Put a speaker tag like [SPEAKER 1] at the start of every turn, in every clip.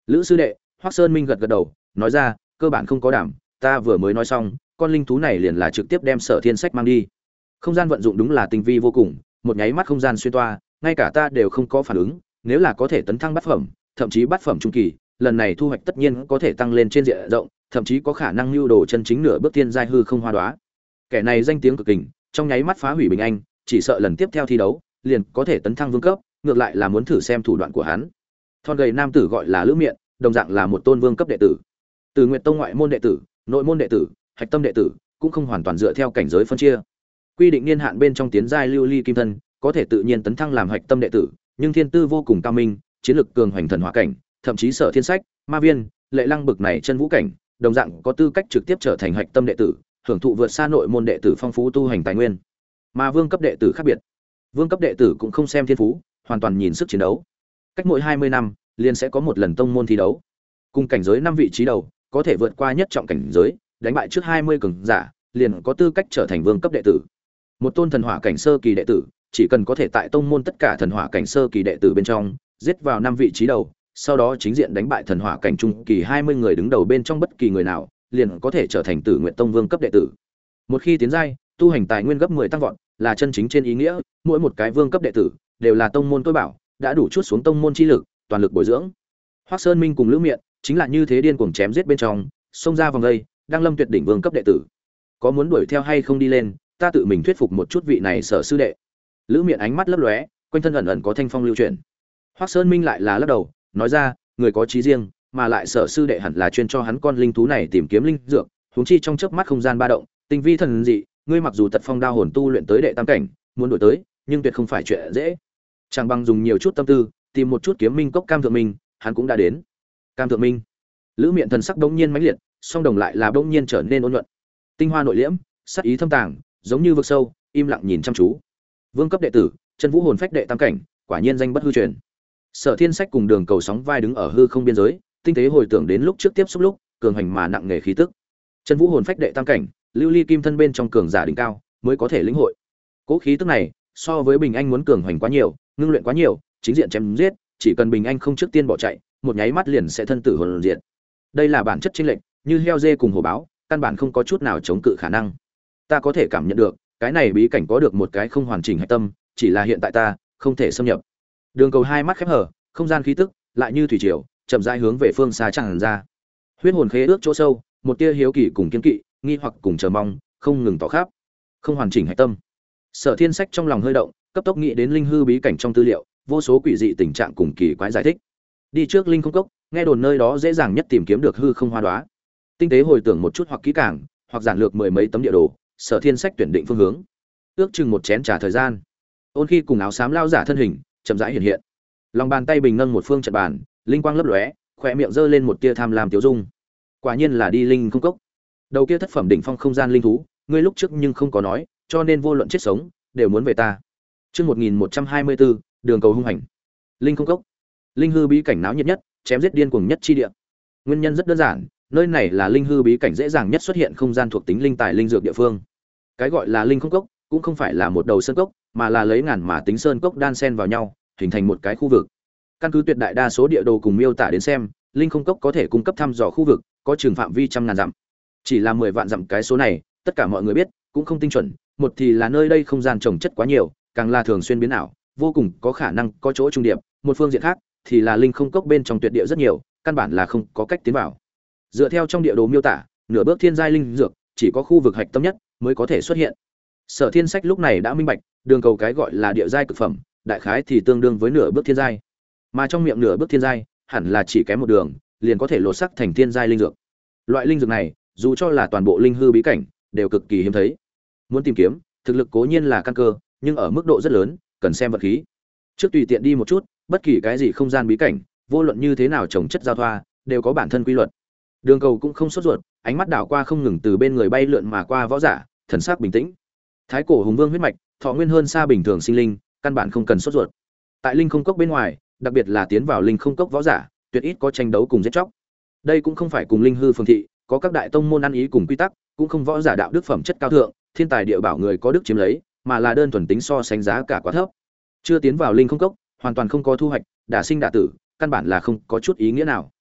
[SPEAKER 1] Lữ sư đệ, Hoắc Sơn Minh gật gật đầu, nói ra, cơ bản không có đảm, ta vừa mới nói xong, con linh thú này liền là trực tiếp đem Sở Thiên Sách mang đi. Không gian vận dụng đúng là tinh vi vô cùng, một nháy mắt không gian xuyên toa, ngay cả ta đều không có phản ứng, nếu là có thể tấn thăng bát phẩm, thậm chí bát phẩm trung kỳ, lần này thu hoạch tất nhiên có thể tăng lên trên diện rộng, thậm chí có khả năng lưu đồ chân chính nửa bước tiên giai hư không hoa đóa. Kẻ này danh tiếng cực kình, trong nháy mắt phá hủy Bình Anh, chỉ sợ lần tiếp theo thi đấu, liền có thể tấn thăng vương cấp, ngược lại là muốn thử xem thủ đoạn của hắn. Thon gầy nam tử gọi là Lữ Miện, đồng dạng là một tôn vương cấp đệ tử. Từ Nguyệt Tông ngoại môn đệ tử, nội môn đệ tử, hạch tâm đệ tử, cũng không hoàn toàn dựa theo cảnh giới phân chia. Quy định niên hạn bên trong tiến giai lưu ly kim thân, có thể tự nhiên tấn thăng làm hạch tâm đệ tử, nhưng thiên tư vô cùng cao minh, chiến lực cường hoành thần hỏa cảnh, thậm chí Sở Thiên Sách, Ma Viên, Lệ Lăng bực này chân vũ cảnh, đồng dạng có tư cách trực tiếp trở thành hạch tâm đệ tử, hưởng thụ vượt xa nội môn đệ tử phong phú tu hành tài nguyên. Mà vương cấp đệ tử khác biệt. Vương cấp đệ tử cũng không xem thiên phú, hoàn toàn nhìn sức chiến đấu. Cách mỗi 20 năm, liền sẽ có một lần tông môn thi đấu. Cùng cảnh giới 5 vị trí đầu, có thể vượt qua nhất trọng cảnh giới, đánh bại trước 20 cường giả, liền có tư cách trở thành vương cấp đệ tử. Một tôn thần hỏa cảnh sơ kỳ đệ tử, chỉ cần có thể tại tông môn tất cả thần hỏa cảnh sơ kỳ đệ tử bên trong, giết vào 5 vị trí đầu, sau đó chính diện đánh bại thần hỏa cảnh trung kỳ 20 người đứng đầu bên trong bất kỳ người nào, liền có thể trở thành Tử Nguyệt Tông vương cấp đệ tử. Một khi tiến giai, tu hành tài nguyên gấp 10 tăng vọt, là chân chính trên ý nghĩa, mỗi một cái vương cấp đệ tử đều là tông môn tối bảo, đã đủ chuốt xuống tông môn chi lực, toàn lực bồi dưỡng. Hoắc Sơn Minh cùng Lữ Miện chính là như thế điên cuồng chém giết bên trong, xông ra vòng đây, đang lâm tuyệt đỉnh vương cấp đệ tử. Có muốn đuổi theo hay không đi lên, ta tự mình thuyết phục một chút vị này Sở sư đệ. Lữ Miện ánh mắt lấp lóe, quanh thân ẩn ẩn có thanh phong lưu chuyển. Hoắc Sơn Minh lại là lắc đầu, nói ra, người có chí riêng, mà lại Sở sư đệ hẳn là chuyên cho hắn con linh thú này tìm kiếm linh dược, huống chi trong chớp mắt không gian ba động, tinh vi thần dị, ngươi mặc dù tật phong đao hồn tu luyện tới đệ tam cảnh, muốn đuổi tới, nhưng tuyệt không phải chuyện dễ. Chẳng bằng dùng nhiều chút tâm tư, tìm một chút kiếm minh cốc Cam Thượng Minh, hắn cũng đã đến. Cam Thượng Minh. Lữ Miện thần sắc bỗng nhiên mãnh liệt, song đồng lại là bỗng nhiên trở nên ôn nhuận. Tinh hoa nội liễm, sắc ý thâm tàng, giống như vực sâu, im lặng nhìn chăm chú. Vương cấp đệ tử, chân vũ hồn phách đệ tam cảnh, quả nhiên danh bất hư truyền. Sở Thiên Sách cùng Đường Cầu sóng vai đứng ở hư không biên giới, tinh tế hồi tưởng đến lúc trước tiếp xúc lúc, cường hành mà nặng nề khí tức. Chân vũ hồn phách đệ tam cảnh, lưu ly kim thân bên trong cường giả đỉnh cao, mới có thể lĩnh hội. Cố khí tức này, so với Bình Anh muốn cường hành quá nhiều, ngưng luyện quá nhiều, chính diện chém giết, chỉ cần Bình Anh không trước tiên bỏ chạy, một nháy mắt liền sẽ thân tử hồn diệt. Đây là bản chất chênh lệch, như heo dê cùng hổ báo, căn bản không có chút nào chống cự khả năng. Ta có thể cảm nhận được, cái này bí cảnh có được một cái không hoàn chỉnh hạch tâm, chỉ là hiện tại ta không thể xâm nhập. Đường Cầu hai mắt khép hờ, không gian khí tức lại như thủy triều, chậm rãi hướng về phương xa tràn ra. Huyết hồn khế ước chỗ sâu, một tia hiếu kỳ cùng kiên kỵ, nghi hoặc cùng chờ mong, không ngừng tỏ khắp. Không hoàn chỉnh hạch tâm. Sở Thiên Sách trong lòng hơi động, cấp tốc nghĩ đến linh hư bí cảnh trong tư liệu, vô số quỷ dị tình trạng cùng kỳ quái giải thích. Đi trước linh không cốc, nghe đồn nơi đó dễ dàng nhất tìm kiếm được hư không hoa đóa. Tinh tế hồi tưởng một chút hoặc kỹ càng, hoặc giản lược mười mấy tấm địa đồ, Sở Thiên Sách tuyển định phương hướng. Ước chừng một chén trà thời gian, Ôn Khi cùng áo xám lao giả thân hình chậm rãi hiện hiện. Lòng bàn tay bình nâng một phương trận bàn, linh quang lấp lóe, khóe miệng giơ lên một tia tham lam tiêu dung. Quả nhiên là đi linh không cốc. Đầu kia thất phẩm đỉnh phong không gian linh thú, ngươi lúc trước nhưng không có nói, cho nên vô luận chết sống đều muốn về ta. Chương 1124, Đường Cầu hung hành. Linh không cốc. Linh hư bí cảnh náo nhiệt nhất, chém giết điên cuồng nhất chi địa. Nguyên nhân rất đơn giản, nơi này là linh hư bí cảnh dễ dàng nhất xuất hiện không gian thuộc tính linh tài linh dược địa phương. Cái gọi là linh không cốc, cũng không phải là một đầu sơn cốc, mà là lấy ngàn mà tính sơn cốc đan xen vào nhau, hình thành một cái khu vực. Căn cứ tuyệt đại đa số địa đồ cùng miêu tả đến xem, linh không cốc có thể cung cấp thăm dò khu vực, có trường phạm vi trăm ngàn dặm. Chỉ là 10 vạn dặm cái số này, tất cả mọi người biết, cũng không tinh chuẩn, một thì là nơi đây không gian trồng chất quá nhiều, càng là thường xuyên biến ảo, vô cùng có khả năng có chỗ trung điệp, một phương diện khác thì là linh không cốc bên trong tuyệt địa rất nhiều, căn bản là không có cách tiến vào. Dựa theo trong địa đồ miêu tả, nửa bước thiên giai linh dược, chỉ có khu vực hạch tâm nhất mới có thể xuất hiện. Sở Thiên Sách lúc này đã minh bạch, Đường Cầu cái gọi là địa giai cực phẩm, đại khái thì tương đương với nửa bước thiên giai. Mà trong miệng nửa bước thiên giai, hẳn là chỉ kém một đường, liền có thể lột sắc thành thiên giai linh dược. Loại linh dược này, dù cho là toàn bộ linh hư bí cảnh, đều cực kỳ hiếm thấy. Muốn tìm kiếm, thực lực cố nhiên là căn cơ, nhưng ở mức độ rất lớn, cần xem vật khí. Trước tùy tiện đi một chút, bất kỳ cái gì không gian bí cảnh, vô luận như thế nào trồng chất giao thoa, đều có bản thân quy luật. Đường Cầu cũng không sốt ruột, ánh mắt đảo qua không ngừng từ bên người bay lượn mà qua võ giả, thần sắc bình tĩnh. Thái cổ hùng vương huyết mạch, thọ nguyên hơn xa bình thường sinh linh, căn bản không cần sốt ruột. Tại linh không cốc bên ngoài, đặc biệt là tiến vào linh không cốc võ giả, tuyệt ít có tranh đấu cùng giết chóc. Đây cũng không phải cùng linh hư phương thị, có các đại tông môn ăn ý cùng quy tắc, cũng không võ giả đạo đức phẩm chất cao thượng, thiên tài địa bảo người có đức chiếm lấy, mà là đơn thuần tính so sánh giá cả quá thấp. Chưa tiến vào linh không cốc, hoàn toàn không có thu hoạch, đả sinh đả tử, căn bản là không có chút ý nghĩa nào.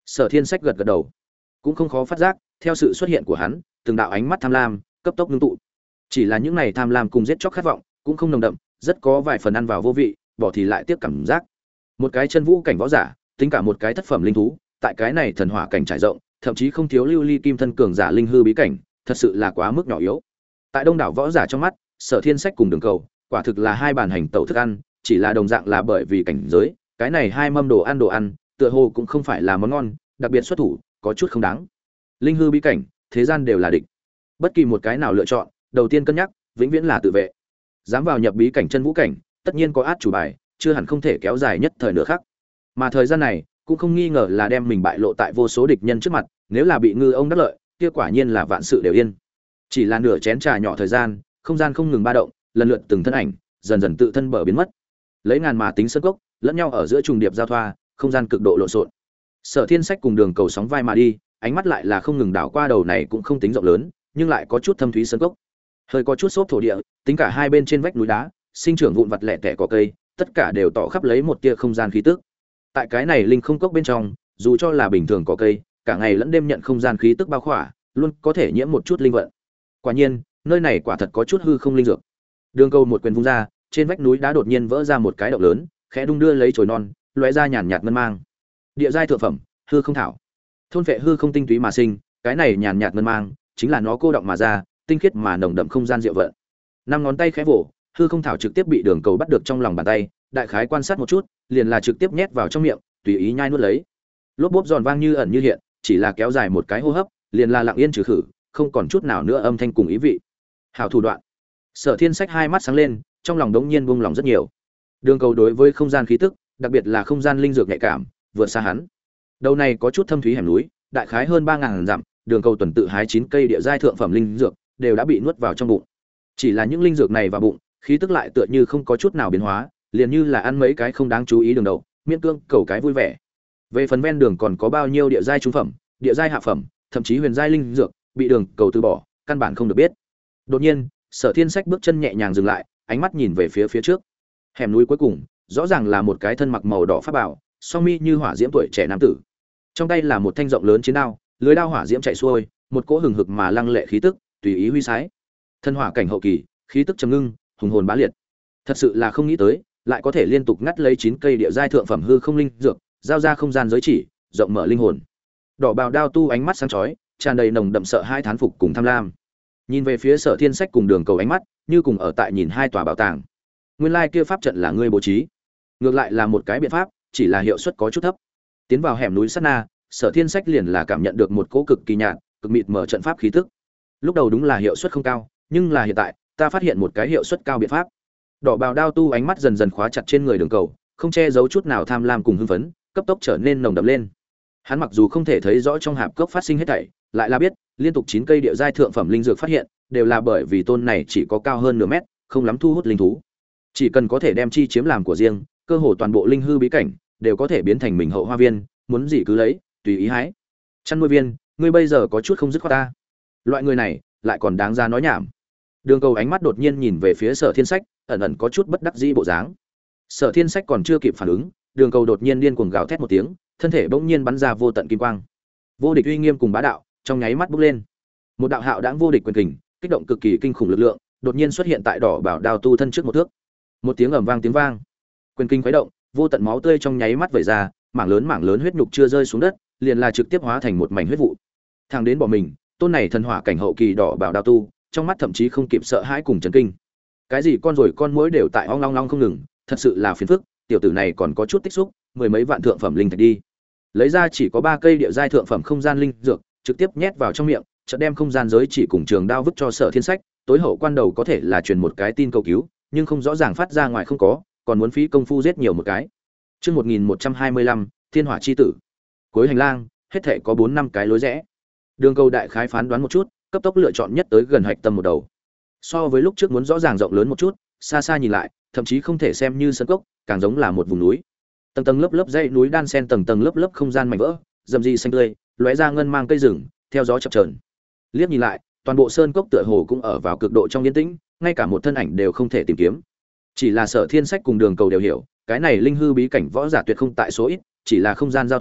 [SPEAKER 1] Sở Thiên Sách gật gật đầu, cũng không khó phát giác, theo sự xuất hiện của hắn, từng đạo ánh mắt tham lam cấp tốc ngưng tụ. Chỉ là những này tham lam cùng giết chóc khát vọng, cũng không nồng đậm, rất có vài phần ăn vào vô vị, bỏ thì lại tiếc cảm giác. Một cái chân vũ cảnh võ giả, tính cả một cái thất phẩm linh thú, tại cái này thần hỏa cảnh trải rộng, thậm chí không thiếu lưu ly kim thân cường giả linh hư bí cảnh, thật sự là quá mức nhỏ yếu. Tại đông đảo võ giả trong mắt, Sở Thiên Sách cùng Đường Cầu, quả thực là hai bàn hành tẩu thức ăn, chỉ là đồng dạng là bởi vì cảnh giới, cái này hai mâm đồ ăn, tựa hồ cũng không phải là món ngon, đặc biệt xuất thủ, có chút không đáng. Linh hư bí cảnh, thế gian đều là địch. Bất kỳ một cái nào lựa chọn, đầu tiên cân nhắc, vĩnh viễn là tự vệ. Dám vào nhập bí cảnh chân vũ cảnh, tất nhiên có át chủ bài, chưa hẳn không thể kéo dài nhất thời nữa khác. Mà thời gian này, cũng không nghi ngờ là đem mình bại lộ tại vô số địch nhân trước mặt, nếu là bị ngư ông đắc lợi, kia quả nhiên là vạn sự đều yên. Chỉ là nửa chén trà nhỏ thời gian, không gian không ngừng ba động, lần lượt từng thân ảnh, dần dần tự thân bờ biến mất. Lấy ngàn mà tính sơn cốc, lẫn nhau ở giữa trùng điệp giao thoa, không gian cực độ lộn xộn. Sở Thiên Sách cùng Đường Cầu sóng vai mà đi, ánh mắt lại là không ngừng đảo qua đầu này cũng không tính rộng lớn, nhưng lại có chút thâm thúy sơn cốc. Hơi có chút xốp thổ địa, tính cả hai bên trên vách núi đá, sinh trưởng vụn vặt lẻ tẻ cỏ cây, tất cả đều tỏ khắp lấy một tia không gian khí tức. Tại cái này linh không cốc bên trong, dù cho là bình thường cỏ cây, cả ngày lẫn đêm nhận không gian khí tức bao khỏa, luôn có thể nhiễm một chút linh vận. Quả nhiên, nơi này quả thật có chút hư không linh dược. Đường Cầu một quyền vung ra, trên vách núi đá đột nhiên vỡ ra một cái động lớn, khẽ đung đưa lấy chồi non, lóe ra nhàn nhạt ngân mang. Địa giai thượng phẩm, hư không thảo. Thôn vệ hư không tinh túy mà sinh, cái này nhàn nhạt ngân mang, chính là nó cô động mà ra, tinh khiết mà nồng đậm không gian diệu vận. Năm ngón tay khẽ vỗ, hư không thảo trực tiếp bị Đường Cầu bắt được trong lòng bàn tay, đại khái quan sát một chút, liền là trực tiếp nhét vào trong miệng, tùy ý nhai nuốt lấy. Lốp bốp giòn vang như ẩn như hiện, chỉ là kéo dài một cái hô hấp, liền là lặng yên trừ khử, không còn chút nào nữa âm thanh cùng ý vị. Hảo thủ đoạn. Sở Thiên Sách hai mắt sáng lên, trong lòng đống nhiên buông lòng rất nhiều. Đường Cầu đối với không gian khí tức, đặc biệt là không gian linh dược nhạy cảm, vượt xa hắn. Đầu này có chút thâm thúy hẻm núi, đại khái hơn 3000 dặm, Đường Cầu tuần tự hái 9 cây địa giai thượng phẩm linh dược, đều đã bị nuốt vào trong bụng. Chỉ là những linh dược này vào bụng, khí tức lại tựa như không có chút nào biến hóa, liền như là ăn mấy cái không đáng chú ý đường đầu, miễn cương cầu cái vui vẻ. Về phần ven đường còn có bao nhiêu địa giai trung phẩm, địa giai hạ phẩm, thậm chí huyền giai linh dược, bị Đường Cầu từ bỏ, căn bản không được biết. Đột nhiên, Sở Thiên Sách bước chân nhẹ nhàng dừng lại, ánh mắt nhìn về phía trước. Hẻm núi cuối cùng, rõ ràng là một cái thân mặc màu đỏ pháp bảo, song mi như hỏa diễm tuổi trẻ nam tử. Trong tay là một thanh rộng lớn chiến đao, lưới đao hỏa diễm chạy xuôi, một cỗ hừng hực mà lăng lệ khí tức, tùy ý huy sái. Thân hỏa cảnh hậu kỳ, khí tức trầm ngưng, hùng hồn bá liệt. Thật sự là không nghĩ tới, lại có thể liên tục ngắt lấy 9 cây địa giai thượng phẩm hư không linh dược, giao ra không gian giới chỉ, rộng mở linh hồn. Đỏ bào đao tu ánh mắt sáng chói, tràn đầy nồng đậm sợ hai thán phục cùng tham lam. Nhìn về phía Sở Thiên Sách cùng Đường Cầu ánh mắt, như cùng ở tại nhìn hai tòa bảo tàng. Nguyên lai kia pháp trận là ngươi bố trí. Ngược lại là một cái biện pháp, chỉ là hiệu suất có chút thấp. Tiến vào hẻm núi sát na, Sở Thiên Sách liền là cảm nhận được một cỗ cực kỳ nhạt, cực mịt mở trận pháp khí tức. Lúc đầu đúng là hiệu suất không cao, nhưng là hiện tại, ta phát hiện một cái hiệu suất cao biện pháp. Đỏ bào đao tu ánh mắt dần dần khóa chặt trên người Đường Cầu, không che giấu chút nào tham lam cùng hưng phấn, cấp tốc trở nên nồng đậm lên. Hắn mặc dù không thể thấy rõ trong hạp cốc phát sinh hết thảy, lại là biết, liên tục 9 cây địa giai thượng phẩm linh dược phát hiện, đều là bởi vì tôn này chỉ có cao hơn nửa mét, không lắm thu hút linh thú. Chỉ cần có thể đem chi chiếm làm của riêng, cơ hồ toàn bộ linh hư bí cảnh đều có thể biến thành mình hậu hoa viên, muốn gì cứ lấy, tùy ý hái. Chăn nuôi viên, ngươi bây giờ có chút không dứt khoát ta. Loại người này, lại còn đáng ra nói nhảm. Đường Cầu ánh mắt đột nhiên nhìn về phía Sở Thiên Sách, ẩn ẩn có chút bất đắc dĩ bộ dáng. Sở Thiên Sách còn chưa kịp phản ứng, Đường Cầu đột nhiên điên cuồng gào thét một tiếng, thân thể bỗng nhiên bắn ra vô tận kim quang. Vô địch uy nghiêm cùng bá đạo, trong nháy mắt bốc lên. Một đạo hạo đãng vô địch quyền kình, kích động cực kỳ kinh khủng lực lượng, đột nhiên xuất hiện tại đỏ bảo đao tu thân trước một thước. Một tiếng ầm vang tiếng vang, quyền kinh khuấy động, vô tận máu tươi trong nháy mắt vẩy ra, mảng lớn huyết nhục chưa rơi xuống đất, liền là trực tiếp hóa thành một mảnh huyết vụ. Thẳng đến bỏ mình, tôn này thần hỏa cảnh hậu kỳ đỏ bảo đao tu, trong mắt thậm chí không kịp sợ hãi cùng chấn kinh. Cái gì con rồi con muỗi đều tại ong long long không ngừng, thật sự là phiền phức, tiểu tử này còn có chút tích xúc, mười mấy vạn thượng phẩm linh thạch đi. Lấy ra chỉ có 3 cây địa giai thượng phẩm không gian linh dược, trực tiếp nhét vào trong miệng, chợt đem không gian giới chỉ cùng trường đao vứt cho Sở Thiên Sách, tối hậu quan đầu có thể là truyền một cái tin cầu cứu, nhưng không rõ ràng phát ra ngoài không có, còn muốn phí công phu giết nhiều một cái. Chương 1125, Thiên Hỏa chi tử. Cuối hành lang, hết thảy có 4 5 cái lối rẽ. Đường Cầu đại khái phán đoán một chút, cấp tốc lựa chọn nhất tới gần hạch tâm một đầu. So với lúc trước muốn rõ ràng rộng lớn một chút, xa xa nhìn lại, thậm chí không thể xem như sân cốc, càng giống là một vùng núi. Tầng tầng lớp lớp dãy núi đan xen tầng tầng lớp lớp không gian mảnh vỡ, rậm rì xanh tươi, lóe ra ngân mang cây rừng, theo gió chập chờn. Liếc nhìn lại, toàn bộ sơn cốc tựa hồ cũng ở vào cực độ trong yên tĩnh, ngay cả một thân ảnh đều không thể tìm kiếm. Chỉ là Sở Thiên Sách cùng Đường Cầu đều hiểu, cái này linh hư bí cảnh võ giả tuyệt không tại số ít, chỉ là không gian giao thoa,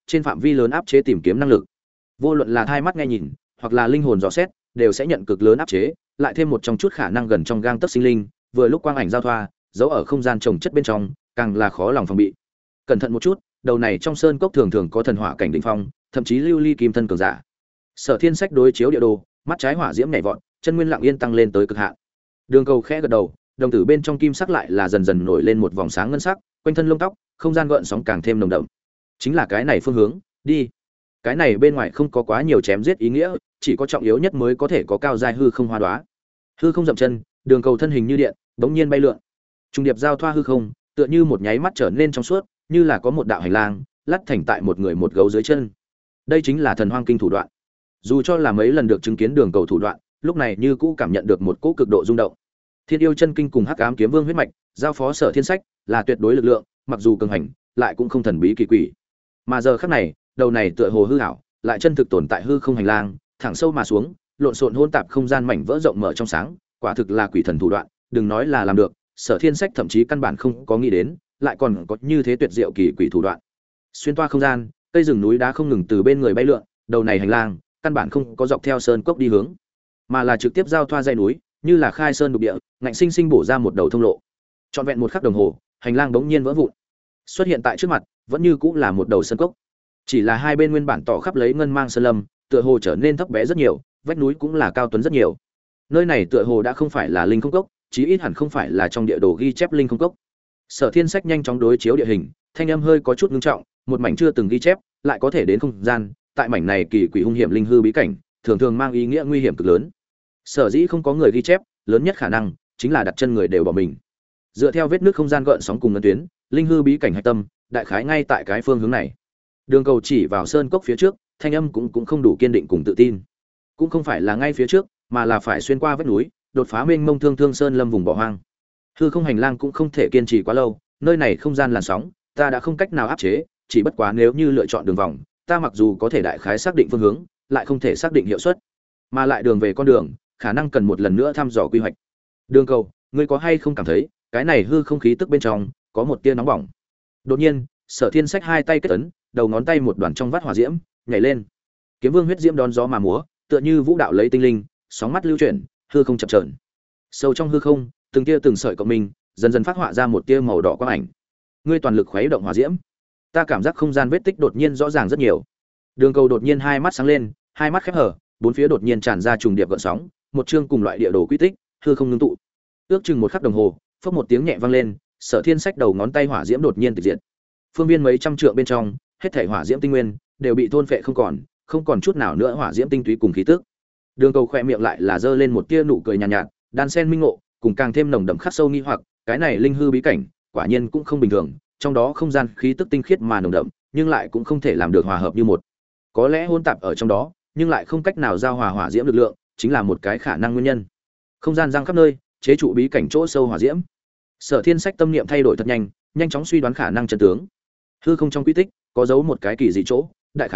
[SPEAKER 1] trên phạm vi lớn áp chế tìm kiếm năng lực. Vô luận là thai mắt nghe nhìn, hoặc là linh hồn dò xét, đều sẽ nhận cực lớn áp chế, lại thêm một trong chút khả năng gần trong gang tấc sinh linh, vừa lúc quang ảnh giao thoa, giấu ở không gian trồng chất bên trong, càng là khó lòng phòng bị. Cẩn thận một chút, đầu này trong sơn cốc thường thường có thần hỏa cảnh đỉnh phong, thậm chí lưu ly kim thân cường giả. Sở Thiên Sách đối chiếu địa đồ, mắt trái hỏa diễm nhảy vọt, chân nguyên lặng yên tăng lên tới cực hạn. Đường Cầu khẽ gật đầu, đồng tử bên trong kim sắc lại là dần dần nổi lên một vòng sáng ngân sắc, quanh thân lông tóc, không gian gợn sóng càng thêm nồng đậm. Chính là cái này phương hướng, đi. Cái này bên ngoài không có quá nhiều chém giết ý nghĩa, chỉ có trọng yếu nhất mới có thể có cao giai hư không hoa đóa. Hư không dậm chân, Đường Cầu thân hình như điện, bỗng nhiên bay lượn. Trung điệp giao thoa hư không, tựa như một nháy mắt trở nên trong suốt, như là có một đạo hành lang, lắt thành tại một người một gấu dưới chân. Đây chính là Thần Hoang Kinh thủ đoạn. Dù cho là mấy lần được chứng kiến Đường Cầu thủ đoạn, lúc này như cũ cảm nhận được một cỗ cực độ rung động. Thiên yêu chân kinh cùng Hắc ám kiếm vương huyết mạch, giao phó Sở Thiên Sách là tuyệt đối lực lượng, mặc dù cường hành, lại cũng không thần bí kỳ quỷ. Mà giờ khắc này, đầu này tựa hồ hư ảo, lại chân thực tồn tại hư không hành lang, thẳng sâu mà xuống, lộn xộn hỗn tạp không gian mảnh vỡ rộng mở trong sáng, quả thực là quỷ thần thủ đoạn, đừng nói là làm được, Sở Thiên Sách thậm chí căn bản không có nghĩ đến, lại còn có như thế tuyệt diệu kỳ quỷ thủ đoạn. Xuyên toa không gian, cây rừng núi đá không ngừng từ bên người bay lượn, đầu này hành lang, căn bản không có dọc theo sơn cốc đi hướng, mà là trực tiếp giao thoa dãy núi, như là khai sơn đục địa, ngạnh sinh sinh bổ ra một đầu thông lộ. Trọn vẹn một khắc đồng hồ, hành lang bỗng nhiên vỡ vụn. Xuất hiện tại trước mặt, vẫn như cũng là một đầu sơn cốc. Chỉ là hai bên nguyên bản tỏ khắp lấy ngân mang sơn lâm, tựa hồ trở nên thấp bé rất nhiều, vách núi cũng là cao tuấn rất nhiều. Nơi này tựa hồ đã không phải là linh không cốc, chí ít hẳn không phải là trong địa đồ ghi chép linh không cốc. Sở Thiên Sách nhanh chóng đối chiếu địa hình, thanh âm hơi có chút ngưng trọng, một mảnh chưa từng ghi chép, lại có thể đến không gian, tại mảnh này kỳ quỷ hung hiểm linh hư bí cảnh, thường thường mang ý nghĩa nguy hiểm cực lớn. Sở dĩ không có người ghi chép, lớn nhất khả năng chính là đặt chân người đều bỏ mình. Dựa theo vết nước không gian gợn sóng cùng ngân tuyến, linh hư bí cảnh hạch tâm, đại khái ngay tại cái phương hướng này. Đường Cầu chỉ vào sơn cốc phía trước, thanh âm cũng không đủ kiên định cùng tự tin. Cũng không phải là ngay phía trước, mà là phải xuyên qua vách núi, đột phá mênh mông thương sơn lâm vùng bỏ hoang. Hư không hành lang cũng không thể kiên trì quá lâu, nơi này không gian làn sóng, ta đã không cách nào áp chế, chỉ bất quá nếu như lựa chọn đường vòng, ta mặc dù có thể đại khái xác định phương hướng, lại không thể xác định hiệu suất, mà lại đường về con đường, khả năng cần một lần nữa thăm dò quy hoạch. Đường Cầu, ngươi có hay không cảm thấy, cái này hư không khí tức bên trong có một tia nóng bỏng? Đột nhiên, Sở Thiên Sách hai tay kết ấn, đầu ngón tay một đoàn trong vắt hỏa diễm, nhảy lên. Kiếm Vương huyết diễm đón gió mà múa, tựa như vũ đạo lấy tinh linh, sóng mắt lưu chuyển, hư không chập chờn. Sâu trong hư không, từng tia từng sợi cộng minh, dần dần phát họa ra một tia màu đỏ quang ảnh. Ngươi toàn lực khuấy động hỏa diễm, ta cảm giác không gian vết tích đột nhiên rõ ràng rất nhiều. Đường Cầu đột nhiên hai mắt sáng lên, hai mắt khép hở, bốn phía đột nhiên tràn ra trùng điệp gợn sóng, một chương cùng loại địa đồ quy tích, hư không ngưng tụ. Ước chừng một khắc đồng hồ, phốc một tiếng nhẹ vang lên, Sở Thiên Sách đầu ngón tay hỏa diễm đột nhiên tịch diệt. Phương viên mấy trăm trượng bên trong, hết thảy hỏa diễm tinh nguyên đều bị thôn phệ không còn chút nào nữa hỏa diễm tinh túy cùng khí tức. Đường Cầu khẽ miệng lại là giơ lên một tia nụ cười nhàn nhạt, đan sen minh ngộ, cùng càng thêm nồng đậm khắc sâu nghi hoặc, cái này linh hư bí cảnh, quả nhiên cũng không bình thường, trong đó không gian khí tức tinh khiết mà nồng đậm, nhưng lại cũng không thể làm được hòa hợp như một. Có lẽ hỗn tạp ở trong đó, nhưng lại không cách nào giao hòa hỏa diễm lực lượng, chính là một cái khả năng nguyên nhân. Không gian giăng khắp nơi, chế trụ bí cảnh chỗ sâu hỏa diễm. Sở Thiên Sách tâm niệm thay đổi thật nhanh, nhanh chóng suy đoán khả năng chân tướng. Hư không trong quy tích có giấu một cái kỳ dị chỗ,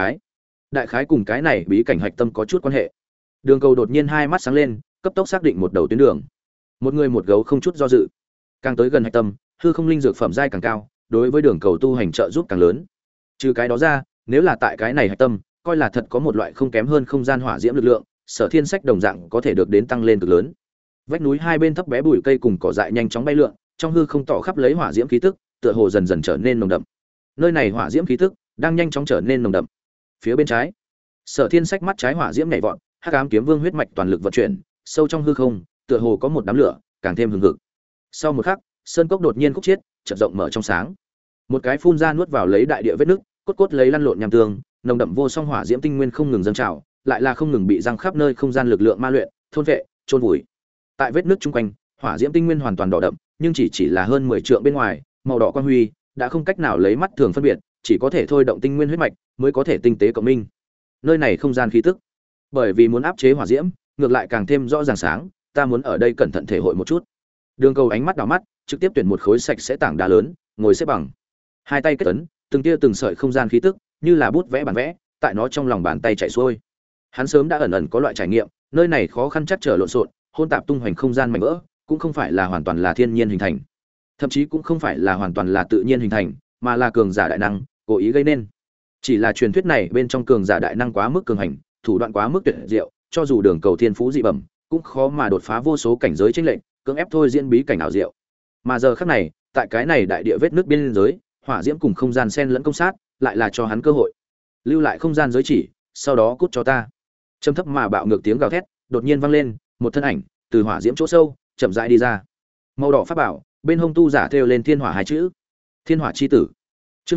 [SPEAKER 1] đại khái cùng cái này bí cảnh hạch tâm có chút quan hệ. Đường Cầu đột nhiên hai mắt sáng lên, cấp tốc xác định một đầu tuyến đường. Một người một gấu không chút do dự. Càng tới gần hạch tâm, hư không linh dược phẩm giai càng cao, đối với Đường Cầu tu hành trợ giúp càng lớn. Trừ cái đó ra, nếu là tại cái này hạch tâm, coi là thật có một loại không kém hơn không gian hỏa diễm lực lượng, Sở Thiên Sách đồng dạng có thể được đến tăng lên cực lớn. Vách núi hai bên thấp bé bụi cây cùng cỏ dại nhanh chóng bay lượn, trong hư không tỏ khắp lấy hỏa diễm khí tức, tựa hồ dần dần trở nên nồng đậm. Nơi này hỏa diễm khí tức đang nhanh chóng trở nên nồng đậm. Phía bên trái, Sở Thiên Sách mắt trái hỏa diễm nhảy vọt, Hắc ám kiếm vương huyết mạch toàn lực vận chuyển, sâu trong hư không, tựa hồ có một đám lửa, càng thêm hừng hực. Sau một khắc, sơn cốc đột nhiên khúc chiết, chợt rộng mở trong sáng. Một cái phun ra nuốt vào lấy đại địa vết nước, cốt cốt lấy lăn lộn nham tương, nồng đậm vô song hỏa diễm tinh nguyên không ngừng dâng trào, lại là không ngừng bị răng khắp nơi không gian lực lượng ma luyện, thôn vệ, chôn vùi. Tại vết nước chung quanh, hỏa diễm tinh nguyên hoàn toàn đỏ đậm, nhưng chỉ là hơn 10 trượng bên ngoài, màu đỏ quang huy đã không cách nào lấy mắt thường phân biệt, chỉ có thể thôi động tinh nguyên huyết mạch mới có thể tinh tế cộng minh. Nơi này không gian khí tức, bởi vì muốn áp chế hỏa diễm, ngược lại càng thêm rõ ràng sáng, ta muốn ở đây cẩn thận thể hội một chút. Đường Cầu ánh mắt đảo mắt, trực tiếp tuyển một khối sạch sẽ tảng đá lớn, ngồi xếp bằng. Hai tay kết ấn, từng tia từng sợi không gian khí tức, như là bút vẽ bản vẽ, tại nó trong lòng bàn tay chảy xuôi. Hắn sớm đã ẩn ẩn có loại trải nghiệm, nơi này khó khăn chắc trở lộn xộn, hỗn tạp tung hoành không gian mảnh vỡ, cũng không phải là hoàn toàn là thiên nhiên hình thành, thậm chí cũng không phải là hoàn toàn là tự nhiên hình thành, mà là cường giả đại năng cố ý gây nên. Chỉ là truyền thuyết này bên trong cường giả đại năng quá mức cường hành, thủ đoạn quá mức tuyệt diệu, cho dù đường cầu thiên phú dị bẩm, cũng khó mà đột phá vô số cảnh giới chênh lệch, cưỡng ép thôi diễn bí cảnh ảo diệu. Mà giờ khắc này, tại cái này đại địa vết nước biên giới, hỏa diễm cùng không gian xen lẫn công sát, lại là cho hắn cơ hội. Lưu lại không gian giới chỉ, sau đó cút cho ta. Trầm thấp mà bạo ngược tiếng gào thét, đột nhiên vang lên, một thân ảnh từ hỏa diễm chỗ sâu, chậm rãi đi ra. Màu đỏ pháp bảo, bên hông tu giả thêu lên thiên hỏa hai chữ. Thiên hỏa chi tử. Chương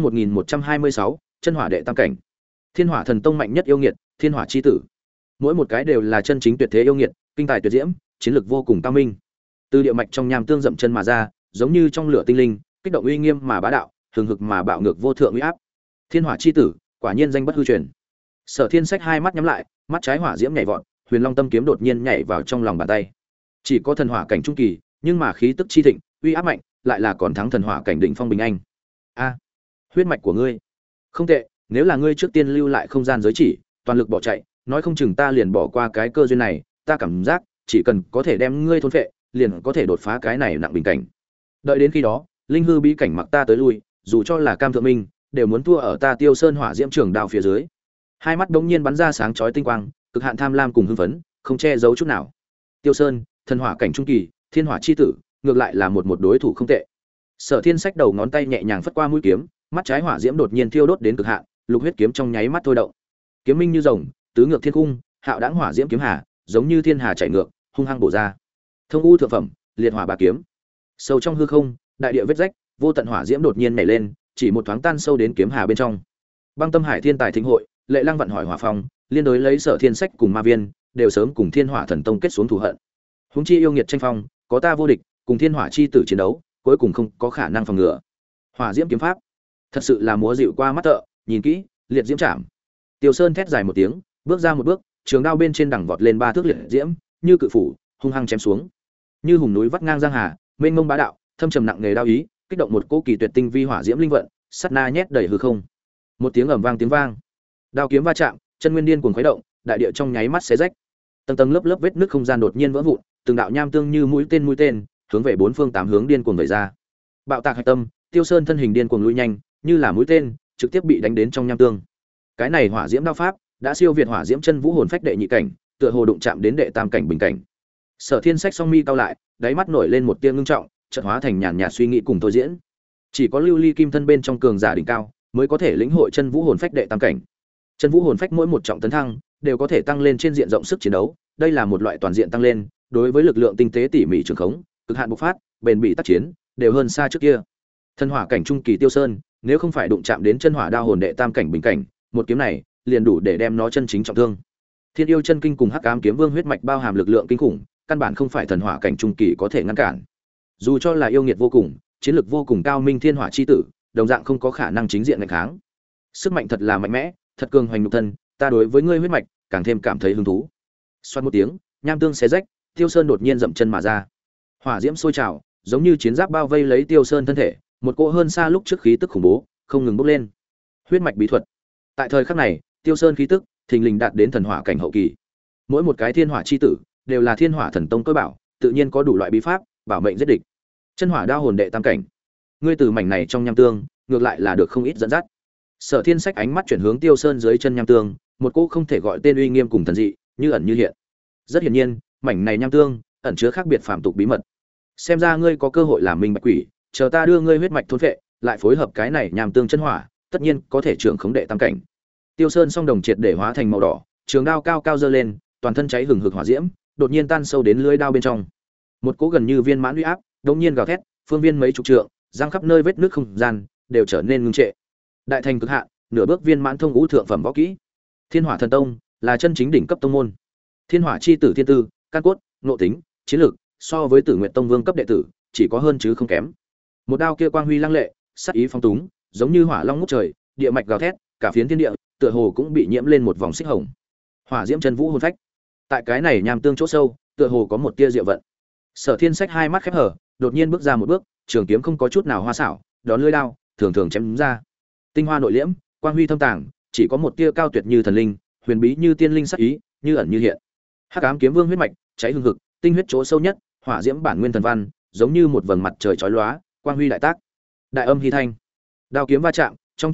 [SPEAKER 1] 1126, chân hỏa đệ tam cảnh. Thiên hỏa thần tông mạnh nhất yêu nghiệt, thiên hỏa chi tử. Mỗi một cái đều là chân chính tuyệt thế yêu nghiệt, kinh tài tuyệt diễm, chiến lược vô cùng cao minh. Từ địa mạch trong nham tương dậm chân mà ra, giống như trong lửa tinh linh, kích động uy nghiêm mà bá đạo, hừng hực mà bạo ngược vô thượng uy áp. Thiên hỏa chi tử, quả nhiên danh bất hư truyền. Sở Thiên Sách hai mắt nhắm lại, mắt trái hỏa diễm nhảy vọt, Huyền Long Tâm kiếm đột nhiên nhảy vào trong lòng bàn tay. Chỉ có thần hỏa cảnh trung kỳ, nhưng mà khí tức chi thịnh, uy áp mạnh, lại là còn thắng thần hỏa cảnh đỉnh phong bình anh. A, huyết mạch của ngươi. Không tệ, nếu là ngươi trước tiên lưu lại không gian giới chỉ, toàn lực bỏ chạy, nói không chừng ta liền bỏ qua cái cơ duyên này, ta cảm giác, chỉ cần có thể đem ngươi thôn phệ, liền có thể đột phá cái này nặng bình cảnh. Đợi đến khi đó, linh hư bí cảnh mặc ta tới lui, dù cho là Cam Thượng Minh, đều muốn thua ở ta Tiêu Sơn hỏa diễm trường đao phía dưới. Hai mắt đống nhiên bắn ra sáng chói tinh quang, cực hạn tham lam cùng hưng phấn, không che giấu chút nào. Tiêu Sơn, thần hỏa cảnh trung kỳ, thiên hỏa chi tử, ngược lại là một đối thủ không tệ. Sở Thiên Sách đầu ngón tay nhẹ nhàng phất qua mũi kiếm, mắt trái hỏa diễm đột nhiên thiêu đốt đến cực hạn, lục huyết kiếm trong nháy mắt thôi động. Kiếm minh như rồng, tứ ngược thiên cung, hạo đãng hỏa diễm kiếm hà, giống như thiên hà chảy ngược, hung hăng bổ ra. Thông u thượng phẩm, liệt hỏa bà kiếm. Sâu trong hư không, đại địa vết rách, vô tận hỏa diễm đột nhiên nảy lên, chỉ một thoáng tan sâu đến kiếm hà bên trong. Băng Tâm Hải Thiên Tài Thịnh hội, Lệ Lăng vận hỏi hỏa phong, liên đối lấy Sở Thiên Sách cùng Ma Viên, đều sớm cùng Thiên Hỏa Thần Tông kết xuống thù hận. Huống chi yêu nghiệt tranh phong, có ta vô địch, cùng Thiên Hỏa chi tử chiến đấu, cuối cùng không có khả năng phòng ngừa. Hỏa diễm kiếm pháp, thật sự là múa dịu qua mắt thợ, nhìn kỹ, liệt diễm chạm. Tiêu Sơn thét dài một tiếng, bước ra một bước, trường đao bên trên đằng vọt lên ba thước liệt diễm, như cự phủ, hung hăng chém xuống. Như hùng núi vắt ngang giang hà, mênh mông bá đạo, thâm trầm nặng nghề đao ý, kích động một cỗ kỳ tuyệt tinh vi hỏa diễm linh vận, sát na nhét đầy hư không. Một tiếng ầm vang tiếng vang, đao kiếm va chạm, chân nguyên điên cuồng khuấy động, đại địa trong nháy mắt xé rách. Tầng tầng lớp lớp vết nứt không gian đột nhiên vỡ vụn, từng đạo nham tương như mũi tên, hướng về bốn phương tám hướng điên cuồng vẩy ra. Bạo tạc hạch tâm, Tiêu Sơn thân hình điên cuồng lùi nhanh, như là mũi tên, trực tiếp bị đánh đến trong nham tương. Cái này hỏa diễm đao pháp đã siêu việt hỏa diễm chân vũ hồn phách đệ nhị cảnh, tựa hồ đụng chạm đến đệ tam cảnh bình cảnh. Sở Thiên Sách song mi cao lại, đáy mắt nổi lên một tia ngưng trọng, chợt hóa thành nhàn nhạt suy nghĩ cùng tôi diễn. Chỉ có lưu ly kim thân bên trong cường giả đỉnh cao, mới có thể lĩnh hội chân vũ hồn phách đệ tam cảnh. Chân vũ hồn phách mỗi một trọng tấn thăng, đều có thể tăng lên trên diện rộng sức chiến đấu, đây là một loại toàn diện tăng lên, đối với lực lượng tinh tế tỉ mỉ trường khống, cực hạn bộc phát, bền bỉ tác chiến, đều hơn xa trước kia. Thân hỏa cảnh trung kỳ Tiêu Sơn, nếu không phải đụng chạm đến chân hỏa đao hồn đệ tam cảnh bình cảnh, một kiếm này liền đủ để đem nó chân chính trọng thương. Thiên yêu chân kinh cùng Hắc ám kiếm vương huyết mạch bao hàm lực lượng kinh khủng, căn bản không phải thần hỏa cảnh trung kỳ có thể ngăn cản. Dù cho là yêu nghiệt vô cùng, chiến lược vô cùng cao minh thiên hỏa chi tử, đồng dạng không có khả năng chính diện nghịch kháng. Sức mạnh thật là mạnh mẽ, thật cường hoành nhục thân, ta đối với ngươi huyết mạch càng thêm cảm thấy hứng thú. Xoát một tiếng, nham tương xé rách, Tiêu Sơn đột nhiên dậm chân mà ra. Hỏa diễm sôi trào, giống như chiến giáp bao vây lấy Tiêu Sơn thân thể, một cỗ hơn xa lúc trước khí tức khủng bố, không ngừng bốc lên. Huyết mạch bí thuật. Tại thời khắc này, Tiêu Sơn khí tức thình lình đạt đến thần hỏa cảnh hậu kỳ. Mỗi một cái thiên hỏa chi tử đều là thiên hỏa thần tông cơ bảo, tự nhiên có đủ loại bí pháp bảo mệnh giết địch. Chân hỏa đao hồn đệ tam cảnh, ngươi từ mảnh này trong nham tương, ngược lại là được không ít dẫn dắt. Sở Thiên Sách ánh mắt chuyển hướng Tiêu Sơn dưới chân nham tương, một cỗ không thể gọi tên uy nghiêm cùng thần dị, như ẩn như hiện. Rất hiển nhiên, mảnh này nham tương ẩn chứa khác biệt phàm tục bí mật. Xem ra ngươi có cơ hội làm minh bạch quỷ, chờ ta đưa ngươi huyết mạch thôn phệ, lại phối hợp cái này nham tương chân hỏa, tất nhiên có thể trưởng khống đệ tam cảnh. Tiêu Sơn song đồng triệt để hóa thành màu đỏ, trường đao cao cao giơ lên, toàn thân cháy hừng hực hỏa diễm, đột nhiên tan sâu đến lưỡi đao bên trong. Một cỗ gần như viên mãn uy áp, đột nhiên gào thét, phương viên mấy chục trượng, giang khắp nơi vết nước không gian đều trở nên ngưng trệ. Đại thành cực hạn, nửa bước viên mãn thông ngũ thượng phẩm võ kỹ. Thiên Hỏa Thần Tông là chân chính đỉnh cấp tông môn. Thiên Hỏa chi tử thiên tư, căn cốt, nội tính, chiến lược, so với Tử Nguyệt Tông vương cấp đệ tử, chỉ có hơn chứ không kém. Một đao kia quang huy lăng lệ, sắc ý phong túng, giống như hỏa long ngút trời, địa mạch gào thét, cả phiến thiên địa tựa hồ cũng bị nhiễm lên một vòng xích hồng. Hỏa diễm chân vũ hồn phách. Tại cái này nham tương chỗ sâu, tựa hồ có một tia diệu vận. Sở Thiên Sách hai mắt khép hờ, đột nhiên bước ra một bước, trường kiếm không có chút nào hoa xảo, đón lưỡi đao, thường thường chém đúng ra. Tinh hoa nội liễm, quang huy thâm tàng, chỉ có một tia cao tuyệt như thần linh, huyền bí như tiên linh sắc ý, như ẩn như hiện. Hắc ám kiếm vương huyết mạch, cháy hừng hực, tinh huyết chỗ sâu nhất, hỏa diễm bản nguyên thần văn, giống như một vầng mặt trời chói lóa, quang huy đại tác. Đại âm hy thanh. Đao kiếm va chạm, trong chớp mắt,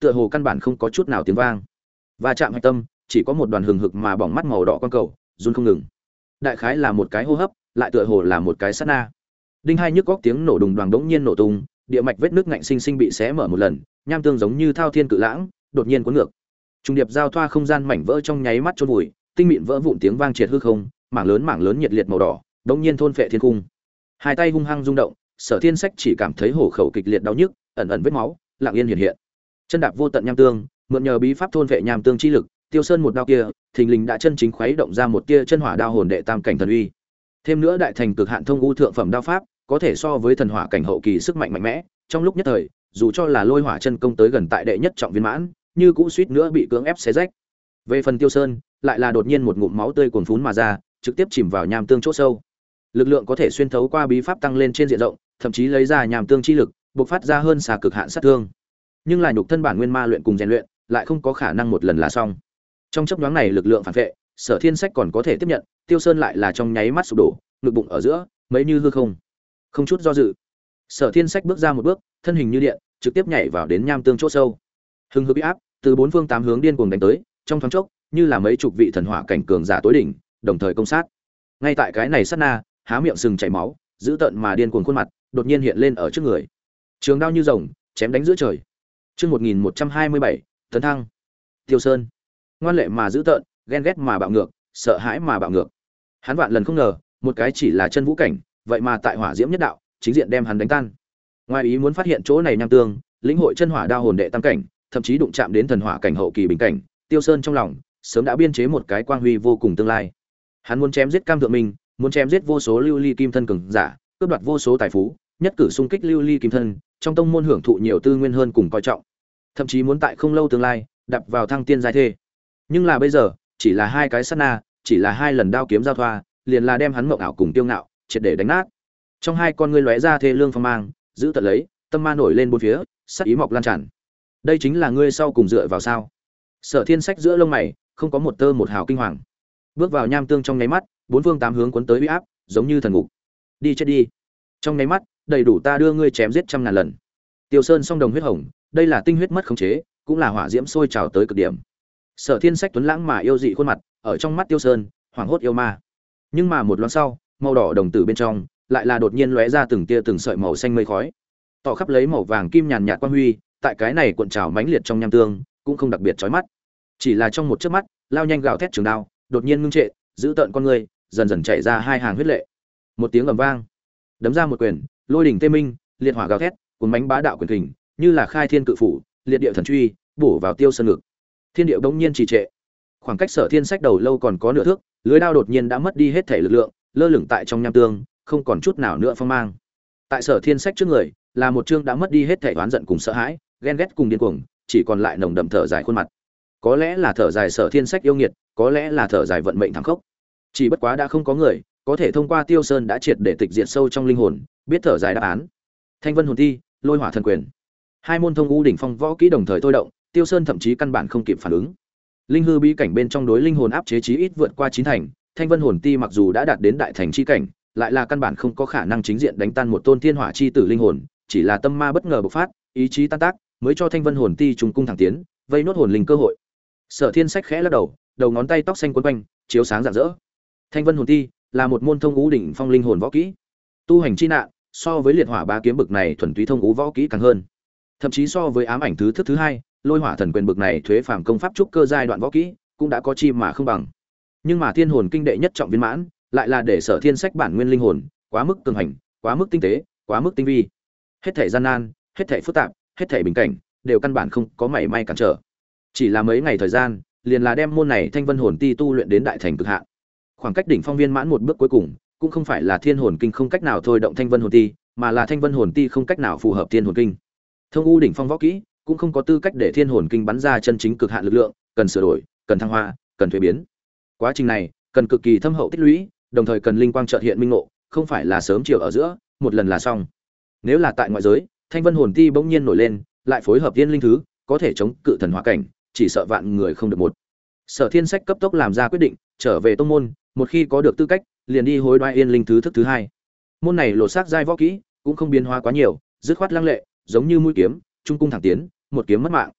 [SPEAKER 1] tựa hồ căn bản không có chút nào tiếng vang. Và chạm hạch tâm, chỉ có một đoàn hừng hực mà bỏng mắt màu đỏ quang cầu, run không ngừng. Đại khái là một cái hô hấp, lại tựa hồ là một cái sát na. Đinh hai nhức góc tiếng nổ đùng đoàng đống nhiên nổ tung, địa mạch vết nước ngạnh sinh sinh bị xé mở một lần, nham tương giống như thao thiên cự lãng, đột nhiên cuốn ngược. Trung điệp giao thoa không gian mảnh vỡ trong nháy mắt chôn vùi, tinh mịn vỡ vụn tiếng vang triệt hư không, mảng lớn nhiệt liệt màu đỏ, đống nhiên thôn phệ thiên cung. Hai tay hung hăng rung động, Sở Thiên Sách chỉ cảm thấy hổ khẩu kịch liệt đau nhức, ẩn ẩn vết máu, lặng yên hiện hiện. Chân đạp vô tận nham tương, mượn nhờ bí pháp thôn phệ nham tương chi lực, Tiêu Sơn một đao kia, thình lình đã chân chính khuấy động ra một tia chân hỏa đao hồn đệ tam cảnh thần uy. Thêm nữa đại thành cực hạn thông u thượng phẩm đao pháp, có thể so với thần hỏa cảnh hậu kỳ sức mạnh mạnh mẽ, trong lúc nhất thời, dù cho là lôi hỏa chân công tới gần tại đệ nhất trọng viên mãn, như cũ suýt nữa bị cưỡng ép xé rách. Về phần Tiêu Sơn, lại là đột nhiên một ngụm máu tươi cuồn phún mà ra, trực tiếp chìm vào nham tương chỗ sâu. Lực lượng có thể xuyên thấu qua bí pháp tăng lên trên diện rộng, thậm chí lấy ra nham tương chi lực, bộc phát ra hơn xa cực hạn sát thương. Nhưng là nhục thân bản nguyên ma luyện cùng rèn luyện, lại không có khả năng một lần là xong. Trong chốc nhoáng này lực lượng phản vệ, Sở Thiên Sách còn có thể tiếp nhận, Tiêu Sơn lại là trong nháy mắt sụp đổ, ngực bụng ở giữa, mấy như hư không. Không chút do dự, Sở Thiên Sách bước ra một bước, thân hình như điện, trực tiếp nhảy vào đến nham tương chỗ sâu. Hưng hực áp từ bốn phương tám hướng điên cuồng đánh tới, trong thoáng chốc, như là mấy chục vị thần hỏa cảnh cường giả tối đỉnh, đồng thời công sát. Ngay tại cái này sát na, há miệng sừng chảy máu, giữ tợn mà điên cuồng khuôn mặt, đột nhiên hiện lên ở trước người. Trường đao như rồng, chém đánh giữa trời. Chương 1127, tấn thăng. Tiêu Sơn, ngoan lệ mà giữ tợn, ghen ghét mà bạo ngược, sợ hãi mà bạo ngược. Hắn vạn lần không ngờ, một cái chỉ là chân vũ cảnh, vậy mà tại hỏa diễm nhất đạo, chính diện đem hắn đánh tan. Ngoài ý muốn phát hiện chỗ này nham tương, lĩnh hội chân hỏa đao hồn đệ tam cảnh, thậm chí đụng chạm đến thần hỏa cảnh hậu kỳ bình cảnh, Tiêu Sơn trong lòng sớm đã biên chế một cái quang huy vô cùng tương lai. Hắn muốn chém giết Cam Thượng Minh, muốn chém giết vô số lưu ly kim thân cường giả, cướp đoạt vô số tài phú, nhất cử xung kích lưu ly kim thân, trong tông môn hưởng thụ nhiều tư nguyên hơn cùng coi trọng. Thậm chí muốn tại không lâu tương lai, đạp vào thăng tiên giai thê. Nhưng là bây giờ, chỉ là hai cái sát na, chỉ là hai lần đao kiếm giao thoa, liền là đem hắn mộng ảo cùng tiêu ngạo triệt để đánh nát. Trong hai con ngươi lóe ra thê lương phong mang, giữ tận lấy, tâm ma nổi lên bốn phía, sát ý mọc lan tràn. Đây chính là ngươi sau cùng dựa vào sao? Sở Thiên Sách giữa lông mày, không có một tơ một hào kinh hoàng. Bước vào nham tương trong nháy mắt, bốn phương tám hướng cuốn tới uy áp, giống như thần ngục. Đi chết đi. Trong nháy mắt, đầy đủ ta đưa ngươi chém giết trăm ngàn lần. Tiêu Sơn song đồng huyết hồng, đây là tinh huyết mất khống chế, cũng là hỏa diễm sôi trào tới cực điểm. Sở Thiên Sách tuấn lãng mà yêu dị khuôn mặt, ở trong mắt Tiêu Sơn, hoảng hốt yêu ma. Nhưng mà một loáng sau, màu đỏ đồng tử bên trong, lại là đột nhiên lóe ra từng tia từng sợi màu xanh mây khói, tỏ khắp lấy màu vàng kim nhàn nhạt quang huy, tại cái này cuộn trào mãnh liệt trong nham tương, cũng không đặc biệt chói mắt. Chỉ là trong một chớp mắt, lao nhanh gào thét trường đao, đột nhiên ngưng trệ, giữ tợn con người, dần dần chảy ra hai hàng huyết lệ. Một tiếng ầm vang, đấm ra một quyền, lôi đỉnh tê minh, liệt hỏa gào thét, cuốn bánh bá đạo quyền kình, như là khai thiên cự phủ, liệt địa thần truy, bổ vào Tiêu Sơn ngực. Thiên địa bỗng nhiên trì trệ. Khoảng cách Sở Thiên Sách đầu lâu còn có nửa thước, lưới đao đột nhiên đã mất đi hết thể lực lượng, lơ lửng tại trong nham tương, không còn chút nào nữa phong mang. Tại Sở Thiên Sách trước người, là một chương đã mất đi hết thể oán giận cùng sợ hãi, ghen ghét cùng điên cuồng, chỉ còn lại nồng đậm thở dài khuôn mặt. Có lẽ là thở dài Sở Thiên Sách yêu nghiệt, có lẽ là thở dài vận mệnh thảm khốc. Chỉ bất quá đã không có người có thể thông qua Tiêu Sơn đã triệt để tịch diệt sâu trong linh hồn, biết thở dài đáp án. Thanh Vân hồn thi, Lôi Hỏa thần quyền. Hai môn thông u đỉnh phong võ kỹ đồng thời thôi động, Tiêu Sơn thậm chí căn bản không kịp phản ứng. Linh hư bí cảnh bên trong đối linh hồn áp chế chí ít vượt qua chín thành, Thanh Vân hồn ti mặc dù đã đạt đến đại thành chi cảnh, lại là căn bản không có khả năng chính diện đánh tan một tôn thiên hỏa chi tử linh hồn, chỉ là tâm ma bất ngờ bộc phát, ý chí tan tác, mới cho Thanh Vân hồn ti trùng cung thẳng tiến, vây nốt hồn linh cơ hội. Sở Thiên Sách khẽ lắc đầu, đầu ngón tay tóc xanh quấn quanh, chiếu sáng rạng rỡ. Thanh Vân hồn ti là một môn thông ngũ đỉnh phong linh hồn võ kỹ. Tu hành chi nạn, so với liệt hỏa bá kiếm bực này thuần túy thông ngũ võ kỹ càng hơn. Thậm chí so với ám ảnh thứ thức thứ hai, Lôi Hỏa thần quyền bực này thuế phàm công pháp trúc cơ giai đoạn võ kỹ, cũng đã có chi mà không bằng. Nhưng mà Thiên hồn kinh đệ nhất trọng viên mãn, lại là để Sở Thiên Sách bản nguyên linh hồn quá mức cường hành, quá mức tinh tế, quá mức tinh vi. Hết thảy gian nan, hết thảy phức tạp, hết thảy bình cảnh, đều căn bản không có mảy may cản trở. Chỉ là mấy ngày thời gian, liền là đem môn này Thanh Vân hồn ti tu luyện đến đại thành cực hạn. Khoảng cách đỉnh phong viên mãn một bước cuối cùng, cũng không phải là Thiên hồn kinh không cách nào thôi động Thanh Vân hồn ti, mà là Thanh Vân hồn ti không cách nào phù hợp Thiên hồn kinh. Thông u đỉnh phong võ kỹ, cũng không có tư cách để Thiên hồn kinh bắn ra chân chính cực hạn lực lượng, cần sửa đổi, cần thăng hoa, cần thuế biến. Quá trình này, cần cực kỳ thâm hậu tích lũy, đồng thời cần linh quang chợt hiện minh ngộ, không phải là sớm chiều ở giữa, một lần là xong. Nếu là tại ngoại giới, Thanh Vân hồn ti bỗng nhiên nổi lên, lại phối hợp tiên linh thứ, có thể chống cự thần hỏa cảnh, chỉ sợ vạn người không được một. Sở Thiên Sách cấp tốc làm ra quyết định, trở về tông môn, một khi có được tư cách, liền đi hối đoái yên linh thứ thức thứ hai. Môn này lột xác giai võ kỹ, cũng không biến hóa quá nhiều, dứt khoát lăng lệ, giống như mũi kiếm, trung cung thẳng tiến, một kiếm mất mạng.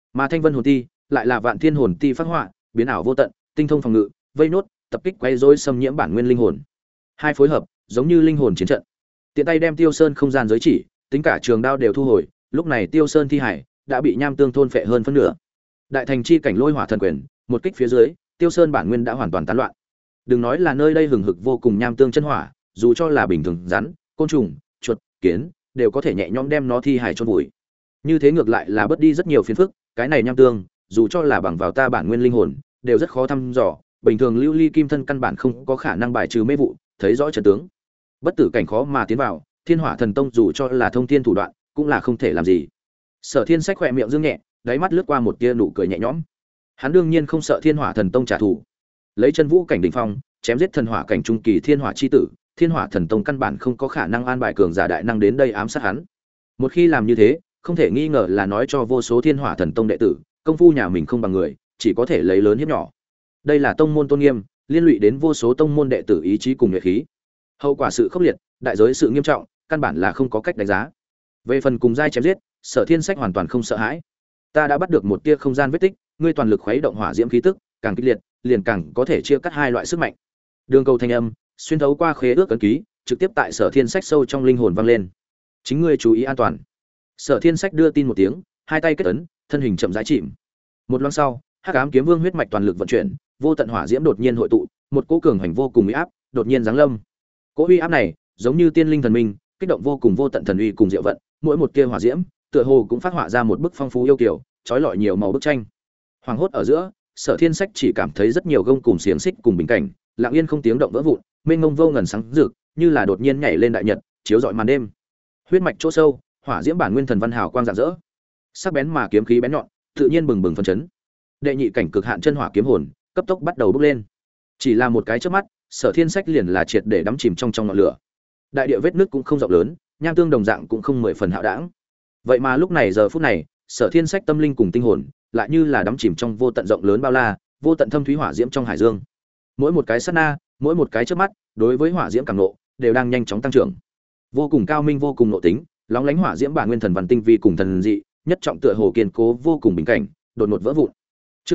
[SPEAKER 1] Mà Thanh Vân hồn ti lại là Vạn Thiên hồn ti phát họa, biến ảo vô tận, tinh thông phòng ngự, vây nốt, tập kích quấy rối xâm nhiễm bản nguyên linh hồn. Hai phối hợp, giống như linh hồn chiến trận. Tiện tay đem Tiêu Sơn không gian giới chỉ, tính cả trường đao đều thu hồi, lúc này Tiêu Sơn thi hải đã bị nham tương thôn phệ hơn phân nửa. Đại thành chi cảnh lôi hỏa thần quyền, một kích phía dưới, Tiêu Sơn bản nguyên đã hoàn toàn tán loạn. Đừng nói là nơi đây hừng hực vô cùng nham tương chân hỏa, dù cho là bình thường rắn, côn trùng, chuột, kiến, đều có thể nhẹ nhõm đem nó thi hải chôn vùi. Như thế ngược lại là bớt đi rất nhiều phiền phức, cái này nham tương, dù cho là bằng vào ta bản nguyên linh hồn, đều rất khó thăm dò, bình thường lưu ly kim thân căn bản không có khả năng bài trừ mê vụ, thấy rõ trận tướng. Bất tử cảnh khó mà tiến vào, Thiên Hỏa Thần Tông dù cho là thông thiên thủ đoạn, cũng là không thể làm gì. Sở Thiên Sách khẽ miệng dương nhẹ, đáy mắt lướt qua một tia nụ cười nhẹ nhõm. Hắn đương nhiên không sợ Thiên Hỏa Thần Tông trả thù. Lấy chân vũ cảnh đỉnh phong, chém giết thần hỏa cảnh trung kỳ Thiên Hỏa chi tử, Thiên Hỏa Thần Tông căn bản không có khả năng an bài cường giả đại năng đến đây ám sát hắn. Một khi làm như thế, không thể nghi ngờ là nói cho vô số Thiên Hỏa Thần Tông đệ tử, công phu nhà mình không bằng người, chỉ có thể lấy lớn hiếp nhỏ. Đây là tông môn tôn nghiêm, liên lụy đến vô số tông môn đệ tử ý chí cùng nhuệ khí. Hậu quả sự khốc liệt, đại giới sự nghiêm trọng, căn bản là không có cách đánh giá. Về phần cùng giai chém giết, Sở Thiên Sách hoàn toàn không sợ hãi. Ta đã bắt được một tia không gian vết tích, ngươi toàn lực khuấy động hỏa diễm khí tức, càng kịch liệt, liền càng có thể chia cắt hai loại sức mạnh. Đường cầu thanh âm, xuyên thấu qua khế ước ấn ký, trực tiếp tại Sở Thiên Sách sâu trong linh hồn vang lên. Chính ngươi chú ý an toàn. Sở Thiên Sách đưa tin một tiếng, hai tay kết ấn, thân hình chậm rãi chìm. Một loáng sau, Hắc Ám Kiếm Vương huyết mạch toàn lực vận chuyển, vô tận hỏa diễm đột nhiên hội tụ, một cỗ cường hành vô cùng uy áp, đột nhiên giáng lâm. Cỗ uy áp này, giống như tiên linh thần minh, kích động vô cùng vô tận thần uy cùng diệu vận, mỗi một tia hỏa diễm, tựa hồ cũng phát họa ra một bức phong phú yêu kiều, chói lọi nhiều màu bức tranh. Hoàng hốt ở giữa, Sở Thiên Sách chỉ cảm thấy rất nhiều gông cùng xiềng xích cùng bình cảnh, lặng yên không tiếng động vỡ vụn, mênh mông vô ngần sáng rực, như là đột nhiên nhảy lên đại nhật, chiếu rọi màn đêm. Huyết mạch chỗ sâu, hỏa diễm bản nguyên thần văn hào quang rạng rỡ. Sắc bén mà kiếm khí bén nhọn, tự nhiên bừng bừng phấn chấn. Đệ nhị cảnh cực hạn chân hỏa kiếm hồn, cấp tốc bắt đầu bốc lên. Chỉ là một cái chớp mắt, Sở Thiên Sách liền là triệt để đắm chìm trong ngọn lửa. Đại địa vết nứt cũng không rộng lớn, nham tương đồng dạng cũng không mười phần hạo đãng. Vậy mà lúc này giờ phút này, Sở Thiên Sách tâm linh cùng tinh hồn, lại như là đắm chìm trong vô tận rộng lớn bao la, vô tận thâm thúy hỏa diễm trong hải dương. Mỗi một cái sát na, mỗi một cái chớp mắt, đối với hỏa diễm cảm nộ, đều đang nhanh chóng tăng trưởng. Vô cùng cao minh vô cùng nộ tính, lóng lánh hỏa diễm bản nguyên thần văn tinh vi cùng thần dị, nhất trọng tựa hồ kiên cố vô cùng bình cảnh, đột ngột vỡ vụn. Chương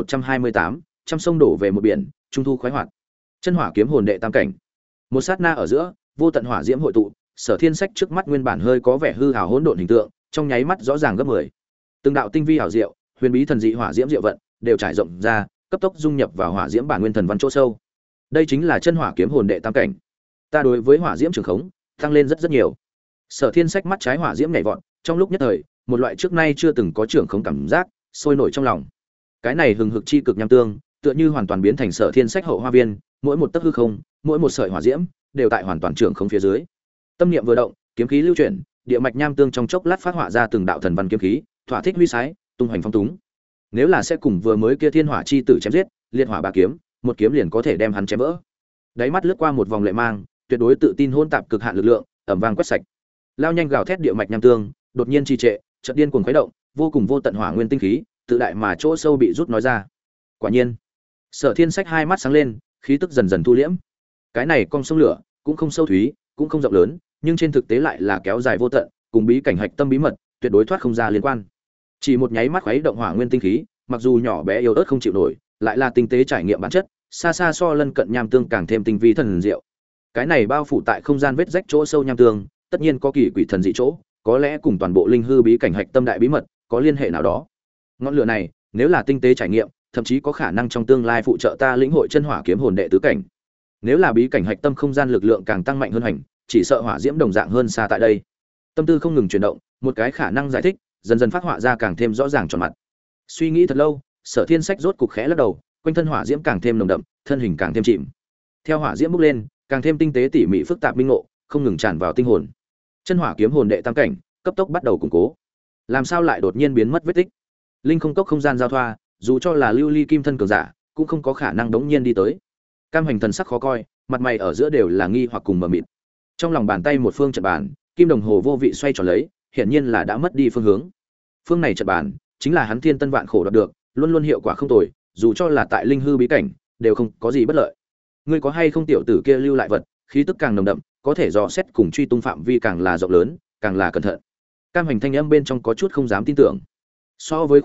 [SPEAKER 1] 1128, trăm sông đổ về một biển, trung thu khoái hoạt. Chân hỏa kiếm hồn đệ tam cảnh. Một sát na ở giữa, vô tận hỏa diễm hội tụ, Sở Thiên Sách trước mắt nguyên bản hơi có vẻ hư ảo hỗn độn hình tượng, trong nháy mắt rõ ràng gấp 10. Từng đạo tinh vi hảo diệu, huyền bí thần dị hỏa diễm diệu vận, đều trải rộng ra, cấp tốc dung nhập vào hỏa diễm bản nguyên thần văn chỗ sâu. Đây chính là chân hỏa kiếm hồn đệ tam cảnh. Ta đối với hỏa diễm trường khống, tăng lên rất nhiều. Sở Thiên Sách mắt trái hỏa diễm nhảy vọt, trong lúc nhất thời, một loại trước nay chưa từng có trường khống cảm giác sôi nổi trong lòng. Cái này hừng hực chi cực nham tương, tựa như hoàn toàn biến thành Sở Thiên Sách hậu hoa viên, mỗi một tấc hư không, mỗi một sợi hỏa diễm, đều tại hoàn toàn trường khống phía dưới. Tâm niệm vừa động, kiếm khí lưu chuyển, địa mạch nham tương trong chốc lát phát họa ra từng đạo thần văn kiếm khí, thỏa thích huy sái, tung hoành phong túng. Nếu là sẽ cùng vừa mới kia thiên hỏa chi tử chém giết, liệt hỏa ba kiếm, một kiếm liền có thể đem hắn chém vỡ. Đáy mắt lướt qua một vòng lệ mang, tuyệt đối tự tin hôn tạp cực hạn lực lượng, ầm vang quét sạch. Lao nhanh gào thét địa mạch nham tương, đột nhiên trì trệ, chợt điên cuồng khuấy động, vô cùng vô tận hỏa nguyên tinh khí, tự đại mà chỗ sâu bị rút nói ra. Quả nhiên, Sở Thiên Sách hai mắt sáng lên, khí tức dần dần thu liễm. Cái này con sông lửa, cũng không sâu thúy, cũng không rộng lớn, nhưng trên thực tế lại là kéo dài vô tận, cùng bí cảnh hạch tâm bí mật, tuyệt đối thoát không ra liên quan. Chỉ một nháy mắt khuấy động hỏa nguyên tinh khí, mặc dù nhỏ bé yếu ớt không chịu nổi, lại là tinh tế trải nghiệm bản chất, xa xa so lân cận nham tương càng thêm tinh vi thần diệu. Cái này bao phủ tại không gian vết rách chỗ sâu nham tương, tất nhiên có kỳ quỷ thần dị chỗ, có lẽ cùng toàn bộ linh hư bí cảnh hạch tâm đại bí mật có liên hệ nào đó. Ngọn lửa này, nếu là tinh tế trải nghiệm, thậm chí có khả năng trong tương lai phụ trợ ta lĩnh hội chân hỏa kiếm hồn đệ tứ cảnh. Nếu là bí cảnh hạch tâm không gian lực lượng càng tăng mạnh hơn hành, chỉ sợ hỏa diễm đồng dạng hơn xa tại đây. Tâm tư không ngừng chuyển động, một cái khả năng giải thích dần dần phát họa ra càng thêm rõ ràng tròn mặt. Suy nghĩ thật lâu, Sở Thiên Sách rốt cục khẽ lắc đầu, quanh thân hỏa diễm càng thêm nồng đậm, thân hình càng thêm chìm. Theo hỏa diễm bốc lên, càng thêm tinh tế tỉ mỉ phức tạp minh ngộ, không ngừng tràn vào tinh hồn. Chân hỏa kiếm hồn đệ tam cảnh, cấp tốc bắt đầu củng cố. Làm sao lại đột nhiên biến mất vết tích? Linh không cốc không gian giao thoa, dù cho là lưu ly kim thân cường giả, cũng không có khả năng đống nhiên đi tới. Cam Hành thần sắc khó coi, mặt mày ở giữa đều là nghi hoặc cùng mờ mịt. Trong lòng bàn tay một phương trận bàn, kim đồng hồ vô vị xoay tròn lấy, hiển nhiên là đã mất đi phương hướng. Phương này trận bàn, chính là hắn thiên tân vạn khổ đoạt được, luôn luôn hiệu quả không tồi, dù cho là tại linh hư bí cảnh, đều không có gì bất lợi. Ngươi có hay không tiểu tử kia lưu lại vật, khí tức càng nồng đậm, có thể dò xét cùng truy tung phạm vi càng là rộng lớn, càng là cẩn thận. Cam Hành thanh âm bên trong có chút không dám tin tưởng. So với khoảng cách,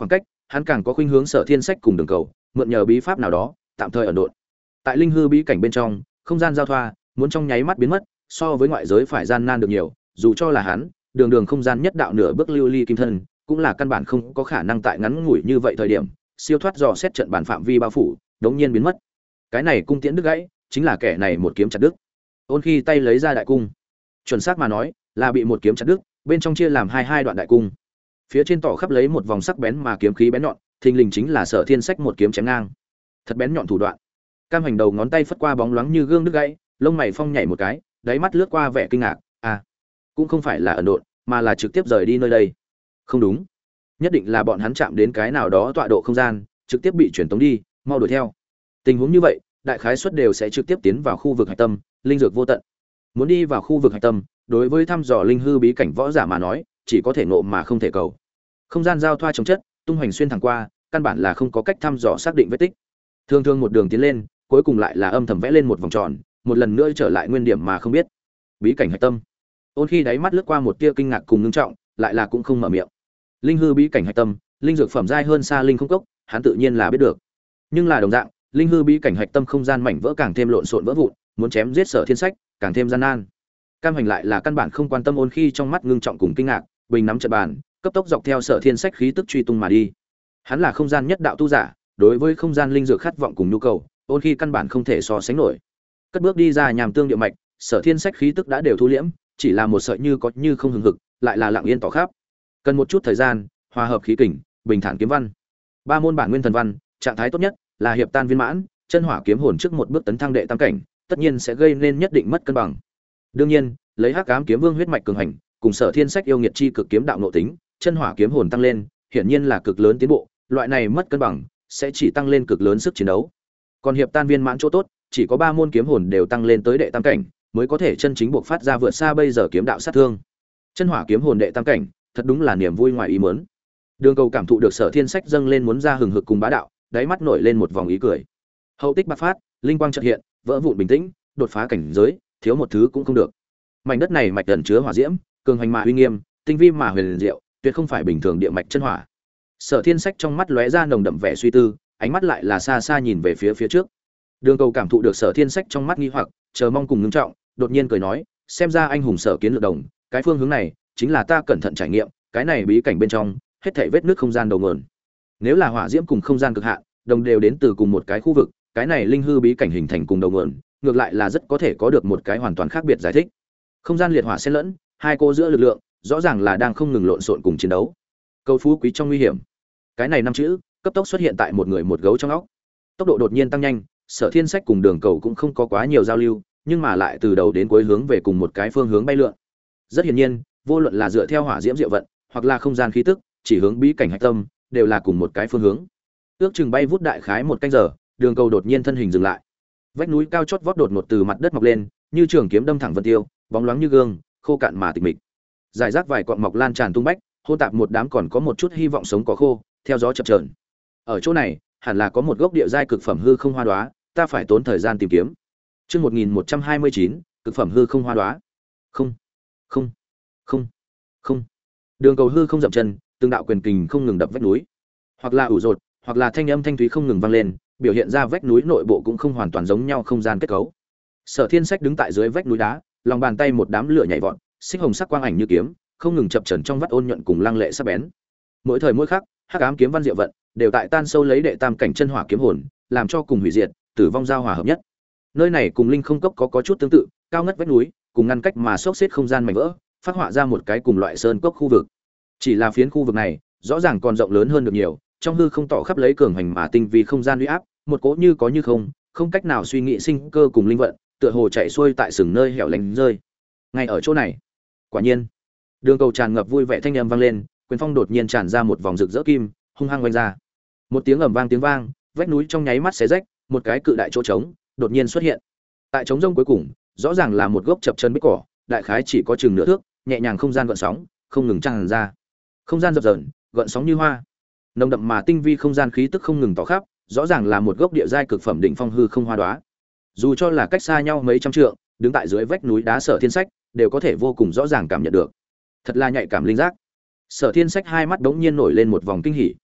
[SPEAKER 1] hắn càng có khuynh hướng Sở Thiên Sách cùng Đường Cầu, mượn nhờ bí pháp nào đó, tạm thời ẩn độn. Tại linh hư bí cảnh bên trong, không gian giao thoa, muốn trong nháy mắt biến mất, so với ngoại giới phải gian nan được nhiều, dù cho là hắn, đường không gian nhất đạo nửa bước lưu ly kim thân, cũng là căn bản không có khả năng tại ngắn ngủi như vậy thời điểm, siêu thoát dò xét trận bản phạm vi bao phủ, đống nhiên biến mất. Cái này cung tiễn đứt gãy, chính là kẻ này một kiếm chặt đứt. Ôn Khi tay lấy ra đại cung, chuẩn xác mà nói, là bị một kiếm chặt đứt, bên trong chia làm hai đoạn đại cung. Phía trên tỏ khắp lấy một vòng sắc bén mà kiếm khí bén nhọn, thình lình chính là Sở Thiên Sách một kiếm chém ngang. Thật bén nhọn thủ đoạn. Cam Hành đầu ngón tay phất qua bóng loáng như gương đứt gãy, lông mày phong nhảy một cái, đáy mắt lướt qua vẻ kinh ngạc, cũng không phải là ẩn độn, mà là trực tiếp rời đi nơi đây. Không đúng, nhất định là bọn hắn chạm đến cái nào đó tọa độ không gian, trực tiếp bị chuyển tống đi, mau đuổi theo. Tình huống như vậy, đại khái suất đều sẽ trực tiếp tiến vào khu vực hạch tâm, linh dược vô tận. Muốn đi vào khu vực hạch tâm, đối với thăm dò linh hư bí cảnh võ giả mà nói, chỉ có thể ngộ mà không thể cầu. Không gian giao thoa chống chất, tung hoành xuyên thẳng qua, căn bản là không có cách thăm dò xác định vết tích. Thường thường một đường tiến lên, cuối cùng lại là âm thầm vẽ lên một vòng tròn, một lần nữa trở lại nguyên điểm mà không biết. Bí cảnh hạch tâm. Ôn Khi đáy mắt lướt qua một tia kinh ngạc cùng ngưng trọng, lại là cũng không mở miệng. Linh hư bí cảnh hạch tâm, linh dược phẩm giai hơn xa linh không cốc, hắn tự nhiên là biết được. Nhưng là đồng dạng, linh hư bí cảnh hạch tâm không gian mảnh vỡ càng thêm lộn xộn vỡ vụn, muốn chém giết Sở Thiên Sách, càng thêm gian nan. Cam Hành lại là căn bản không quan tâm Ôn Khi trong mắt ngưng trọng cùng kinh ngạc, bình nắm trận bàn, cấp tốc dọc theo Sở Thiên Sách khí tức truy tung mà đi. Hắn là không gian nhất đạo tu giả, đối với không gian linh dược khát vọng cùng nhu cầu, Ôn Khi căn bản không thể so sánh nổi. Cất bước đi ra nhàm tương địa mạch, Sở Thiên Sách khí tức đã đều thu liễm, chỉ là một sợi như có như không hừng hực, lại là lặng yên tỏ khắp. Cần một chút thời gian, hòa hợp khí kình, bình thản kiếm văn. Ba môn bản nguyên thần văn, trạng thái tốt nhất là hiệp tan viên mãn, chân hỏa kiếm hồn trước một bước tấn thăng đệ tam cảnh, tất nhiên sẽ gây nên nhất định mất cân bằng. Đương nhiên, lấy Hắc Ám kiếm vương huyết mạch cường hành, cùng Sở Thiên Sách yêu nghiệt chi cực kiếm đạo nội tính, chân hỏa kiếm hồn tăng lên, hiển nhiên là cực lớn tiến bộ, loại này mất cân bằng sẽ chỉ tăng lên cực lớn sức chiến đấu. Còn hiệp tan viên mãn chỗ tốt, chỉ có ba môn kiếm hồn đều tăng lên tới đệ tam cảnh, mới có thể chân chính buộc phát ra vượt xa bây giờ kiếm đạo sát thương. Chân hỏa kiếm hồn đệ tam cảnh, thật đúng là niềm vui ngoài ý muốn. Đường Cầu cảm thụ được Sở Thiên Sách dâng lên muốn ra hừng hực cùng bá đạo, đáy mắt nổi lên một vòng ý cười. Hậu tích bạc phát, linh quang chợt hiện, vỡ vụn bình tĩnh, đột phá cảnh giới, thiếu một thứ cũng không được. Mảnh đất này mạch ẩn chứa hỏa diễm, cường hành mà uy nghiêm, tinh vi mà huyền diệu, tuyệt không phải bình thường địa mạch chân hỏa. Sở Thiên Sách trong mắt lóe ra nồng đậm vẻ suy tư, ánh mắt lại là xa xa nhìn về phía trước. Đường Cầu cảm thụ được Sở Thiên Sách trong mắt nghi hoặc, chờ mong cùng ngưng trọng, đột nhiên cười nói, xem ra anh hùng Sở Kiến lược đồng, cái phương hướng này chính là ta cẩn thận trải nghiệm, cái này bí cảnh bên trong, hết thảy vết nước không gian đầu nguồn. Nếu là hỏa diễm cùng không gian cực hạn, đồng đều đến từ cùng một cái khu vực, cái này linh hư bí cảnh hình thành cùng đầu nguồn, ngược lại là rất có thể có được một cái hoàn toàn khác biệt giải thích. Không gian liệt hỏa xen lẫn, hai cô giữa lực lượng, rõ ràng là đang không ngừng lộn xộn cùng chiến đấu. Câu phú quý trong nguy hiểm. Cái này năm chữ, cấp tốc xuất hiện tại một người một gấu trong óc. Tốc độ đột nhiên tăng nhanh, Sở Thiên Sách cùng Đường Cầu cũng không có quá nhiều giao lưu, nhưng mà lại từ đầu đến cuối hướng về cùng một cái phương hướng bay lượn. Rất hiển nhiên, vô luận là dựa theo hỏa diễm diệu vận, hoặc là không gian khí tức, chỉ hướng bí cảnh hạch tâm, đều là cùng một cái phương hướng. Ước chừng bay vút đại khái một canh giờ, Đường Cầu đột nhiên thân hình dừng lại. Vách núi cao chót vót đột ngột từ mặt đất mọc lên, như trường kiếm đâm thẳng vân tiêu, bóng loáng như gương, khô cạn mà tịch mịch. Giải rác vài cọng mọc lan tràn tung bách, hô tạp một đám còn có một chút hy vọng sống có khô, theo gió chập chờn. Ở chỗ này, hẳn là có một gốc địa giai cực phẩm hư không hoa đóa, ta phải tốn thời gian tìm kiếm. Chương 1129, cực phẩm hư không hoa đóa. Không, không, không, không. Đường Cầu hư không dậm chân, từng đạo quyền kình không ngừng đập vách núi. Hoặc là ủ rột, hoặc là thanh âm thanh thúy không ngừng vang lên, biểu hiện ra vách núi nội bộ cũng không hoàn toàn giống nhau không gian kết cấu. Sở Thiên Sách đứng tại dưới vách núi đá, lòng bàn tay một đám lửa nhảy vọt, xích hồng sắc quang ảnh như kiếm, không ngừng chập chờn trong vắt ôn nhuận cùng lăng lệ sắc bén. Mỗi thời mỗi khắc, Hắc Ám kiếm văn diệu vận đều tại tan sâu lấy đệ tam cảnh chân hỏa kiếm hồn, làm cho cùng hủy diệt, tử vong giao hòa hợp nhất. Nơi này cùng linh không cốc có chút tương tự, cao ngất vách núi, cùng ngăn cách mà xốc xếp không gian mảnh vỡ, phát họa ra một cái cùng loại sơn cốc khu vực. Chỉ là phiến khu vực này, rõ ràng còn rộng lớn hơn được nhiều, trong hư không tỏ khắp lấy cường hành mà tinh vi không gian uy áp, một cỗ như có như không, không cách nào suy nghĩ sinh cơ cùng linh vận, tựa hồ chạy xuôi tại sừng nơi hẻo lánh rơi. Ngay ở chỗ này, quả nhiên, Đường Cầu tràn ngập vui vẻ thanh âm vang lên, quyền phong đột nhiên tràn ra một vòng rực rỡ kim, hung hăng vang ra. Một tiếng ầm vang tiếng vang, vách núi trong nháy mắt xé rách, một cái cự đại chỗ trống đột nhiên xuất hiện. Tại trống rông cuối cùng, rõ ràng là một gốc chập chân bích cỏ, đại khái chỉ có chừng nửa thước, nhẹ nhàng không gian gợn sóng, không ngừng tràn ra. Không gian dập dờn, gợn sóng như hoa. Nồng đậm mà tinh vi không gian khí tức không ngừng tỏ khắp, rõ ràng là một gốc địa giai cực phẩm đỉnh phong hư không hoa đóa. Dù cho là cách xa nhau mấy trăm trượng, đứng tại dưới vách núi đá Sở Thiên Sách, đều có thể vô cùng rõ ràng cảm nhận được. Thật là nhạy cảm linh giác. Sở Thiên Sách hai mắt đống nhiên nổi lên một vòng kinh hỉ.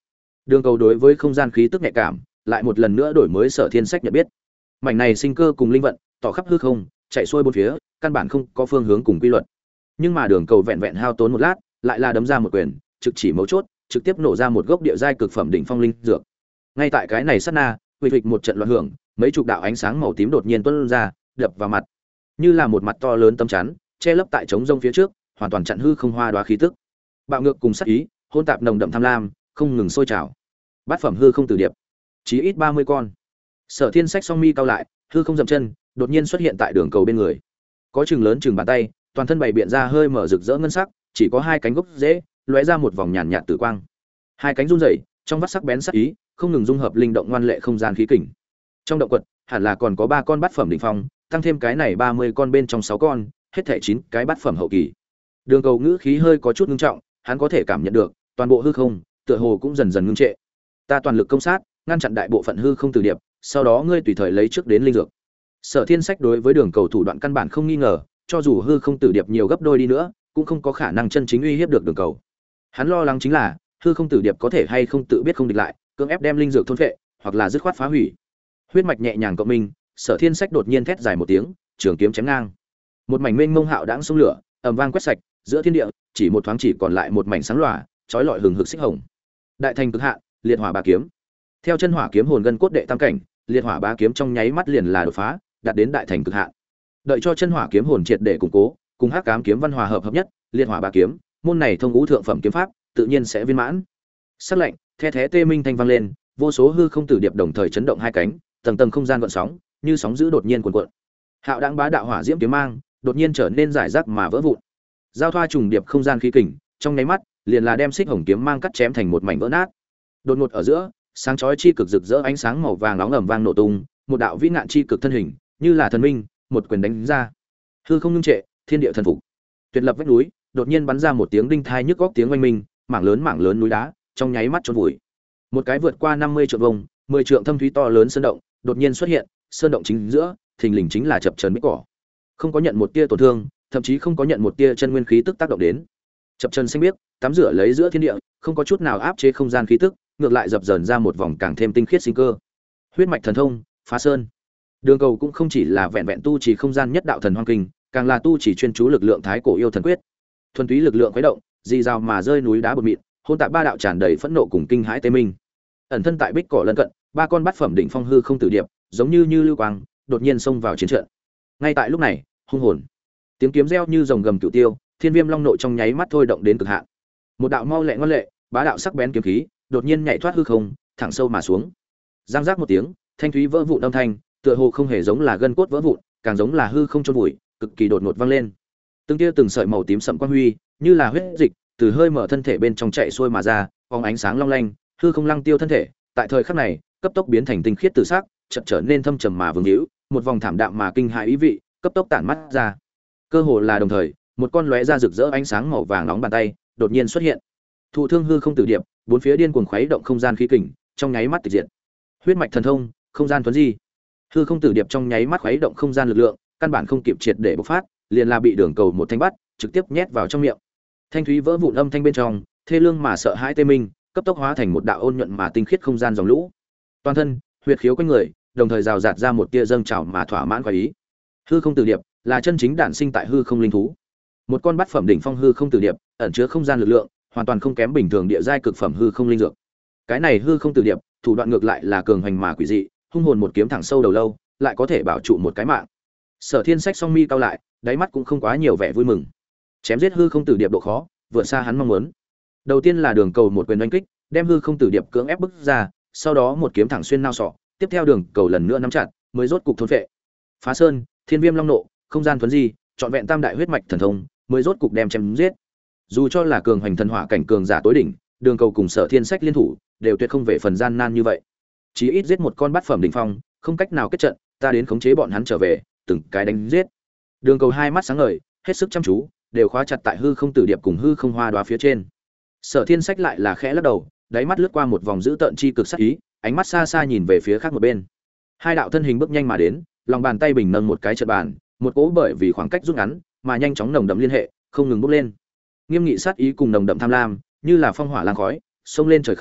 [SPEAKER 1] Đường cầu đối với không gian khí tức nhạy cảm, lại một lần nữa đổi mới Sở Thiên Sách nhận biết. Mảnh này sinh cơ cùng linh vận, tỏ khắp hư không, chạy xuôi bốn phía, căn bản không có phương hướng cùng quy luật. Nhưng mà đường cầu vẹn vẹn hao tốn một lát, lại là đấm ra một quyền, trực chỉ mấu chốt, trực tiếp nổ ra một gốc địa giai cực phẩm đỉnh phong linh dược. Ngay tại cái này sát na, huỵch huỵch một trận loạn hưởng, mấy chục đạo ánh sáng màu tím đột nhiên tuôn ra, đập vào mặt, như là một mặt to lớn tấm chắn, che lấp tại trống rông phía trước, hoàn toàn chặn hư không hoa đóa khí tức. Bạo ngược cùng sát ý, hỗn tạp nồng đậm tham lam, không ngừng sôi trào. Bát phẩm hư không tử điệp, chí ít 30 con. Sở Thiên Sách song mi cao lại, hư không dậm chân, đột nhiên xuất hiện tại đường cầu bên người. Có chừng lớn chừng bàn tay, toàn thân bày biện ra hơi mở rực rỡ ngân sắc, chỉ có hai cánh gốc rễ, lóe ra một vòng nhàn nhạt tử quang. Hai cánh run rẩy, trong vắt sắc bén sắc ý, không ngừng dung hợp linh động ngoan lệ không gian khí kình. Trong động quật, hẳn là còn có 3 con bát phẩm đỉnh phong, tăng thêm cái này 30 con bên trong 6 con, hết thảy 9 cái bát phẩm hậu kỳ. Đường cầu ngữ khí hơi có chút ngưng trọng, hắn có thể cảm nhận được, toàn bộ hư không, tựa hồ cũng dần dần ngưng trệ. Ta toàn lực công sát, ngăn chặn đại bộ phận hư không tử điệp, sau đó ngươi tùy thời lấy trước đến linh dược. Sở Thiên Sách đối với đường cầu thủ đoạn căn bản không nghi ngờ, cho dù hư không tử điệp nhiều gấp đôi đi nữa, cũng không có khả năng chân chính uy hiếp được đường cầu. Hắn lo lắng chính là hư không tử điệp có thể hay không tự biết không địch lại, cưỡng ép đem linh dược thôn phệ, hoặc là dứt khoát phá hủy. Huyết mạch nhẹ nhàng cộng minh, Sở Thiên Sách đột nhiên thét dài một tiếng, trường kiếm chém ngang. Một mảnh mênh mông hạo đãng sông lửa, ầm vang quét sạch, giữa thiên địa, chỉ một thoáng chỉ còn lại một mảnh sáng lòa, chói lọi hừng hực xích hồng. Đại thành cực hạn, liệt hỏa bá kiếm. Theo chân hỏa kiếm hồn gân cốt đệ tam cảnh, liệt hỏa bá kiếm trong nháy mắt liền là đột phá, đạt đến đại thành cực hạn. Đợi cho chân hỏa kiếm hồn triệt để củng cố, cùng hắc ám kiếm văn hòa hợp hợp nhất, liệt hỏa bá kiếm, môn này thông ngũ thượng phẩm kiếm pháp, tự nhiên sẽ viên mãn. Sắc lạnh, the thé tê minh thanh vang lên, vô số hư không tử điệp đồng thời chấn động hai cánh, tầng tầng không gian gợn sóng, như sóng dữ đột nhiên cuồn cuộn. Hạo đãng bá đạo hỏa diễm kiếm mang, đột nhiên trở nên giải rác mà vỡ vụn. Giao thoa trùng điệp không gian khí kình, trong nháy mắt, liền là đem xích hồng kiếm mang cắt chém thành một mảnh vỡ nát. Đột ngột ở giữa, sáng chói chi cực rực rỡ ánh sáng màu vàng nóng ầm vang nổ tung, một đạo vĩ ngạn chi cực thân hình, như là thần minh, một quyền đánh ra. Hư không ngưng trệ, thiên địa thần phục. Tuyệt lập vách núi, đột nhiên bắn ra một tiếng đinh thai nhức góc tiếng oanh minh, mảng lớn núi đá, trong nháy mắt chôn vùi. Một cái vượt qua 50 trượng vuông, 10 trượng thâm thúy to lớn sơn động, đột nhiên xuất hiện, sơn động chính giữa, thình lình chính là chập chờn bích cỏ. Không có nhận một tia tổn thương, thậm chí không có nhận một tia chân nguyên khí tức tác động đến. Chập chờn xanh biếc, tắm rửa lấy giữa thiên địa, không có chút nào áp chế không gian khí tức, ngược lại dập dờn ra một vòng càng thêm tinh khiết sinh cơ. Huyết mạch thần thông, phá sơn. Đường cầu cũng không chỉ là vẹn vẹn tu chỉ không gian nhất đạo thần hoang kinh, càng là tu chỉ chuyên chú lực lượng thái cổ yêu thần quyết. Thuần túy lực lượng khuấy động, di rào mà rơi núi đá bột mịn, hôn tạp ba đạo tràn đầy phẫn nộ cùng kinh hãi tê minh. Ẩn thân tại bích cỏ lân cận, 3 con bát phẩm đỉnh phong hư không tử điệp, giống như lưu quang, đột nhiên xông vào chiến trận. Ngay tại lúc này, hung hồn, tiếng kiếm reo như rồng gầm cửu tiêu, thiên viêm long nộ trong nháy mắt thôi động đến cực hạn. Một đạo mau lẹ ngoan lệ, bá đạo sắc bén kiếm khí, đột nhiên nhảy thoát hư không, thẳng sâu mà xuống. Giang giác một tiếng, thanh thúy vỡ vụn âm thanh, tựa hồ không hề giống là gân cốt vỡ vụn, càng giống là hư không chôn vùi, cực kỳ đột ngột vang lên. Từng tia từng sợi màu tím sẫm quang huy, như là huyết dịch, từ hơi mở thân thể bên trong chạy xuôi mà ra, phóng ánh sáng long lanh, hư không lăng tiêu thân thể, tại thời khắc này, cấp tốc biến thành tinh khiết tử sắc, chợt trở nên thâm trầm mà vương hữu, một vòng thảm đạm mà kinh hãi ý vị, cấp tốc tản mắt ra. Cơ hồ là đồng thời, một con lóe ra rực rỡ ánh sáng màu vàng nóng bàn tay, đột nhiên xuất hiện. Thụ thương hư không tử điệp, bốn phía điên cuồng khuấy động không gian khí kình, trong nháy mắt tịch diệt. Huyết mạch thần thông, không gian thuần di. Hư không tử điệp trong nháy mắt khuấy động không gian lực lượng, căn bản không kịp triệt để bộc phát, liền là bị đường cầu một thanh bắt, trực tiếp nhét vào trong miệng. Thanh thúy vỡ vụn âm thanh bên trong, thê lương mà sợ hãi tê minh, cấp tốc hóa thành một đạo ôn nhuận mà tinh khiết không gian dòng lũ. Toàn thân, huyết khiếu quanh người, đồng thời rào rạt ra một tia dâng trào mà thỏa mãn khoái ý. Hư không tử điệp là chân chính đản sinh tại hư không linh thú. Một con bát phẩm đỉnh phong hư không tử điệp, ẩn chứa không gian lực lượng, hoàn toàn không kém bình thường địa giai cực phẩm hư không linh dược. Cái này hư không tử điệp, thủ đoạn ngược lại là cường hành mà quỷ dị, hung hồn một kiếm thẳng sâu đầu lâu, lại có thể bảo trụ một cái mạng. Sở Thiên Sách song mi cao lại, đáy mắt cũng không quá nhiều vẻ vui mừng. Chém giết hư không tử điệp độ khó, vượt xa hắn mong muốn. Đầu tiên là đường cầu một quyền đánh kích, đem hư không tử điệp cưỡng ép bức ra, sau đó một kiếm thẳng xuyên nao sọ, tiếp theo đường cầu lần nữa nắm chặt, mới rốt cục thôn phệ. Phá sơn, thiên viêm long nộ, không gian thuần di, trọn vẹn tam đại huyết mạch thần thông, mới rốt cục đem chém giết. Dù cho là cường hành thần hỏa cảnh cường giả tối đỉnh, đường cầu cùng Sở Thiên Sách liên thủ, đều tuyệt không về phần gian nan như vậy. Chí ít giết một con bát phẩm đỉnh phong, không cách nào kết trận, ta đến khống chế bọn hắn trở về, từng cái đánh giết. Đường cầu hai mắt sáng ngời, hết sức chăm chú, đều khóa chặt tại hư không tử điệp cùng hư không hoa đóa phía trên. Sở Thiên Sách lại là khẽ lắc đầu, đáy mắt lướt qua một vòng dữ tợn chi cực sắc ý, ánh mắt xa xa nhìn về phía khác một bên. Hai đạo thân hình bước nhanh mà đến, lòng bàn tay bình nâng một cái trận bàn, một cỗ bởi vì khoảng cách rút ngắn mà nhanh chóng nồng đậm liên hệ, không ngừng bốc lên. Nghiêm nghị sát ý cùng nồng đậm tham lam, như là phong hỏa lang khói, xông lên trời không,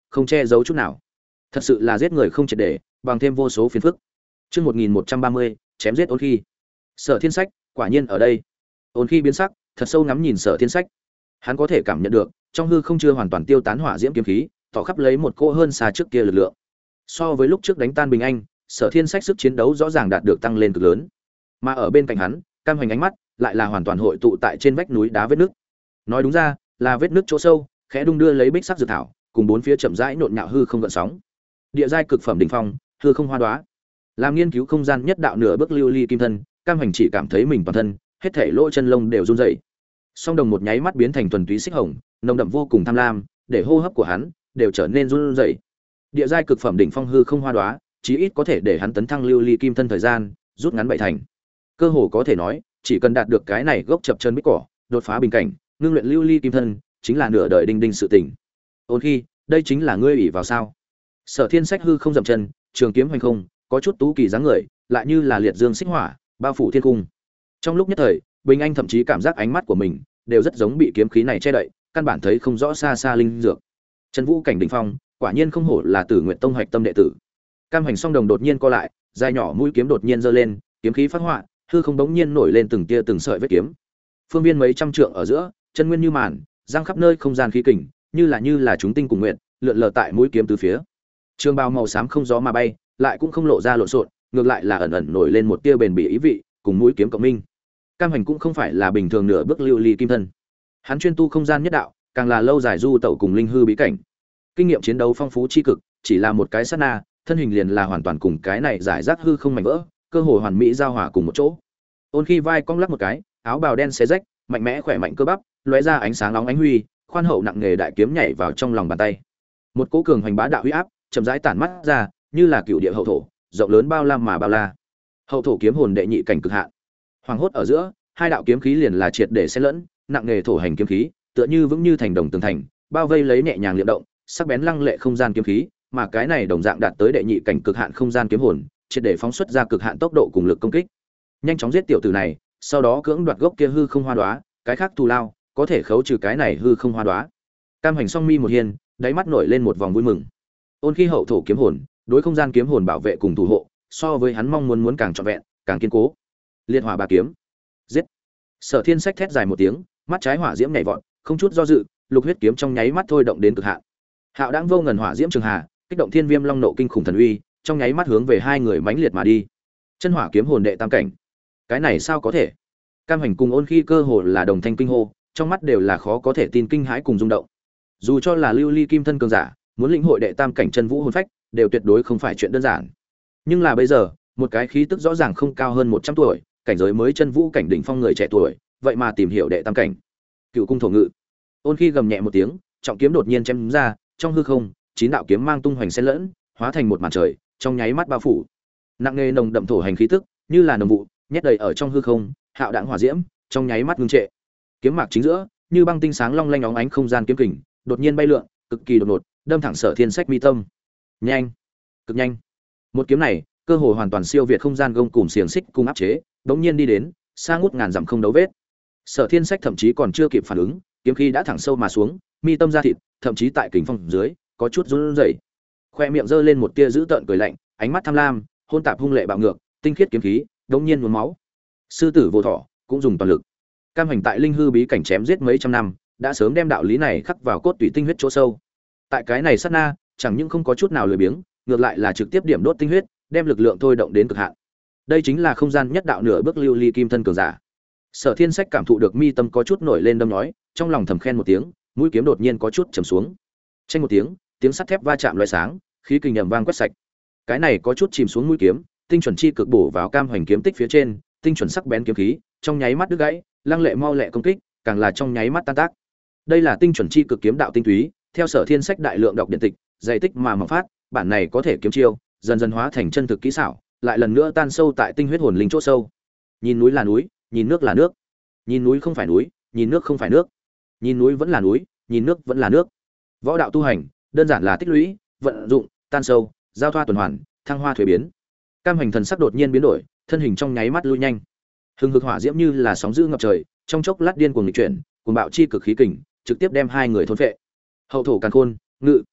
[SPEAKER 1] không che giấu chút nào. Thật sự là giết người không triệt để, bằng thêm vô số phiền phức. Chương 1130, chém giết Ôn Khi. Sở Thiên Sách, quả nhiên ở đây. Ôn Khi biến sắc, thật sâu ngắm nhìn Sở Thiên Sách. Hắn có thể cảm nhận được, trong hư không chưa hoàn toàn tiêu tán hỏa diễm kiếm khí, tỏ khắp lấy một cỗ hơn xa trước kia lực lượng. So với lúc trước đánh tan Bình Anh, Sở Thiên Sách sức chiến đấu rõ ràng đạt được tăng lên cực lớn. Mà ở bên cạnh hắn, Cam Hoành ánh mắt lại là hoàn toàn hội tụ tại trên vách núi đá vết nước. Nói đúng ra, là vết nước chỗ sâu, khẽ đung đưa lấy bích sắc dược thảo, cùng bốn phía chậm rãi nhộn nhạo hư không gợn sóng. Địa giai cực phẩm đỉnh phong, hư không hoa đóa. Làm nghiên cứu không gian nhất đạo nửa bước lưu ly kim thân, Cam Hoành chỉ cảm thấy mình toàn thân, hết thảy lỗ chân lông đều run rẩy. Song đồng một nháy mắt biến thành thuần túy xích hồng, nồng đậm vô cùng tham lam, để hô hấp của hắn đều trở nên run rẩy. Địa giai cực phẩm đỉnh phong hư không hoa đóa, chí ít có thể để hắn tấn thăng lưu ly kim thân thời gian rút ngắn bảy thành. Cơ hồ có thể nói, chỉ cần đạt được cái này gốc chập chân bích cỏ, đột phá bình cảnh, ngưng luyện lưu ly kim thân, chính là nửa đời đinh đinh sự tình. Ôn Khi, đây chính là ngươi ủy vào sao? Sở Thiên Sách hư không dậm chân, trường kiếm hoành không, có chút tú kỳ dáng người, lại như là liệt dương xích hỏa, bao phủ thiên cung. Trong lúc nhất thời, Bình Anh thậm chí cảm giác ánh mắt của mình đều rất giống bị kiếm khí này che đậy, căn bản thấy không rõ xa xa linh dược. Trần Vũ cảnh đỉnh phong, quả nhiên không hổ là Tử Nguyện Tông hạch tâm đệ tử. Cam Hành song đồng đột nhiên co lại, dài nhỏ mũi kiếm đột nhiên giơ lên, kiếm khí phát họa, hư không bỗng nhiên nổi lên từng tia từng sợi vết kiếm. Phương viên mấy trăm trượng ở giữa, chân nguyên như màn, giăng khắp nơi không gian khí kình, như là chúng tinh cùng nguyện, lượn lờ tại mũi kiếm từ phía. Trường bào màu xám không gió mà bay, lại cũng không lộ ra lộn xộn, ngược lại là ẩn ẩn nổi lên một tia bền bỉ ý vị, cùng mũi kiếm cộng minh. Cam Hành cũng không phải là bình thường nửa bước lưu ly kim thân. Hắn chuyên tu không gian nhất đạo, càng là lâu dài du tẩu cùng linh hư bí cảnh. Kinh nghiệm chiến đấu phong phú chi cực, chỉ là một cái sát na, thân hình liền là hoàn toàn cùng cái này giải rác hư không mảnh vỡ, cơ hồ hoàn mỹ giao hòa cùng một chỗ. Ôn Khi vai cong lắc một cái, áo bào đen xé rách, mạnh mẽ khỏe mạnh cơ bắp, lóe ra ánh sáng nóng ánh huy, khoan hậu nặng nghề đại kiếm nhảy vào trong lòng bàn tay. Một cỗ cường hoành bá đạo uy áp, chậm rãi tản mắt ra, như là cựu địa hậu thổ, rộng lớn bao la mà bao la. Hậu thổ kiếm hồn đệ nhị cảnh cực hạn. Hoàng hốt ở giữa, hai đạo kiếm khí liền là triệt để xen lẫn, nặng nghề thổ hành kiếm khí, tựa như vững như thành đồng tường thành, bao vây lấy nhẹ nhàng liệm động, sắc bén lăng lệ không gian kiếm khí, mà cái này đồng dạng đạt tới đệ nhị cảnh cực hạn không gian kiếm hồn, triệt để phóng xuất ra cực hạn tốc độ cùng lực công kích. Nhanh chóng giết tiểu tử này, sau đó cưỡng đoạt gốc kia hư không hoa đóa, cái khác thù lao, có thể khấu trừ cái này hư không hoa đóa. Cam Hành song mi một hiên, đáy mắt nổi lên một vòng vui mừng. Ôn Khi hậu thổ kiếm hồn, đối không gian kiếm hồn bảo vệ cùng thủ hộ, so với hắn mong muốn càng trọn vẹn, càng kiên cố. Liệt hỏa bà kiếm, giết! Sở Thiên Sách thét dài một tiếng, mắt trái hỏa diễm nhảy vọt, không chút do dự, lục huyết kiếm trong nháy mắt thôi động đến cực hạn. Hạo đãng vô ngần hỏa diễm trường hà, kích động thiên viêm long nộ kinh khủng thần uy, trong nháy mắt hướng về hai người mãnh liệt mà đi. Chân hỏa kiếm hồn đệ tam cảnh, cái này sao có thể? Cam Hành cùng Ôn Khi cơ hồ là đồng thanh kinh hô, trong mắt đều là khó có thể tin kinh hãi cùng rung động. Dù cho là lưu ly kim thân cường giả, muốn lĩnh hội đệ tam cảnh chân vũ hồn phách, đều tuyệt đối không phải chuyện đơn giản. Nhưng là bây giờ, một cái khí tức rõ ràng không cao hơn 100 tuổi, cảnh giới mới chân vũ cảnh đỉnh phong người trẻ tuổi, vậy mà tìm hiểu đệ tam cảnh. Cựu cung thổ ngự. Ôn Khi gầm nhẹ một tiếng, trọng kiếm đột nhiên chém ra, trong hư không, chín đạo kiếm mang tung hoành xen lẫn, hóa thành một màn trời, trong nháy mắt bao phủ. Nặng nề nồng đậm thổ hành khí tức, như là nồng vụ, nhét đầy ở trong hư không, hạo đãng hỏa diễm, trong nháy mắt ngưng trệ. Kiếm mạc chính giữa, như băng tinh sáng long lanh óng ánh không gian kiếm kình, đột nhiên bay lượn, cực kỳ đột ngột, đâm thẳng Sở Thiên Sách mi tâm. Nhanh, cực nhanh. Một kiếm này, cơ hồ hoàn toàn siêu việt không gian gông cùm xiềng xích cùng áp chế, đống nhiên đi đến, xa ngút ngàn dặm không đấu vết. Sở Thiên Sách thậm chí còn chưa kịp phản ứng, kiếm khí đã thẳng sâu mà xuống, mi tâm ra thịt, thậm chí tại kình phong dưới, có chút run rẩy. Khoe miệng giơ lên một tia dữ tợn cười lạnh, ánh mắt tham lam, hôn tạp hung lệ bạo ngược, tinh khiết kiếm khí, đống nhiên nhuốm máu. Sư tử vô thọ, cũng dùng toàn lực. Cam Hành tại linh hư bí cảnh chém giết mấy trăm năm, đã sớm đem đạo lý này khắc vào cốt tủy tinh huyết chỗ sâu. Tại cái này sát na, chẳng những không có chút nào lười biếng, ngược lại là trực tiếp điểm đốt tinh huyết, đem lực lượng thôi động đến cực hạn. Đây chính là không gian nhất đạo nửa bước lưu ly kim thân cường giả. Sở Thiên Sách cảm thụ được mi tâm có chút nổi lên đâm nhói, trong lòng thầm khen một tiếng, mũi kiếm đột nhiên có chút trầm xuống. Chênh một tiếng, tiếng sắt thép va chạm loé sáng, khí kình ầm vang quét sạch. Cái này có chút chìm xuống mũi kiếm, tinh chuẩn chi cực bổ vào Cam Hoành kiếm tích phía trên, tinh chuẩn sắc bén kiếm khí, trong nháy mắt đứt gãy, lăng lệ mau lẹ công kích, càng là trong nháy mắt tan tác. Đây là tinh chuẩn chi cực kiếm đạo tinh túy, theo Sở Thiên Sách đại lượng đọc điện tịch, dày tích mà phát, bản này có thể kiếm chiêu, dần dần hóa thành chân thực kỹ xảo, lại lần nữa tan sâu tại tinh huyết hồn linh chỗ sâu. Nhìn núi là núi, nhìn nước là nước. Nhìn núi không phải núi, nhìn nước không phải nước. Nhìn núi vẫn là núi, nhìn nước vẫn là nước. Võ đạo tu hành, đơn giản là tích lũy, vận dụng, tan sâu, giao thoa tuần hoàn, thăng hoa thuế biến. Cam Hành thần sắc đột nhiên biến đổi, thân hình trong nháy mắt lui nhanh. Hừng hực hỏa diễm như là sóng dữ ngập trời, trong chốc lát điên cuồng nghịch chuyển, cuồng bạo chi cực khí kình, trực tiếp đem hai người thôn phệ. Hậu thổ càn khôn, ngự.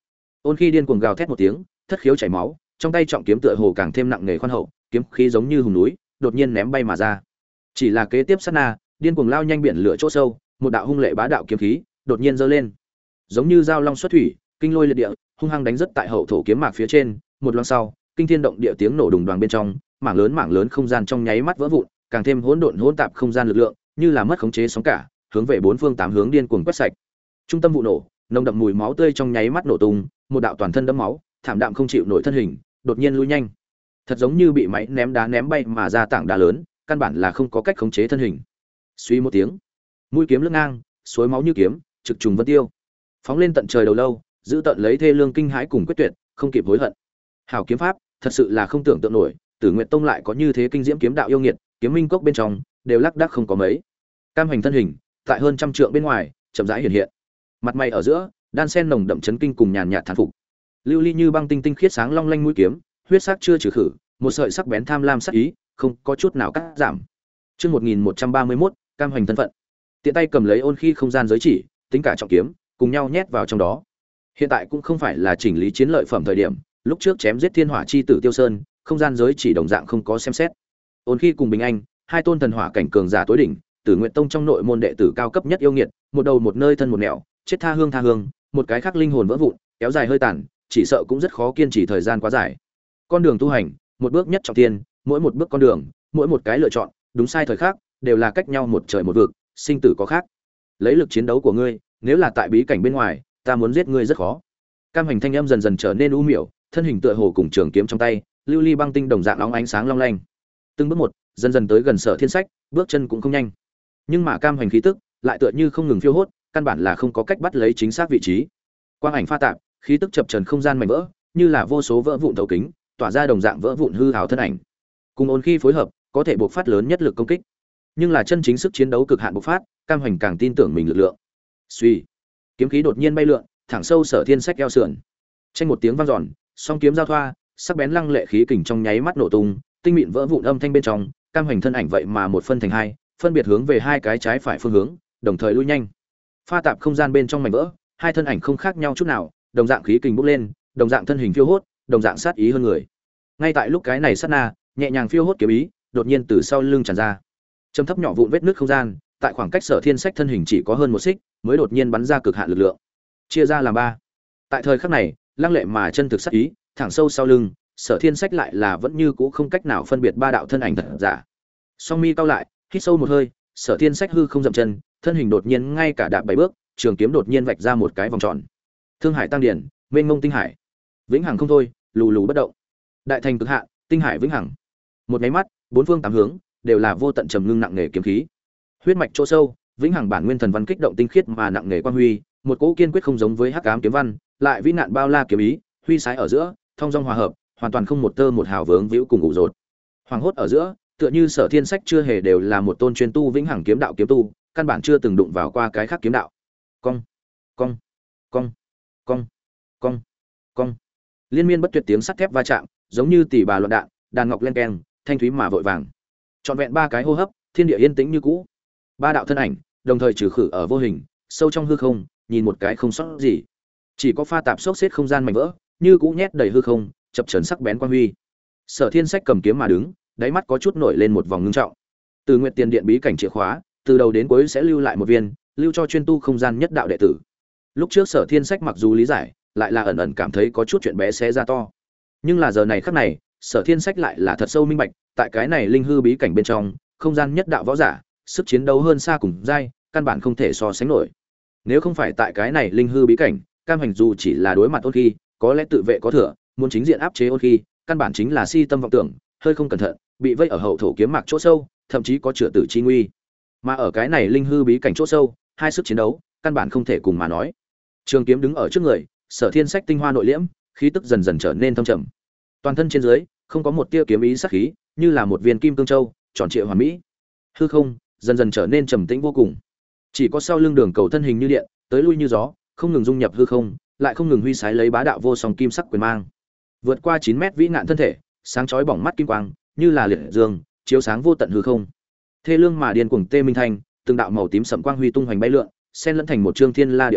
[SPEAKER 1] Ôn Khi điên cuồng gào thét một tiếng, thất khiếu chảy máu, trong tay trọng kiếm tựa hồ càng thêm nặng nề khoan hậu, kiếm khí giống như hùng núi, đột nhiên ném bay mà ra. Chỉ là kế tiếp sát na, điên cuồng lao nhanh biển lửa chỗ sâu, một đạo hung lệ bá đạo kiếm khí đột nhiên giơ lên, giống như dao long xuất thủy, kinh lôi liệt địa, hung hăng đánh rất tại hậu thổ kiếm mạc phía trên. Một loáng sau, kinh thiên động địa tiếng nổ đùng đoàng bên trong, mảng lớn không gian trong nháy mắt vỡ vụn, càng thêm hỗn độn hỗn tạp không gian lực lượng, như là mất khống chế sóng cả, hướng về bốn phương tám hướng điên cuồng quét sạch. Trung tâm vụ nổ, nồng đậm mùi máu tươi trong nháy mắt nổ tung, một đạo toàn thân đẫm máu, thảm đạm không chịu nổi thân hình, đột nhiên lui nhanh. Thật giống như bị máy ném đá ném bay mà ra tảng đá lớn, căn bản là không có cách khống chế thân hình. Suy một tiếng, mũi kiếm lướt ngang, suối máu như kiếm, trực trùng vân tiêu. Phóng lên tận trời đầu lâu, giữ tận lấy thê lương kinh hãi cùng quyết tuyệt, không kịp hối hận. Hảo kiếm pháp, thật sự là không tưởng tượng nổi, Tử Nguyệt Tông lại có như thế kinh diễm kiếm đạo yêu nghiệt, kiếm minh cốc bên trong đều lác đác không có mấy. Cam Hành thân hình, tại hơn trăm trượng bên ngoài, chậm rãi hiện hiện. Mặt mày ở giữa, đan sen nồng đậm chấn kinh cùng nhàn nhạt thán phục. Lưu ly như băng tinh tinh khiết sáng long lanh mũi kiếm, huyết sắc chưa trừ khử, một sợi sắc bén tham lam sắc ý, không có chút nào cắt giảm. Chương 1131, Cam Hành thân phận. Tiện tay cầm lấy Ôn Khi không gian giới chỉ, tính cả trọng kiếm, cùng nhau nhét vào trong đó. Hiện tại cũng không phải là chỉnh lý chiến lợi phẩm thời điểm, lúc trước chém giết thiên hỏa chi tử Tiêu Sơn, không gian giới chỉ đồng dạng không có xem xét. Ôn Khi cùng Bình Anh, hai tôn thần hỏa cảnh cường giả tối đỉnh, Tử Nguyệt Tông trong nội môn đệ tử cao cấp nhất yêu nghiệt, một đầu một nơi thân một nẻo, chết tha hương, một cái khác linh hồn vỡ vụn, kéo dài hơi tàn, chỉ sợ cũng rất khó kiên trì thời gian quá dài. Con đường tu hành, một bước nhất trọng thiên, mỗi một bước con đường, mỗi một cái lựa chọn, đúng sai thời khắc, đều là cách nhau một trời một vực, sinh tử có khác. Lấy lực chiến đấu của ngươi, nếu là tại bí cảnh bên ngoài, ta muốn giết ngươi rất khó. Cam Hành thanh âm dần dần trở nên u miểu, thân hình tựa hồ cùng trường kiếm trong tay, lưu ly băng tinh đồng dạng óng ánh sáng long lanh. Từng bước một, dần dần tới gần Sở Thiên Sách, bước chân cũng không nhanh. Nhưng mà Cam Hành khí tức lại tựa như không ngừng phiêu hốt, căn bản là không có cách bắt lấy chính xác vị trí. Quang ảnh pha tạp, khí tức chập trần không gian mảnh vỡ, như là vô số vỡ vụn thấu kính, tỏa ra đồng dạng vỡ vụn hư ảo thân ảnh. Cùng Ôn Khi phối hợp, có thể bộc phát lớn nhất lực công kích. Nhưng là chân chính sức chiến đấu cực hạn bộc phát, Cam Hành càng tin tưởng mình lực lượng. Suy, kiếm khí đột nhiên bay lượn, thẳng sâu Sở Thiên Sách eo sườn. Chênh một tiếng vang dọn, song kiếm giao thoa, sắc bén lăng lệ khí kình trong nháy mắt nổ tung, tinh mịn vỡ vụn âm thanh bên trong, Cam Hành thân ảnh vậy mà một phân thành hai, phân biệt hướng về hai cái trái phải phương hướng, đồng thời lui nhanh. Pha tạp không gian bên trong mảnh vỡ, hai thân ảnh không khác nhau chút nào, đồng dạng khí kình bốc lên, đồng dạng thân hình phiêu hốt, đồng dạng sát ý hơn người. Ngay tại lúc cái này sát na, nhẹ nhàng phiêu hốt kiếm ý, đột nhiên từ sau lưng tràn ra. Trầm thấp nhỏ vụn vết nứt không gian, tại khoảng cách Sở Thiên Sách thân hình chỉ có hơn một xích, mới đột nhiên bắn ra cực hạn lực lượng. Chia ra làm ba. Tại thời khắc này, lăng lệ mà chân thực sát ý, thẳng sâu sau lưng, Sở Thiên Sách lại là vẫn như cũ không cách nào phân biệt ba đạo thân ảnh thật giả. Song mi cao lại, hít sâu một hơi, Sở Thiên Sách hư không dậm chân, thân hình đột nhiên ngay cả đạp bảy bước, trường kiếm đột nhiên vạch ra một cái vòng tròn. Thương hải tăng điển, mênh mông tinh hải, vĩnh hằng không thôi, lù lù bất động. Đại thành cực hạn, tinh hải vĩnh hằng. Một cái mắt, bốn phương tám hướng đều là vô tận trầm ngưng nặng nề kiếm khí. Huyết mạch chỗ sâu, vĩnh hằng bản nguyên thần văn kích động tinh khiết mà nặng nề quang huy, một cỗ kiên quyết không giống với hắc ám kiếm văn, lại vĩ nạn bao la kiếm ý, huy sái ở giữa, thông dong hòa hợp, hoàn toàn không một tơ một hào vướng víu cùng ủ rột. Hoàng hốt ở giữa, tựa như Sở Thiên Sách chưa hề đều là một tôn chuyên tu vĩnh hằng kiếm đạo kiếm tu, căn bản chưa từng đụng vào qua cái khác kiếm đạo. Cong, cong, cong, cong, cong, cong. Liên miên bất tuyệt tiếng sắt thép va chạm, giống như tỷ bà loạn đạn, đàn ngọc len keng, thanh thúy mà vội vàng. Trọn vẹn ba cái hô hấp, thiên địa yên tĩnh như cũ. Ba đạo thân ảnh, đồng thời trừ khử ở vô hình, sâu trong hư không, nhìn một cái không sót gì. Chỉ có pha tạp xốc xếp không gian mảnh vỡ, như cũ nhét đầy hư không, chập chờn sắc bén quang huy. Sở Thiên Sách cầm kiếm mà đứng, đáy mắt có chút nổi lên một vòng ngưng trọng. Từ Nguyệt Tiền Điện bí cảnh chìa khóa, từ đầu đến cuối sẽ lưu lại một viên, lưu cho chuyên tu không gian nhất đạo đệ tử. Lúc trước Sở Thiên Sách mặc dù lý giải, lại là ẩn ẩn cảm thấy có chút chuyện bé xé ra to. Nhưng là giờ này khắc này, Sở Thiên Sách lại là thật sâu minh bạch, tại cái này linh hư bí cảnh bên trong, không gian nhất đạo võ giả, sức chiến đấu hơn xa cùng giai, căn bản không thể so sánh nổi. Nếu không phải tại cái này linh hư bí cảnh, Cam Hành dù chỉ là đối mặt Ôn Khi, có lẽ tự vệ có thừa, muốn chính diện áp chế Ôn Khi, căn bản chính là si tâm vọng tưởng, hơi không cẩn thận, bị vây ở hậu thổ kiếm mạc chỗ sâu, thậm chí có chữa tử chi nguy. Mà ở cái này linh hư bí cảnh chỗ sâu, hai sức chiến đấu, căn bản không thể cùng mà nói. Trường kiếm đứng ở trước người, Sở Thiên Sách tinh hoa nội liễm, khí tức dần dần trở nên thâm trầm. Toàn thân trên dưới, không có một tia kiếm ý sắc khí, như là một viên kim cương châu, tròn trịa hoàn mỹ. Hư không dần dần trở nên trầm tĩnh vô cùng. Chỉ có sau lưng đường cầu thân hình như điện, tới lui như gió, không ngừng dung nhập hư không, lại không ngừng huy sái lấy bá đạo vô song kim sắc quyền mang. Vượt qua 9 mét vĩ ngạn thân thể, sáng chói bỏng mắt kim quang, như là liệt dương, chiếu sáng vô tận hư không. Thê lương mà điên cuồng tê minh thanh, từng đạo màu tím sẫm quang huy tung hoành bay lượn, xen lẫn thành một trương thiên la địa võng,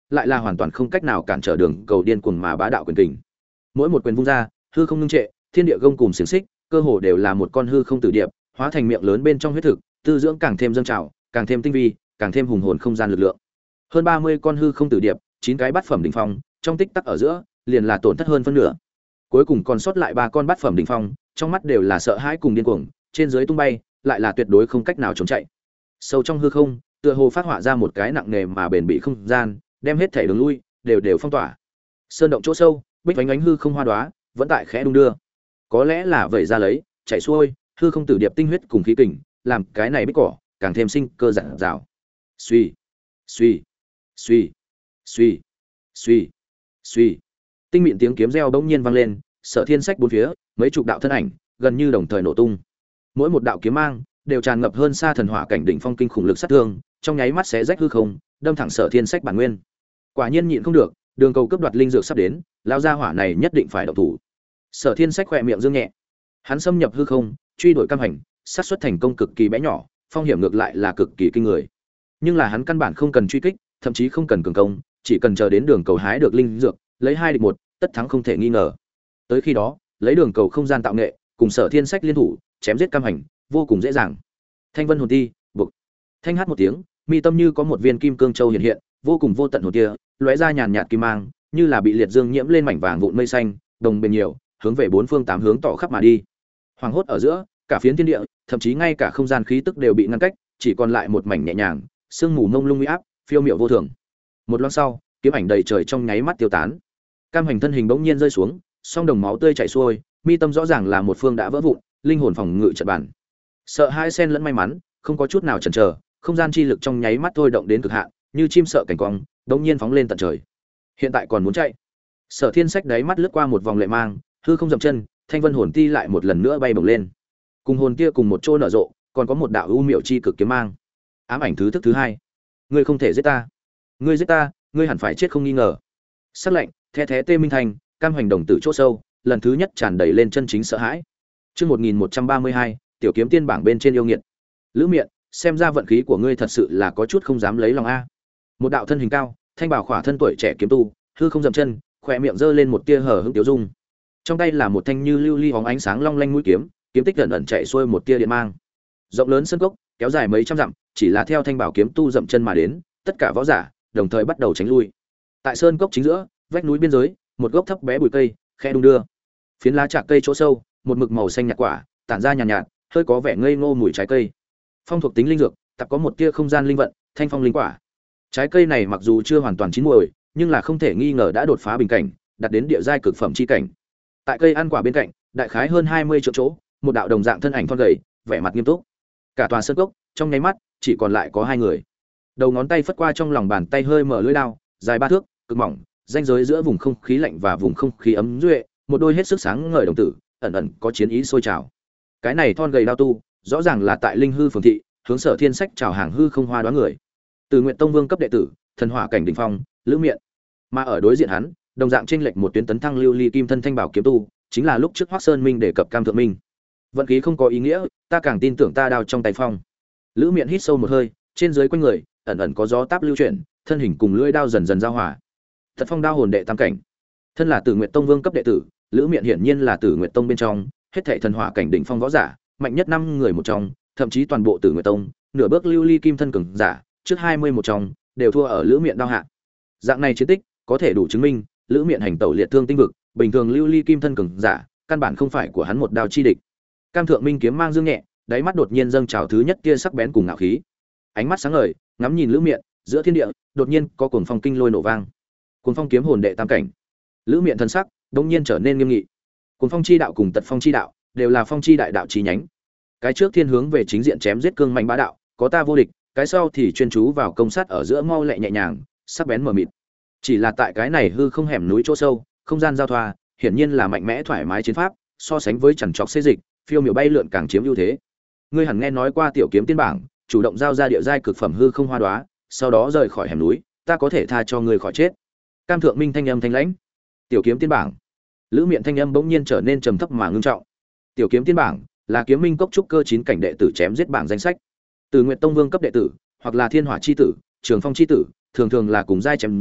[SPEAKER 1] lại là hoàn toàn không cách nào cản trở đường cầu điên cuồng mà bá đạo quyền kình. Mỗi một quyền vung ra, hư không ngưng trệ, thiên địa gông cùm xiềng xích, cơ hồ đều là một con hư không tử điệp, hóa thành miệng lớn bên trong huyết thực, tư dưỡng càng thêm dâng trào, càng thêm tinh vi, càng thêm hùng hồn không gian lực lượng. Hơn 30 con hư không tử điệp, 9 cái bát phẩm đỉnh phong, trong tích tắc ở giữa, liền là tổn thất hơn phân nửa. Cuối cùng còn sót lại 3 con bát phẩm đỉnh phong, trong mắt đều là sợ hãi cùng điên cuồng, trên dưới tung bay, lại là tuyệt đối không cách nào chống chạy. Sâu trong hư không, tựa hồ phát họa ra một cái nặng nề mà bền bỉ không gian, đem hết thể đường lui đều phong tỏa. Sơn động chỗ sâu, bích vánh ánh hư không hoa đóa, vẫn tại khẽ đung đưa. Có lẽ là vậy ra lấy, chảy xuôi, hư không tử điệp tinh huyết cùng khí kình, làm cái này bích cỏ càng thêm sinh cơ rạng rào. Suy, suy, suy, suy, suy, suy. Tinh mịn tiếng kiếm reo bỗng nhiên vang lên, Sở Thiên Sách bốn phía, mấy chục đạo thân ảnh, gần như đồng thời nổ tung. Mỗi một đạo kiếm mang đều tràn ngập hơn xa thần hỏa cảnh đỉnh phong kinh khủng lực sát thương, trong nháy mắt xé rách hư không, đâm thẳng Sở Thiên Sách bản nguyên. Quả nhiên nhịn không được, đường cầu cướp đoạt linh dược sắp đến, lão gia hỏa này nhất định phải động thủ. Sở Thiên Sách khẽ miệng dương nhẹ, hắn xâm nhập hư không, truy đuổi cam hành, xác suất thành công cực kỳ bé nhỏ, phong hiểm ngược lại là cực kỳ kinh người. Nhưng là hắn căn bản không cần truy kích, thậm chí không cần cường công, chỉ cần chờ đến đường cầu hái được linh dược, lấy 2 địch 1, tất thắng không thể nghi ngờ. Tới khi đó, lấy đường cầu không gian tạo nghệ, cùng Sở Thiên Sách liên thủ, chém giết cam hành, vô cùng dễ dàng. Thanh Vân hồn ti, bục. Thanh hát một tiếng, mi tâm như có một viên kim cương châu hiện hiện, vô cùng vô tận hồn kia, lóe ra nhàn nhạt kim mang, như là bị liệt dương nhiễm lên mảnh vàng vụn mây xanh, đồng bền nhiều, hướng về 4 phương 8 hướng tỏ khắp mà đi. Hoàng hốt ở giữa, cả phiến thiên địa, thậm chí ngay cả không gian khí tức đều bị ngăn cách, chỉ còn lại một mảnh nhẹ nhàng, sương mù mông lung uy áp, phiêu miệu vô thường. Một loáng sau, kiếm ảnh đầy trời trong nháy mắt tiêu tán. Cam hành thân hình bỗng nhiên rơi xuống, song đồng máu tươi chảy xuôi, mi tâm rõ ràng là một phương đã vỡ vụn, linh hồn phòng ngự trận bản. Sợ hai sen lẫn may mắn, không có chút nào chần chờ, không gian chi lực trong nháy mắt thôi động đến cực hạn, như chim sợ cảnh quang, bỗng nhiên phóng lên tận trời. Hiện tại còn muốn chạy. Sở Thiên Sách đáy mắt lướt qua một vòng lệ mang, hư không dậm chân, Thanh Vân hồn ti lại một lần nữa bay bổng lên. Cùng hồn kia cùng một chỗ nở rộ, còn có một đạo u miệu chi cực kiếm mang. Ám ảnh thứ thức thứ 2. Ngươi không thể giết ta. Ngươi giết ta, ngươi hẳn phải chết không nghi ngờ. Sắc lệnh, the thé tê minh thành, cam hành đồng tử chỗ sâu, lần thứ nhất tràn đầy lên chân chính sợ hãi. Chương 1132, tiểu kiếm tiên bảng bên trên yêu nghiệt. Lữ Miện, xem ra vận khí của ngươi thật sự là có chút không dám lấy lòng a. Một đạo thân hình cao, thanh bảo khỏa thân tuổi trẻ kiếm tu, hư không dậm chân, khóe miệng giơ lên một tia hở hững tiêu dung. Trong tay là một thanh như lưu ly hóng ánh sáng long lanh mũi kiếm, kiếm tích ẩn ẩn chạy xuôi một tia điện mang. Rộng lớn sân cốc, kéo dài mấy trăm dặm, chỉ là theo thanh bảo kiếm tu dậm chân mà đến, tất cả võ giả đồng thời bắt đầu tránh lui. Tại sơn cốc chính giữa, vách núi biên giới, một gốc thấp bé bụi cây, khe đung đưa. Phiến lá trạc cây chỗ sâu, một mực màu xanh nhạt quả, tản ra nhàn nhạt, hơi có vẻ ngây ngô mùi trái cây. Phong thuộc tính linh dược, tập có một tia không gian linh vận, thanh phong linh quả. Trái cây này mặc dù chưa hoàn toàn chín muồi, nhưng là không thể nghi ngờ đã đột phá bình cảnh, đạt đến địa giai cực phẩm chi cảnh. Tại cây ăn quả bên cạnh, đại khái hơn 20 triệu chỗ, một đạo đồng dạng thân ảnh thon gầy, vẻ mặt nghiêm túc. Cả tòa sơn cốc, trong nháy mắt, chỉ còn lại có 2 người. Đầu ngón tay phất qua trong lòng bàn tay hơi mở lưỡi đao, dài 3 thước, cực mỏng, ranh giới giữa vùng không khí lạnh và vùng không khí ấm duệ, một đôi hết sức sáng ngời đồng tử, ẩn ẩn có chiến ý sôi trào. Cái này thon gầy đao tu, rõ ràng là tại Linh Hư phường thị, hướng Sở Thiên Sách chào hàng hư không hoa đoán người. Từ Nguyện Tông Vương cấp đệ tử, thần hỏa cảnh đỉnh phong, Lữ Miện. Mà ở đối diện hắn, đồng dạng chênh lệch một tuyến tấn thăng lưu ly kim thân thanh bảo kiếm tu, chính là lúc trước Hoắc Sơn Minh đề cập Cam Thượng Minh. Vận khí không có ý nghĩa, ta càng tin tưởng ta đao trong tay phong. Lữ Miện hít sâu một hơi, trên dưới quanh người, ẩn ẩn có gió táp lưu chuyển, thân hình cùng lưỡi đao dần dần giao hòa. Thật phong đao hồn đệ tam cảnh. Thân là Tử Nguyệt Tông Vương cấp đệ tử, Lữ Miện hiển nhiên là Tử Nguyệt Tông bên trong, hết thảy thần hỏa cảnh đỉnh phong võ giả, mạnh nhất 5 người một trong, thậm chí toàn bộ Tử Nguyệt Tông, nửa bước lưu ly kim thân cường giả, trước 20 một trong, đều thua ở Lữ Miện đao hạ. Dạng này chiến tích, có thể đủ chứng minh, Lữ Miện hành tẩu liệt thương tinh vực, bình thường lưu ly kim thân cường giả, căn bản không phải của hắn một đao chi địch. Cam Thượng Minh kiếm mang dương nhẹ, đáy mắt đột nhiên dâng trào thứ nhất kia sắc bén cùng ngạo khí. Ánh mắt sáng ngời, ngắm nhìn Lữ Miện, giữa thiên địa, đột nhiên có cuồng phong kinh lôi nổ vang. Cuồng phong kiếm hồn đệ tam cảnh. Lữ Miện thân sắc, đột nhiên trở nên nghiêm nghị. Cuồng phong chi đạo cùng tật phong chi đạo, đều là phong chi đại đạo chi nhánh. Cái trước thiên hướng về chính diện chém giết cương mạnh bá đạo, có ta vô địch, cái sau thì chuyên chú vào công sát ở giữa mau lẹ nhẹ nhàng, sắc bén mờ mịt. Chỉ là tại cái này hư không hẻm núi chỗ sâu, không gian giao thoa, hiển nhiên là mạnh mẽ thoải mái chiến pháp, so sánh với chằn trọc xê dịch, phiêu miểu bay lượn càng chiếm ưu thế. Ngươi hẳn nghe nói qua tiểu kiếm tiên bảng, chủ động giao ra địa giai cực phẩm hư không hoa đóa, sau đó rời khỏi hẻm núi, ta có thể tha cho ngươi khỏi chết. Cam Thượng Minh thanh âm thanh lãnh. Tiểu kiếm tiên bảng. Lữ Miện thanh âm bỗng nhiên trở nên trầm thấp mà ngưng trọng. Tiểu kiếm tiên bảng là kiếm minh cốc trúc cơ 9 cảnh đệ tử chém giết bảng danh sách. Từ Nguyệt Tông Vương cấp đệ tử, hoặc là Thiên Hỏa chi tử, Trường Phong chi tử, thường thường là cùng giai chém giết,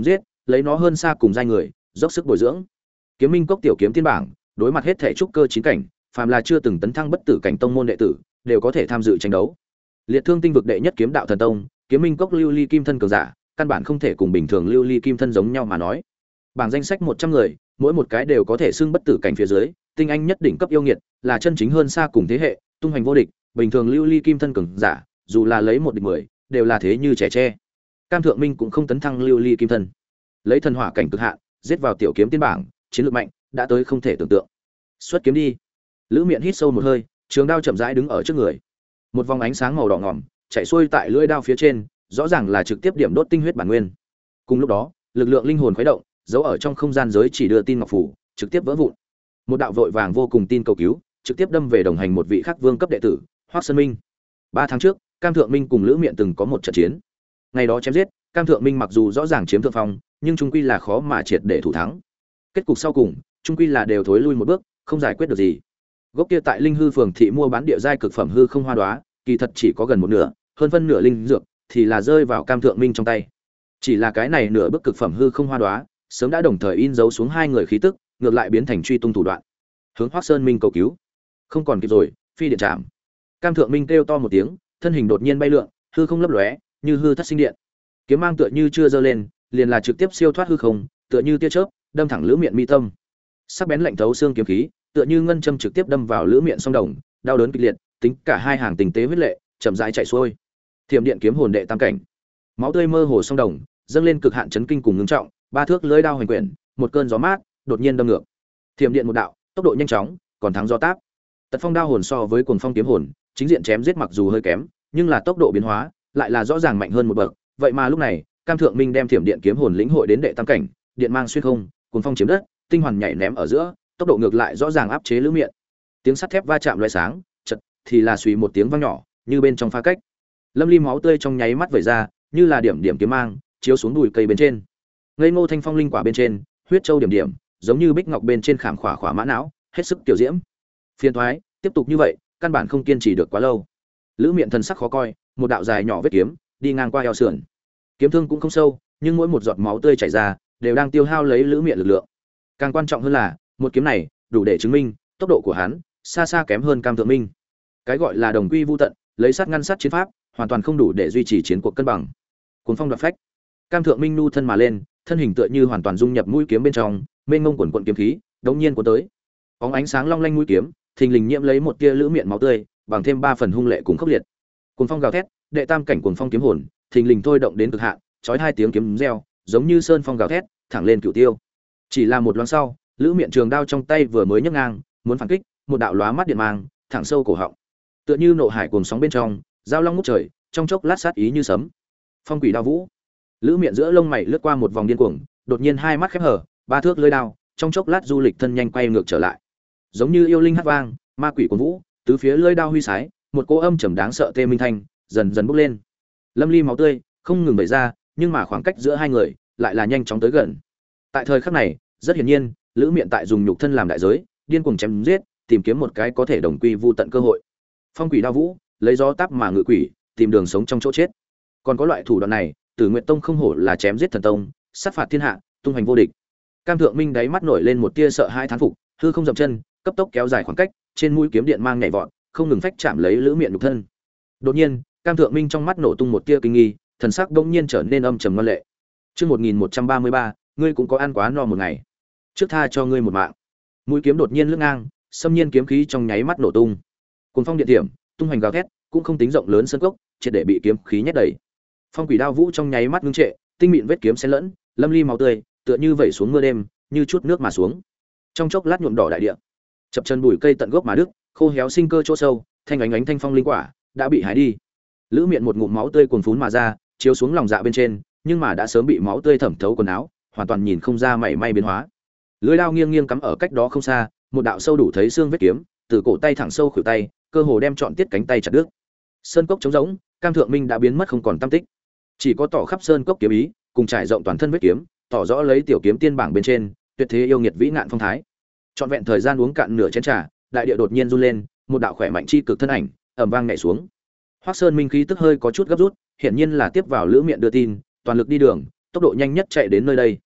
[SPEAKER 1] lấy nó hơn xa cùng giai người, dốc sức bồi dưỡng. Kiếm Minh Cốc tiểu kiếm tiên bảng, đối mặt hết thể trúc cơ chín cảnh, phàm là chưa từng tấn thăng bất tử cảnh tông môn đệ tử, đều có thể tham dự tranh đấu. Liệt Thương Tinh vực đệ nhất kiếm đạo thần tông, Kiếm Minh Cốc lưu ly kim thân cường giả, căn bản không thể cùng bình thường lưu ly kim thân giống nhau mà nói. Bảng danh sách 100 người, mỗi một cái đều có thể xưng bất tử cảnh phía dưới, tinh anh nhất đỉnh cấp yêu nghiệt, là chân chính hơn xa cùng thế hệ, tung hoành vô địch, bình thường lưu ly kim thân cường giả, dù là lấy một địch 10, đều là thế như trẻ tre. Cam Thượng Minh cũng không tấn thăng lưu ly kim thân. Lấy thần hỏa cảnh cực hạn, giết vào tiểu kiếm tiên bảng, chiến lược mạnh, đã tới không thể tưởng tượng. Xuất kiếm đi. Lữ Miện hít sâu một hơi, trường đao chậm rãi đứng ở trước người. Một vòng ánh sáng màu đỏ ngòm chạy xuôi tại lưỡi đao phía trên, rõ ràng là trực tiếp điểm đốt tinh huyết bản nguyên. Cùng lúc đó, lực lượng linh hồn khuấy động, giấu ở trong không gian giới chỉ đưa tin ngọc phủ, trực tiếp vỡ vụn. Một đạo vội vàng vô cùng tin cầu cứu, trực tiếp đâm về đồng hành một vị khác vương cấp đệ tử, Hoắc Sơn Minh. 3 tháng trước, Cam Thượng Minh cùng Lữ Miện từng có một trận chiến. Ngày đó chém giết, Cam Thượng Minh mặc dù rõ ràng chiếm thượng phong, nhưng trung quy là khó mà triệt để thủ thắng. Kết cục sau cùng, trung quy là đều thối lui một bước, không giải quyết được gì. Gốc kia tại Linh Hư phường thị mua bán địa giai cực phẩm hư không hoa đóa, kỳ thật chỉ có gần một nửa, hơn phân nửa linh dược thì là rơi vào Cam Thượng Minh trong tay. Chỉ là cái này nửa bức cực phẩm hư không hoa đóa, sớm đã đồng thời in dấu xuống hai người khí tức, ngược lại biến thành truy tung thủ đoạn. Hướng Hoắc Sơn Minh cầu cứu. Không còn kịp rồi, phi điện trảm. Cam Thượng Minh kêu to một tiếng, thân hình đột nhiên bay lượn, hư không lấp lóe, như hư thất sinh điện. Kiếm mang tựa như chưa giơ lên, liền là trực tiếp siêu thoát hư không, tựa như tia chớp, đâm thẳng Lữ Miện mi tâm. Sắc bén lạnh thấu xương kiếm khí, tựa như ngân châm trực tiếp đâm vào Lữ Miện song đồng, đau đớn kịch liệt, tính cả hai hàng tình tế huyết lệ, chậm rãi chảy xuôi. Thiểm điện kiếm hồn đệ tam cảnh. Máu tươi mơ hồ song đồng, dâng lên cực hạn chấn kinh cùng ngưng trọng, ba thước lưỡi đao hoành quyển, một cơn gió mát, đột nhiên đâm ngược. Thiểm điện một đạo, tốc độ nhanh chóng, còn thắng gió táp. Tật phong đao hồn so với cuồng phong kiếm hồn, chính diện chém giết mặc dù hơi kém, nhưng là tốc độ biến hóa lại là rõ ràng mạnh hơn một bậc. Vậy mà lúc này, Cam Thượng Minh đem thiểm điện kiếm hồn lĩnh hội đến đệ tam cảnh, điện mang xuyên không, cuồng phong chiếm đất, tinh hoàn nhảy ném ở giữa, tốc độ ngược lại rõ ràng áp chế Lữ Miện. Tiếng sắt thép va chạm loé sáng, chợt thì là suy một tiếng vang nhỏ, như bên trong pha cách. Lâm ly máu tươi trong nháy mắt vẩy ra, như là điểm điểm kiếm mang, chiếu xuống đùi cây bên trên. Ngây ngô thanh phong linh quả bên trên, huyết châu điểm điểm, giống như bích ngọc bên trên khảm khỏa khỏa mã não, hết sức tiểu diễm. Phiền toái, tiếp tục như vậy, căn bản không kiên trì được quá lâu. Lữ Miện thần sắc khó coi, một đạo dài nhỏ vết kiếm, đi ngang qua eo sườn. Kiếm thương cũng không sâu, nhưng mỗi một giọt máu tươi chảy ra, đều đang tiêu hao lấy Lữ Miện lực lượng. Càng quan trọng hơn là, một kiếm này, đủ để chứng minh, tốc độ của hắn xa xa kém hơn Cam Thượng Minh. Cái gọi là đồng quy vu tận, lấy sát ngăn sát chiến pháp, hoàn toàn không đủ để duy trì chiến cuộc cân bằng. Cuốn phong đoạt phách. Cam Thượng Minh nu thân mà lên, thân hình tựa như hoàn toàn dung nhập mũi kiếm bên trong, mênh mông quần quần kiếm khí, đống nhiên cuốn tới. Bóng ánh sáng long lanh mũi kiếm, thình lình nhiễm lấy một tia Lữ Miện máu tươi, bằng thêm 3 phần hung lệ cùng khốc liệt. Cuồng phong gào thét, đệ tam cảnh cuồng phong kiếm hồn, thình lình thôi động đến cực hạn, chói hai tiếng kiếm reo, giống như sơn phong gào thét, thẳng lên cửu tiêu. Chỉ là một loáng sau, Lữ Miện trường đao trong tay vừa mới nhấc ngang, muốn phản kích, một đạo lóa mắt điện mang, thẳng sâu cổ họng. Tựa như nộ hải cuồng sóng bên trong, giao long ngút trời, trong chốc lát sát ý như sấm. Phong quỷ đao vũ. Lữ Miện giữa lông mày lướt qua một vòng điên cuồng, đột nhiên hai mắt khép hờ, ba thước lưỡi đao, trong chốc lát du lịch thân nhanh quay ngược trở lại. Giống như yêu linh hát vang, ma quỷ cuồng vũ, tứ phía lưỡi đao huy sái, một cỗ âm trầm đáng sợ tê minh thanh, dần dần bốc lên. Lâm ly máu tươi không ngừng vẩy ra, nhưng mà khoảng cách giữa hai người lại là nhanh chóng tới gần. Tại thời khắc này, rất hiển nhiên, Lữ Miện tại dùng nhục thân làm đại giới, điên cuồng chém giết, tìm kiếm một cái có thể đồng quy vu tận cơ hội. Phong quỷ đao vũ, lấy gió táp mà ngự quỷ, tìm đường sống trong chỗ chết. Còn có loại thủ đoạn này, Tử Nguyệt Tông không hổ là chém giết thần tông, sát phạt thiên hạ, tung hoành vô địch. Cam Thượng Minh đáy mắt nổi lên một tia sợ hãi thán phục, hư không dậm chân, cấp tốc kéo dài khoảng cách, trên mũi kiếm điện mang nhảy vọt, không ngừng phách chạm lấy Lữ Miện nhục thân. Đột nhiên, Cam Thượng Minh trong mắt nổ tung một tia kinh nghi, thần sắc bỗng nhiên trở nên âm trầm ngoan lệ. Chương 1133, ngươi cũng có ăn quá no một ngày. Trước tha cho ngươi một mạng. Mũi kiếm đột nhiên lướt ngang, xâm nhiên kiếm khí trong nháy mắt nổ tung. Cuồng phong điện tiệm, tung hoành gào thét, cũng không tính rộng lớn sân cốc, triệt để bị kiếm khí nhét đầy. Phong quỷ đao vũ trong nháy mắt ngưng trệ, tinh mịn vết kiếm xen lẫn, lâm ly máu tươi, tựa như vẩy xuống mưa đêm, như chút nước mà xuống. Trong chốc lát nhuộm đỏ đại địa. Chập chân bụi cây tận gốc mà đứt, khô héo sinh cơ chỗ sâu, thanh ánh thanh phong linh quả đã bị hái đi. Lữ Miện một ngụm máu tươi cuồn phún mà ra, chiếu xuống lòng dạ bên trên, nhưng mà đã sớm bị máu tươi thẩm thấu quần áo, hoàn toàn nhìn không ra mảy may biến hóa. Lưỡi dao nghiêng nghiêng cắm ở cách đó không xa, một đạo sâu đủ thấy xương vết kiếm, từ cổ tay thẳng sâu khuỷu tay, cơ hồ đem trọn tiết cánh tay chặt đứt. Sơn cốc trống rỗng, Cam Thượng Minh đã biến mất không còn tăm tích. Chỉ có tỏ khắp sơn cốc kiếm ý, cùng trải rộng toàn thân vết kiếm, tỏ rõ lấy tiểu kiếm tiên bảng bên trên, tuyệt thế yêu nghiệt vĩ ngạn phong thái. Trọn vẹn thời gian uống cạn nửa chén trà, đại địa đột nhiên run lên, một đạo khỏe mạnh chi cực thân ảnh, ầm vang nhảy xuống. Hoắc Sơn Minh khí tức hơi có chút gấp rút, hiển nhiên là tiếp vào Lữ Miện đưa tin, toàn lực đi đường, tốc độ nhanh nhất chạy đến nơi đây.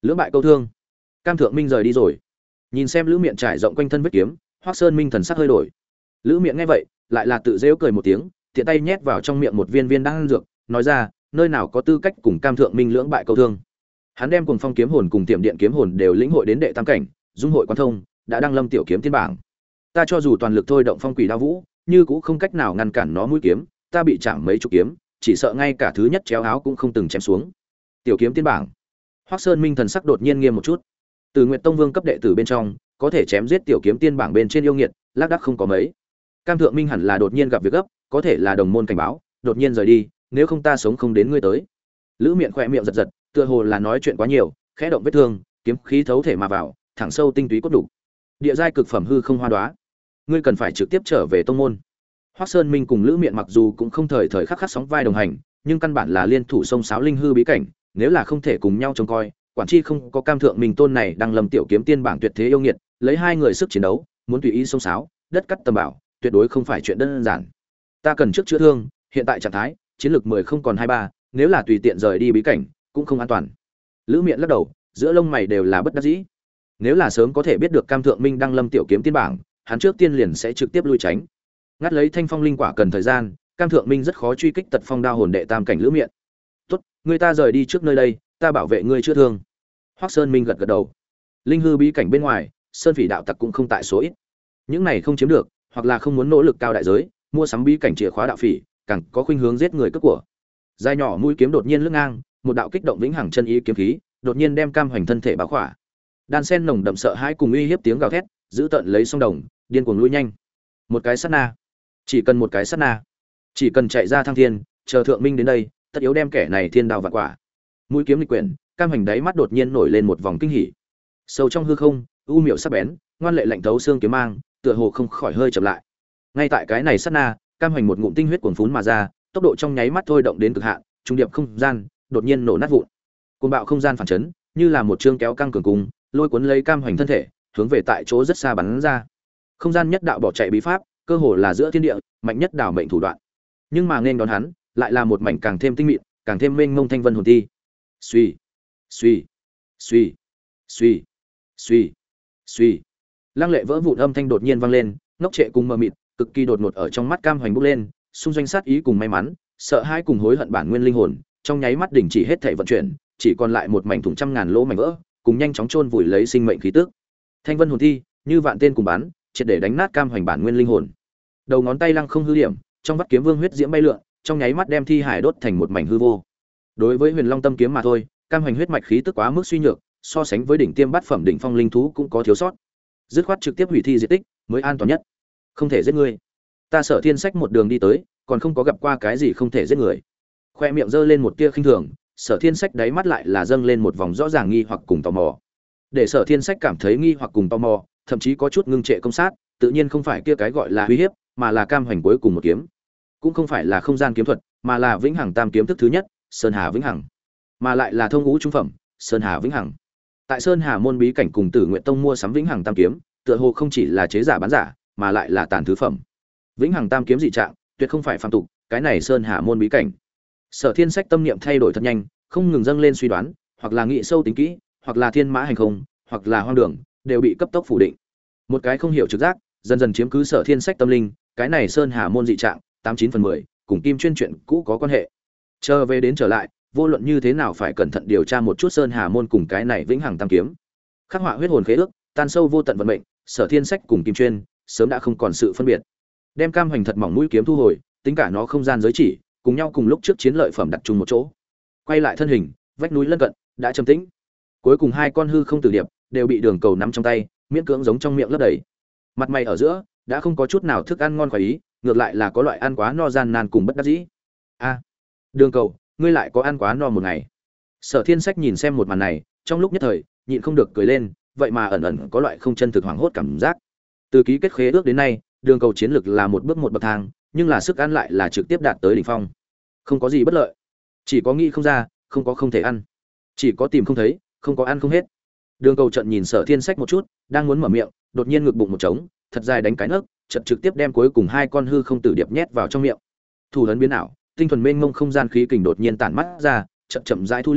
[SPEAKER 1] Lưỡng bại câu thương. Cam Thượng Minh rời đi rồi. Nhìn xem Lữ Miện trải rộng quanh thân vết kiếm, Hoắc Sơn Minh thần sắc hơi đổi. Lữ Miện nghe vậy, lại là tự giễu cười một tiếng, tiện tay nhét vào trong miệng một viên viên đan dược, nói ra, nơi nào có tư cách cùng Cam Thượng Minh lưỡng bại câu thương. Hắn đem Cuồng Phong kiếm hồn cùng Tiệm Điện kiếm hồn đều lĩnh hội đến đệ tam cảnh, dung hội quan thông, đã đăng lâm tiểu kiếm tiên bảng. Ta cho dù toàn lực thôi động Phong Quỷ Đao Vũ, như cũng không cách nào ngăn cản nó mũi kiếm, ta bị chạm mấy chục kiếm, chỉ sợ ngay cả thứ nhất chéo áo cũng không từng chém xuống. Tiểu kiếm tiên bảng. Hoắc Sơn Minh thần sắc đột nhiên nghiêm một chút. Từ Nguyệt Tông Vương cấp đệ tử bên trong, có thể chém giết tiểu kiếm tiên bảng bên trên yêu nghiệt, lác đác không có mấy. Cam Thượng Minh hẳn là đột nhiên gặp việc gấp, có thể là đồng môn cảnh báo, đột nhiên rời đi, nếu không ta sống không đến ngươi tới. Lữ Miện khẽ miệng giật giật, tựa hồ là nói chuyện quá nhiều, khẽ động vết thương, kiếm khí thấu thể mà vào, thẳng sâu tinh túy cốt đủ. Địa giai cực phẩm hư không hoa đóa, ngươi cần phải trực tiếp trở về tông môn. Hoắc Sơn Minh cùng Lữ Miện mặc dù cũng không thời thời khắc khắc sóng vai đồng hành, nhưng căn bản là liên thủ sông sáo linh hư bí cảnh, nếu là không thể cùng nhau trông coi, quản chi không có Cam Thượng Minh tôn này đang lầm tiểu kiếm tiên bảng tuyệt thế yêu nghiệt, lấy hai người sức chiến đấu, muốn tùy ý sông sáo, đất cắt tầm bảo, tuyệt đối không phải chuyện đơn giản. Ta cần trước chữa thương, hiện tại trạng thái, chiến lược 10 không còn 23, nếu là tùy tiện rời đi bí cảnh, cũng không an toàn. Lữ Miện lắc đầu, giữa lông mày đều là bất đắc dĩ. Nếu là sớm có thể biết được Cam Thượng Minh đang lâm tiểu kiếm tiên bảng, hắn trước tiên liền sẽ trực tiếp lui tránh. Ngắt lấy thanh phong linh quả cần thời gian, Cam Thượng Minh rất khó truy kích tật phong đao hồn đệ tam cảnh Lữ Miện. Tốt, người ta rời đi trước nơi đây, ta bảo vệ ngươi chữa thương. Hoắc Sơn Minh gật gật đầu. Linh hư bí cảnh bên ngoài, sơn phỉ đạo tặc cũng không tại số ít. Những này không chiếm được, hoặc là không muốn nỗ lực cao đại giới, mua sắm bí cảnh chìa khóa đạo phỉ, càng có khuynh hướng giết người cướp của. Dài nhỏ mũi kiếm đột nhiên lướt ngang, một đạo kích động vĩnh hằng chân ý kiếm khí, đột nhiên đem Cam Hoành thân thể bao khỏa. Đan sen nồng đậm sợ hãi cùng uy hiếp tiếng gào thét, giữ tận lấy song đồng, điên cuồng lui nhanh. Một cái sát na, chỉ cần một cái sát na, chỉ cần chạy ra thăng thiên, chờ Thượng Minh đến đây, tất yếu đem kẻ này thiên đao vạn quả. Mũi kiếm lịch quyển, Cam Hoành đáy mắt đột nhiên nổi lên một vòng kinh hỉ. Sâu trong hư không, u miệu sắc bén, ngoan lệ lạnh thấu xương kiếm mang, tựa hồ không khỏi hơi chậm lại. Ngay tại cái này sát na, Cam Hoành một ngụm tinh huyết cuồn phún mà ra, tốc độ trong nháy mắt thôi động đến cực hạn, trung điệp không gian, đột nhiên nổ nát vụn. Cuồng bạo không gian phản chấn, như là một chương kéo căng cường cung, lôi cuốn lấy Cam Hoành thân thể, hướng về tại chỗ rất xa bắn ra. Không gian nhất đạo bỏ chạy bí pháp, cơ hồ là giữa thiên địa, mạnh nhất đảo mệnh thủ đoạn. Nhưng mà nên đón hắn, lại là một mảnh càng thêm tinh mịn, càng thêm mênh mông thanh vân hồn ti. Suy, suy, suy, suy, suy, suy. Lăng lệ vỡ vụn âm thanh đột nhiên vang lên, ngốc trệ cùng mờ mịt, cực kỳ đột ngột ở trong mắt Cam Hoành bốc lên, xung doanh sát ý cùng may mắn, sợ hãi cùng hối hận bản nguyên linh hồn, trong nháy mắt đình chỉ hết thảy vận chuyển, chỉ còn lại một mảnh thủng trăm ngàn lỗ mảnh vỡ, cùng nhanh chóng chôn vùi lấy sinh mệnh khí tức. Thanh vân hồn thi, như vạn tên cùng bắn, triệt để đánh nát Cam Hoành bản nguyên linh hồn. Đầu ngón tay lăng không hư điểm, trong vắt kiếm vương huyết diễm bay lượn, trong nháy mắt đem thi hải đốt thành một mảnh hư vô. Đối với Huyền Long Tâm kiếm mà thôi, Cam Hoành huyết mạch khí tức quá mức suy nhược, so sánh với đỉnh tiêm bát phẩm đỉnh phong linh thú cũng có thiếu sót. Dứt khoát trực tiếp hủy thi diệt tích, mới an toàn nhất. Không thể giết ngươi. Ta Sở Thiên Sách một đường đi tới, còn không có gặp qua cái gì không thể giết người. Khoe miệng giơ lên một tia khinh thường, Sở Thiên Sách đáy mắt lại là dâng lên một vòng rõ ràng nghi hoặc cùng tò mò. Để Sở Thiên Sách cảm thấy nghi hoặc cùng tò mò, thậm chí có chút ngưng trệ công sát, tự nhiên không phải kia cái gọi là uy hiếp, mà là Cam Hoành cuối cùng một kiếm. Cũng không phải là không gian kiếm thuật, mà là vĩnh hằng tam kiếm thức thứ nhất, Sơn Hà vĩnh hằng, mà lại là thông ngũ trung phẩm, Sơn Hà vĩnh hằng. Tại Sơn Hà môn bí cảnh cùng Tử Nguyện Tông mua sắm vĩnh hằng tam kiếm, tựa hồ không chỉ là chế giả bán giả, mà lại là tàn thứ phẩm. Vĩnh hằng tam kiếm dị trạng, tuyệt không phải phàm tục, cái này Sơn Hà môn bí cảnh. Sở Thiên Sách tâm niệm thay đổi thật nhanh, không ngừng dâng lên suy đoán, hoặc là nghĩ sâu tính kỹ, hoặc là thiên mã hành không, hoặc là hoang đường, đều bị cấp tốc phủ định. Một cái không hiểu trực giác, dần dần chiếm cứ Sở Thiên Sách tâm linh, cái này Sơn Hà môn dị trạng, 89/10, cùng Kim Chuyên chuyện cũ có quan hệ. Chờ về đến trở lại, vô luận như thế nào phải cẩn thận điều tra một chút Sơn Hà môn cùng cái này vĩnh hằng tam kiếm. Khắc họa huyết hồn khế ước, tan sâu vô tận vận mệnh, Sở Thiên Sách cùng Kim Chuyên, sớm đã không còn sự phân biệt. Đem Cam Hoành thật mỏng mũi kiếm thu hồi, tính cả nó không gian giới chỉ, cùng nhau cùng lúc trước chiến lợi phẩm đặt chung một chỗ. Quay lại thân hình, vách núi lân cận đã trầm tĩnh. Cuối cùng hai con hư không tử điệp đều bị Đường Cầu nắm trong tay, miễn cưỡng giống trong miệng lấp đầy. Mặt mày ở giữa đã không có chút nào thức ăn ngon khoái ý, ngược lại là có loại ăn quá no gian nan cùng bất đắc dĩ. A, Đường Cầu, ngươi lại có ăn quá no một ngày. Sở Thiên Sách nhìn xem một màn này, trong lúc nhất thời nhịn không được cười lên, vậy mà ẩn ẩn có loại không chân thực hoảng hốt cảm giác. Từ ký kết khế ước đến nay, Đường Cầu chiến lực là một bước một bậc thang, nhưng là sức ăn lại là trực tiếp đạt tới đỉnh phong. Không có gì bất lợi, chỉ có nghĩ không ra, không có không thể ăn, chỉ có tìm không thấy, không có ăn không hết. Đường Cầu trận nhìn Sở Thiên Sách một chút, đang muốn mở miệng, đột nhiên ngực bụng một trống, thật dài đánh cái nấc, chợt trực tiếp đem cuối cùng hai con hư không tử điệp nhét vào trong miệng. Thủ ấn biến ảo, tinh thuần mênh mông không gian khí kình đột nhiên tản mắt ra, chậm chậm rãi thu liễm,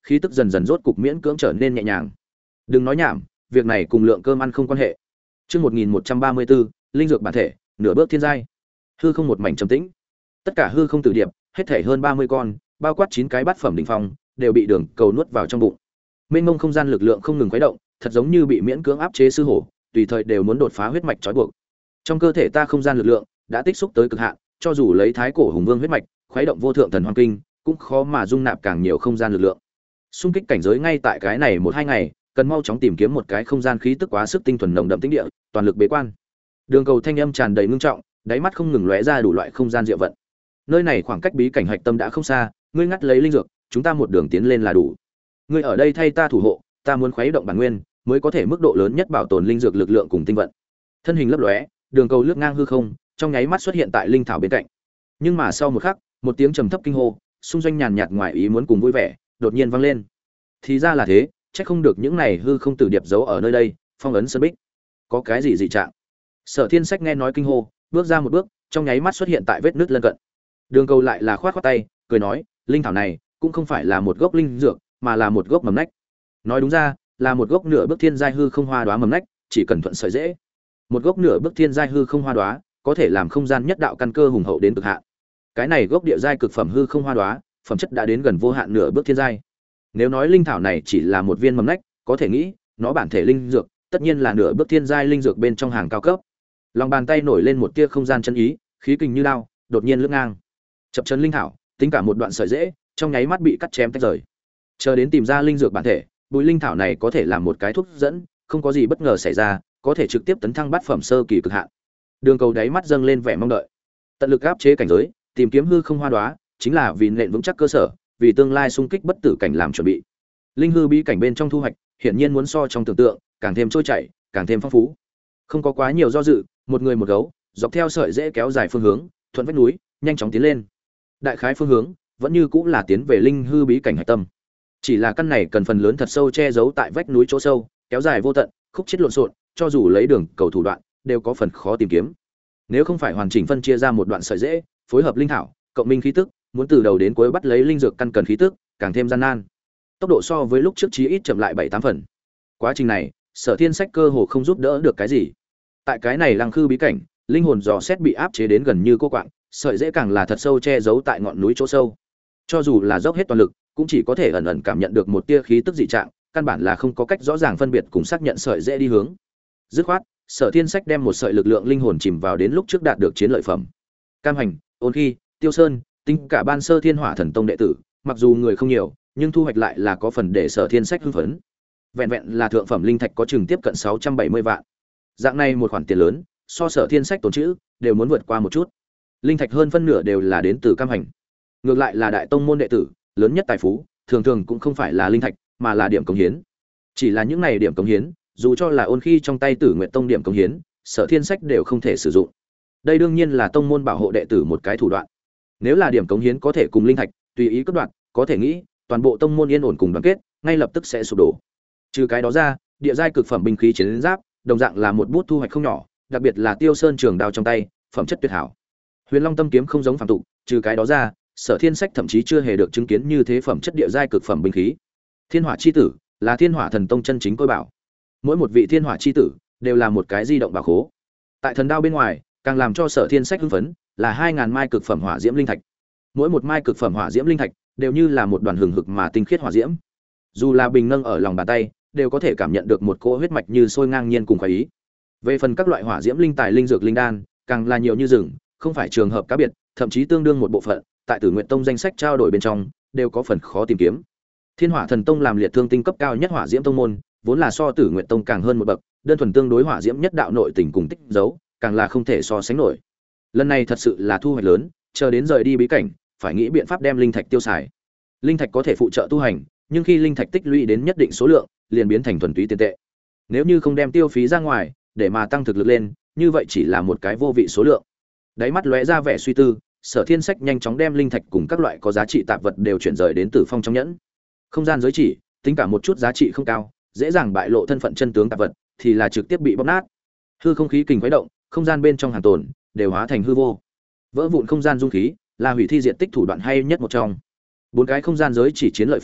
[SPEAKER 1] khí tức dần dần rốt cục miễn cưỡng trở nên nhẹ nhàng. Đừng nói nhảm, việc này cùng lượng cơm ăn không quan hệ. Chương 1134, linh dược bản thể, nửa bước thiên giai. Hư không một mảnh trầm tĩnh. Tất cả hư không tử điệp, hết thảy hơn 30 con, bao quát 9 cái bát phẩm đỉnh phong, đều bị đường cầu nuốt vào trong bụng. Mênh mông không gian lực lượng không ngừng khuấy động, thật giống như bị miễn cưỡng áp chế sư hổ, tùy thời đều muốn đột phá huyết mạch trói buộc. Trong cơ thể ta không gian lực lượng đã tích xúc tới cực hạn, cho dù lấy thái cổ hùng vương huyết mạch, khuấy động vô thượng thần hoàng kinh, cũng khó mà dung nạp càng nhiều không gian lực lượng. Xung kích cảnh giới ngay tại cái này 1-2 ngày, cần mau chóng tìm kiếm một cái không gian khí tức quá sức tinh thuần nồng đậm tĩnh địa, toàn lực bế quan. Đường cầu thanh âm tràn đầy ngưng trọng, đáy mắt không ngừng lóe ra đủ loại không gian diệu vận. Nơi này khoảng cách bí cảnh hạch tâm đã không xa, ngươi ngắt lấy linh dược, chúng ta một đường tiến lên là đủ. Ngươi ở đây thay ta thủ hộ, ta muốn khuấy động bản nguyên, mới có thể mức độ lớn nhất bảo tồn linh dược lực lượng cùng tinh vận. Thân hình lấp lóe, đường cầu lướt ngang hư không, trong nháy mắt xuất hiện tại linh thảo bên cạnh. Nhưng mà sau một khắc, một tiếng trầm thấp kinh hô, xung doanh nhàn nhạt ngoài ý muốn cùng vui vẻ, đột nhiên vang lên. Thì ra là thế, chắc không được những này hư không tử điệp giấu ở nơi đây, phong ấn sơn bích. Có cái gì dị trạng? Sở Thiên Sách nghe nói kinh hô, bước ra một bước, trong nháy mắt xuất hiện tại vết nứt lân cận. Đường cầu lại là khoát khoát tay, cười nói, linh thảo này cũng không phải là một gốc linh dược, mà là một gốc mầm nách. Nói đúng ra, là một gốc nửa bước thiên giai hư không hoa đóa mầm nách, chỉ cần thuận sợi dễ. Một gốc nửa bước thiên giai hư không hoa đóa, có thể làm không gian nhất đạo căn cơ hùng hậu đến cực hạn. Cái này gốc địa giai cực phẩm hư không hoa đóa, phẩm chất đã đến gần vô hạn nửa bước thiên giai. Nếu nói linh thảo này chỉ là một viên mầm nách, có thể nghĩ, nó bản thể linh dược, tất nhiên là nửa bước thiên giai linh dược bên trong hàng cao cấp. Lòng bàn tay nổi lên một tia không gian chân ý, khí kình như lao, đột nhiên lướt ngang. Chập chân linh thảo, tính cả một đoạn sợi rễ, trong nháy mắt bị cắt chém tách rời. Chờ đến tìm ra linh dược bản thể, bùi linh thảo này có thể làm một cái thuốc dẫn, không có gì bất ngờ xảy ra, có thể trực tiếp tấn thăng bát phẩm sơ kỳ cực hạn. Đường cầu đáy mắt dâng lên vẻ mong đợi. Tận lực áp chế cảnh giới, tìm kiếm hư không hoa đóa, chính là vì nền vững chắc cơ sở, vì tương lai xung kích bất tử cảnh làm chuẩn bị. Linh hư bí cảnh bên trong thu hoạch, hiển nhiên muốn so trong tưởng tượng, càng thêm trôi chảy, càng thêm phong phú. Không có quá nhiều do dự, một người một gấu, dọc theo sợi rễ kéo dài phương hướng, thuận vách núi, nhanh chóng tiến lên. Đại khái phương hướng vẫn như cũng là tiến về linh hư bí cảnh hải tâm. Chỉ là căn này cần phần lớn thật sâu che giấu tại vách núi chỗ sâu, kéo dài vô tận, khúc chết lộn xộn, cho dù lấy đường cầu thủ đoạn, đều có phần khó tìm kiếm. Nếu không phải hoàn chỉnh phân chia ra một đoạn sợi rễ, phối hợp linh thảo, cộng minh khí tức, muốn từ đầu đến cuối bắt lấy linh dược căn cần khí tức, càng thêm gian nan. Tốc độ so với lúc trước chí ít chậm lại 7-8 phần. Quá trình này, Sở Thiên Sách cơ hồ không giúp đỡ được cái gì. Tại cái này lăng khư bí cảnh, linh hồn dò xét bị áp chế đến gần như cô quạng, sợi rễ càng là thật sâu che giấu tại ngọn núi chỗ sâu. Cho dù là dốc hết toàn lực, cũng chỉ có thể ẩn ẩn cảm nhận được một tia khí tức dị trạng, căn bản là không có cách rõ ràng phân biệt cùng xác nhận sợi rễ đi hướng. Dứt khoát, Sở Thiên Sách đem một sợi lực lượng linh hồn chìm vào đến lúc trước đạt được chiến lợi phẩm. Cam Hành, Ôn Khi, Tiêu Sơn, tính cả ban sơ Thiên Hỏa Thần Tông đệ tử, mặc dù người không nhiều, nhưng thu hoạch lại là có phần để Sở Thiên Sách hưng phấn. Vẹn vẹn là thượng phẩm linh thạch có chừng tiếp cận 670 vạn. Dạng này một khoản tiền lớn, so Sở Thiên Sách tồn trữ đều muốn vượt qua một chút. Linh thạch hơn phân nửa đều là đến từ Cam Hành. Ngược lại là đại tông môn đệ tử, lớn nhất tài phú, thường thường cũng không phải là linh thạch, mà là điểm cống hiến. Chỉ là những này điểm cống hiến, dù cho là Ôn Khi trong tay Tử Nguyệt Tông điểm cống hiến, Sở Thiên Sách đều không thể sử dụng. Đây đương nhiên là tông môn bảo hộ đệ tử một cái thủ đoạn. Nếu là điểm cống hiến có thể cùng linh thạch tùy ý cắt đoạn, có thể nghĩ, toàn bộ tông môn yên ổn cùng đoàn kết, ngay lập tức sẽ sụp đổ. Trừ cái đó ra, địa giai cực phẩm binh khí chiến giáp, đồng dạng là một bút thu hoạch không nhỏ, đặc biệt là Tiêu Sơn trường đao trong tay, phẩm chất tuyệt hảo. Huyền Long Tâm kiếm không giống phàm tục, trừ cái đó ra, Sở Thiên Sách thậm chí chưa hề được chứng kiến như thế phẩm chất địa giai cực phẩm binh khí. Thiên Hỏa chi tử là Thiên Hỏa Thần Tông chân chính côi bảo. Mỗi một vị Thiên Hỏa chi tử đều là một cái di động bảo khố. Tại thần đao bên ngoài, càng làm cho Sở Thiên Sách hưng phấn, là 2000 mai cực phẩm hỏa diễm linh thạch. Mỗi một mai cực phẩm hỏa diễm linh thạch đều như là một đoàn hừng hực mà tinh khiết hỏa diễm. Dù là bình nâng ở lòng bàn tay, đều có thể cảm nhận được một cỗ huyết mạch như sôi ngang nhiên cùng khoái ý. Về phần các loại hỏa diễm linh tài linh dược linh đan, càng là nhiều như rừng, không phải trường hợp cá biệt, thậm chí tương đương một bộ phận, tại Tử Nguyệt Tông danh sách trao đổi bên trong, đều có phần khó tìm kiếm. Thiên Hỏa Thần Tông làm liệt thương tinh cấp cao nhất hỏa diễm tông môn, vốn là so Tử Nguyệt Tông càng hơn một bậc, đơn thuần tương đối hỏa diễm nhất đạo nội tình cùng tích dấu, càng là không thể so sánh nổi. Lần này thật sự là thu hoạch lớn, chờ đến rời đi bí cảnh, phải nghĩ biện pháp đem linh thạch tiêu xài. Linh thạch có thể phụ trợ tu hành, nhưng khi linh thạch tích lũy đến nhất định số lượng, liền biến thành thuần túy tiền tệ. Nếu như không đem tiêu phí ra ngoài, để mà tăng thực lực lên, như vậy chỉ là một cái vô vị số lượng. Đáy mắt lóe ra vẻ suy tư, Sở Thiên Sách nhanh chóng đem linh thạch cùng các loại có giá trị tạp vật đều chuyển rời đến Tử Phong trong nhẫn. Không gian giới chỉ, tính cả một chút giá trị không cao, dễ dàng bại lộ thân phận chân tướng tạp vật, thì là trực tiếp bị bóp nát. Hư không khí kình khuấy động, không gian bên trong hàng tồn đều hóa thành hư vô. Vỡ vụn không gian dung khí, là hủy thi diện tích thủ đoạn hay nhất một trong. 4 cái không gian giới chỉ chiến lợi phẩm,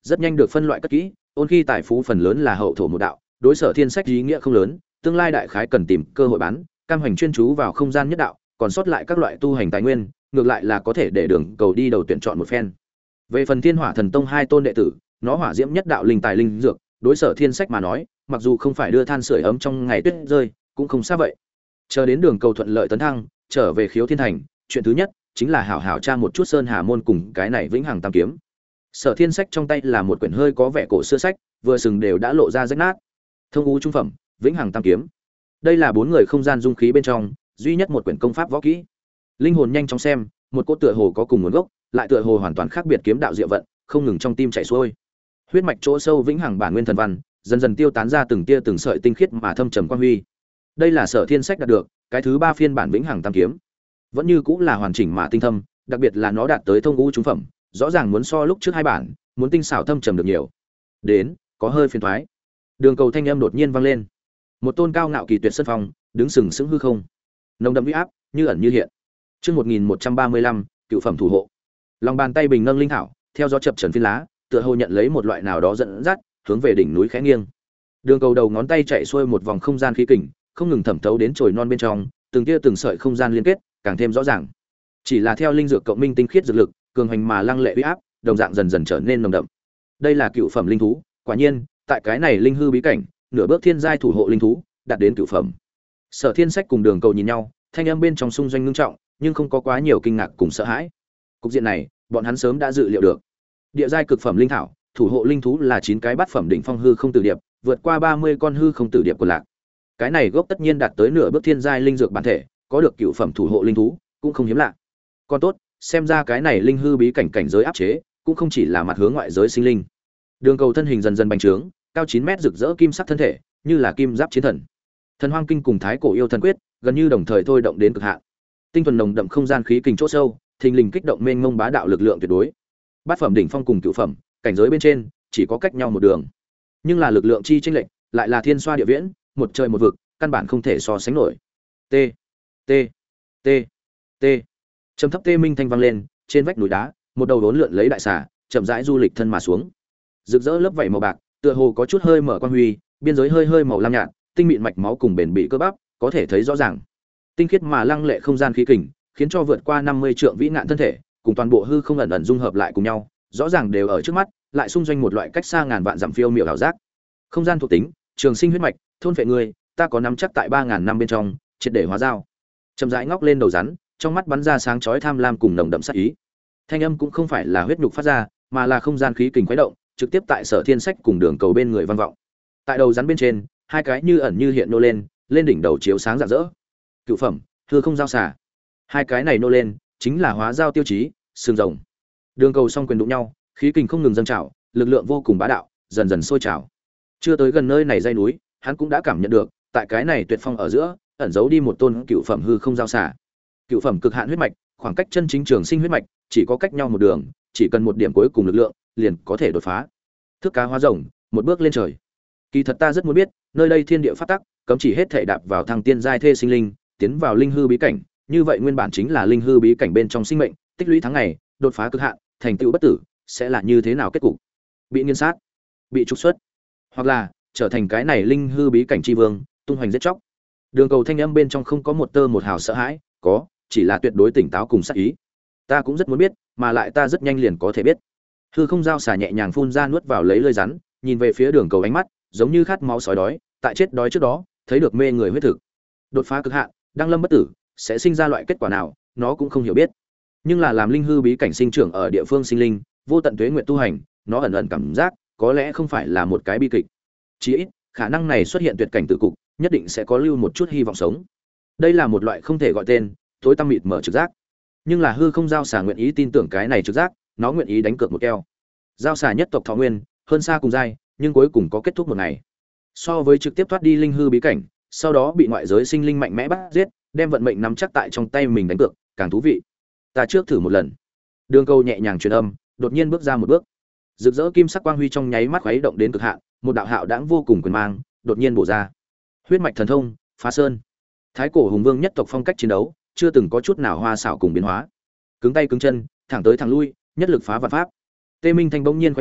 [SPEAKER 1] rất nhanh được phân loại cất kỹ. Ôn khi tài phú phần lớn là hậu thổ một đạo, đối Sở Thiên Sách ý nghĩa không lớn, tương lai đại khái cần tìm cơ hội bán, cam hành chuyên chú vào không gian nhất đạo, còn sót lại các loại tu hành tài nguyên, ngược lại là có thể để Đường Cầu đi đầu tuyển chọn một phen. Về phần Thiên Hỏa Thần Tông hai tôn đệ tử, nó hỏa diễm nhất đạo linh tài linh dược, đối Sở Thiên Sách mà nói, mặc dù không phải đưa than sưởi ấm trong ngày tuyết rơi, cũng không xa vậy. Chờ đến Đường Cầu thuận lợi tấn thăng, trở về Khiếu Thiên Thành, chuyện thứ nhất chính là hảo hảo tra một chút Sơn Hà môn cùng cái này Vĩnh Hằng Tam kiếm. Sở Thiên Sách trong tay là một quyển hơi có vẻ cổ xưa sách, vừa sừng đều đã lộ ra rách nát. Thông ngũ trung phẩm, Vĩnh Hằng Tam kiếm. Đây là bốn người không gian dung khí bên trong, duy nhất một quyển công pháp võ kỹ. Linh hồn nhanh chóng xem, một cỗ tựa hồ có cùng nguồn gốc, lại tựa hồ hoàn toàn khác biệt kiếm đạo diệu vận, không ngừng trong tim chảy xuôi. Huyết mạch chỗ sâu vĩnh hằng bản nguyên thần văn, dần dần tiêu tán ra từng tia từng sợi tinh khiết mà thâm trầm quang huy. Đây là Sở Thiên Sách đạt được, cái thứ ba phiên bản Vĩnh Hằng Tam kiếm. Vẫn như cũng là hoàn chỉnh mà tinh thâm, đặc biệt là nó đạt tới thông ngũ trung phẩm, rõ ràng muốn so lúc trước hai bản, muốn tinh xảo thâm trầm được nhiều. Đến, có hơi phiền toái. Đường Cầu thanh âm đột nhiên vang lên. Một tôn cao ngạo kỳ tuyệt sân phong, đứng sừng sững hư không. Nồng đậm uy áp, như ẩn như hiện. Chương 1135, cựu phẩm thủ hộ. Lòng bàn tay bình nâng linh thảo, theo gió chập chờn phiến lá, tựa hồ nhận lấy một loại nào đó dẫn dắt, hướng về đỉnh núi khẽ nghiêng. Đường Cầu đầu ngón tay chạy xuôi một vòng không gian khí kình, không ngừng thẩm thấu đến chồi non bên trong, từng tia từng sợi không gian liên kết, càng thêm rõ ràng. Chỉ là theo linh dược cộng minh tinh khiết dược lực, cường hành mà lăng lệ uy áp, đồng dạng dần dần trở nên nồng đậm. Đây là cựu phẩm linh thú, quả nhiên, tại cái này linh hư bí cảnh, nửa bước thiên giai thủ hộ linh thú, đạt đến cựu phẩm. Sở Thiên Sách cùng Đường Cầu nhìn nhau, thanh âm bên trong xung doanh ngưng trọng, nhưng không có quá nhiều kinh ngạc cùng sợ hãi. Cục diện này, bọn hắn sớm đã dự liệu được. Địa giai cực phẩm linh thảo, thủ hộ linh thú là 9 cái bát phẩm đỉnh phong hư không tử điệp, vượt qua 30 con hư không tử điệp của lạc. Cái này gốc tất nhiên đạt tới nửa bước thiên giai linh dược bản thể, có được cựu phẩm thủ hộ linh thú, cũng không hiếm lạ. Còn tốt, xem ra cái này linh hư bí cảnh cảnh giới áp chế, cũng không chỉ là mặt hướng ngoại giới sinh linh. Đường Cầu thân hình dần dần bành trướng, cao 9 mét rực rỡ kim sắc thân thể, như là kim giáp chiến thần. Thần Hoang Kinh cùng Thái Cổ Yêu Thần Quyết, gần như đồng thời thôi động đến cực hạn. Tinh thuần nồng đậm không gian khí kình chỗ sâu, thình lình kích động mênh mông bá đạo lực lượng tuyệt đối. Bát phẩm đỉnh phong cùng cửu phẩm, cảnh giới bên trên chỉ có cách nhau một đường. Nhưng là lực lượng chi chênh lệch, lại là thiên xoa địa viễn, một trời một vực, căn bản không thể so sánh nổi. T T T T. Trầm thấp tê minh thanh vang lên, trên vách núi đá, một đầu đốn lượn lấy đại xà, chậm rãi du lịch thân mà xuống. Rực rỡ lớp vảy màu bạc, tựa hồ có chút hơi mở quang huy, biên giới hơi hơi màu lam nhạt, tinh mịn mạch máu cùng bền bỉ cơ bắp, có thể thấy rõ ràng. Tinh khiết mà lăng lệ không gian khí kình, khiến cho vượt qua 50 trượng vĩ ngạn thân thể, cùng toàn bộ hư không ẩn ẩn dung hợp lại cùng nhau, rõ ràng đều ở trước mắt, lại xung doanh một loại cách xa ngàn vạn dặm phiêu miểu ảo giác. Không gian thuộc tính, trường sinh huyết mạch, thôn phệ người, ta có nắm chắc tại 3000 năm bên trong, triệt để hóa giao. Chậm rãi ngóc lên đầu rắn, trong mắt bắn ra sáng chói tham lam cùng nồng đậm sát ý. Thanh âm cũng không phải là huyết nhục phát ra, mà là không gian khí kình khuấy động, trực tiếp tại Sở Thiên Sách cùng Đường Cầu bên người vang vọng. Tại đầu rắn bên trên, hai cái như ẩn như hiện nô lên, lên đỉnh đầu chiếu sáng rạng rỡ. Cựu phẩm, hư không giao xả. Hai cái này nô lên, chính là hóa giao tiêu chí, xương rồng. Đường Cầu song quyền đụng nhau, khí kình không ngừng dâng trào, lực lượng vô cùng bá đạo, dần dần sôi trào. Chưa tới gần nơi này dãy núi, hắn cũng đã cảm nhận được, tại cái này tuyệt phong ở giữa, ẩn giấu đi một tôn cựu phẩm hư không giao xả. Cựu phẩm cực hạn huyết mạch, khoảng cách chân chính trường sinh huyết mạch chỉ có cách nhau một đường, chỉ cần một điểm cuối cùng lực lượng, liền có thể đột phá. Thước cá hóa rồng, một bước lên trời. Kỳ thật ta rất muốn biết, nơi đây thiên địa pháp tắc, cấm chỉ hết thể đạp vào thăng tiên giai thê sinh linh, tiến vào linh hư bí cảnh, như vậy nguyên bản chính là linh hư bí cảnh bên trong sinh mệnh, tích lũy tháng ngày, đột phá cực hạn, thành tựu bất tử, sẽ là như thế nào kết cục? Bị nghiền sát, bị trục xuất, hoặc là trở thành cái này linh hư bí cảnh chi vương, tung hoành giết chóc. Đường Cầu thanh âm bên trong không có một tơ một hào sợ hãi, có, chỉ là tuyệt đối tỉnh táo cùng sát ý. Ta cũng rất muốn biết, mà lại ta rất nhanh liền có thể biết. Hư không giao xà nhẹ nhàng phun ra nuốt vào lấy lưỡi rắn, nhìn về phía Đường Cầu ánh mắt, giống như khát máu sói đói, tại chết đói trước đó, thấy được mê người huyết thực. Đột phá cực hạn, đăng lâm bất tử, sẽ sinh ra loại kết quả nào, nó cũng không hiểu biết. Nhưng là làm linh hư bí cảnh sinh trưởng ở địa phương sinh linh, vô tận tuế nguyện tu hành, nó ẩn ẩn cảm giác, có lẽ không phải là một cái bi kịch. Chỉ ít, khả năng này xuất hiện tuyệt cảnh tự cục, nhất định sẽ có lưu một chút hy vọng sống. Đây là một loại không thể gọi tên, tối tăm mịt mở trực giác. Nhưng là hư không giao xà nguyện ý tin tưởng cái này trực giác, nó nguyện ý đánh cược một keo. Giao xà nhất tộc thọ nguyên, hơn xa cùng giai, nhưng cuối cùng có kết thúc một ngày. So với trực tiếp thoát đi linh hư bí cảnh, sau đó bị ngoại giới sinh linh mạnh mẽ bắt giết, đem vận mệnh nắm chắc tại trong tay mình đánh cược, càng thú vị. Ta trước thử một lần. Đường Cầu nhẹ nhàng truyền âm, đột nhiên bước ra một bước. Rực rỡ kim sắc quang huy trong nháy mắt khuấy động đến cực hạn, một đạo hạo đãng vô cùng quyền mang, đột nhiên bổ ra. Huyết mạch thần thông, phá sơn. Thái cổ hùng vương nhất tộc phong cách chiến đấu, chưa từng có chút nào hoa xảo cùng biến hóa. Cứng tay cứng chân, thẳng tới thẳng lui, nhất lực phá vạn pháp. Tê Minh Thanh bỗng nhiên khuấy động,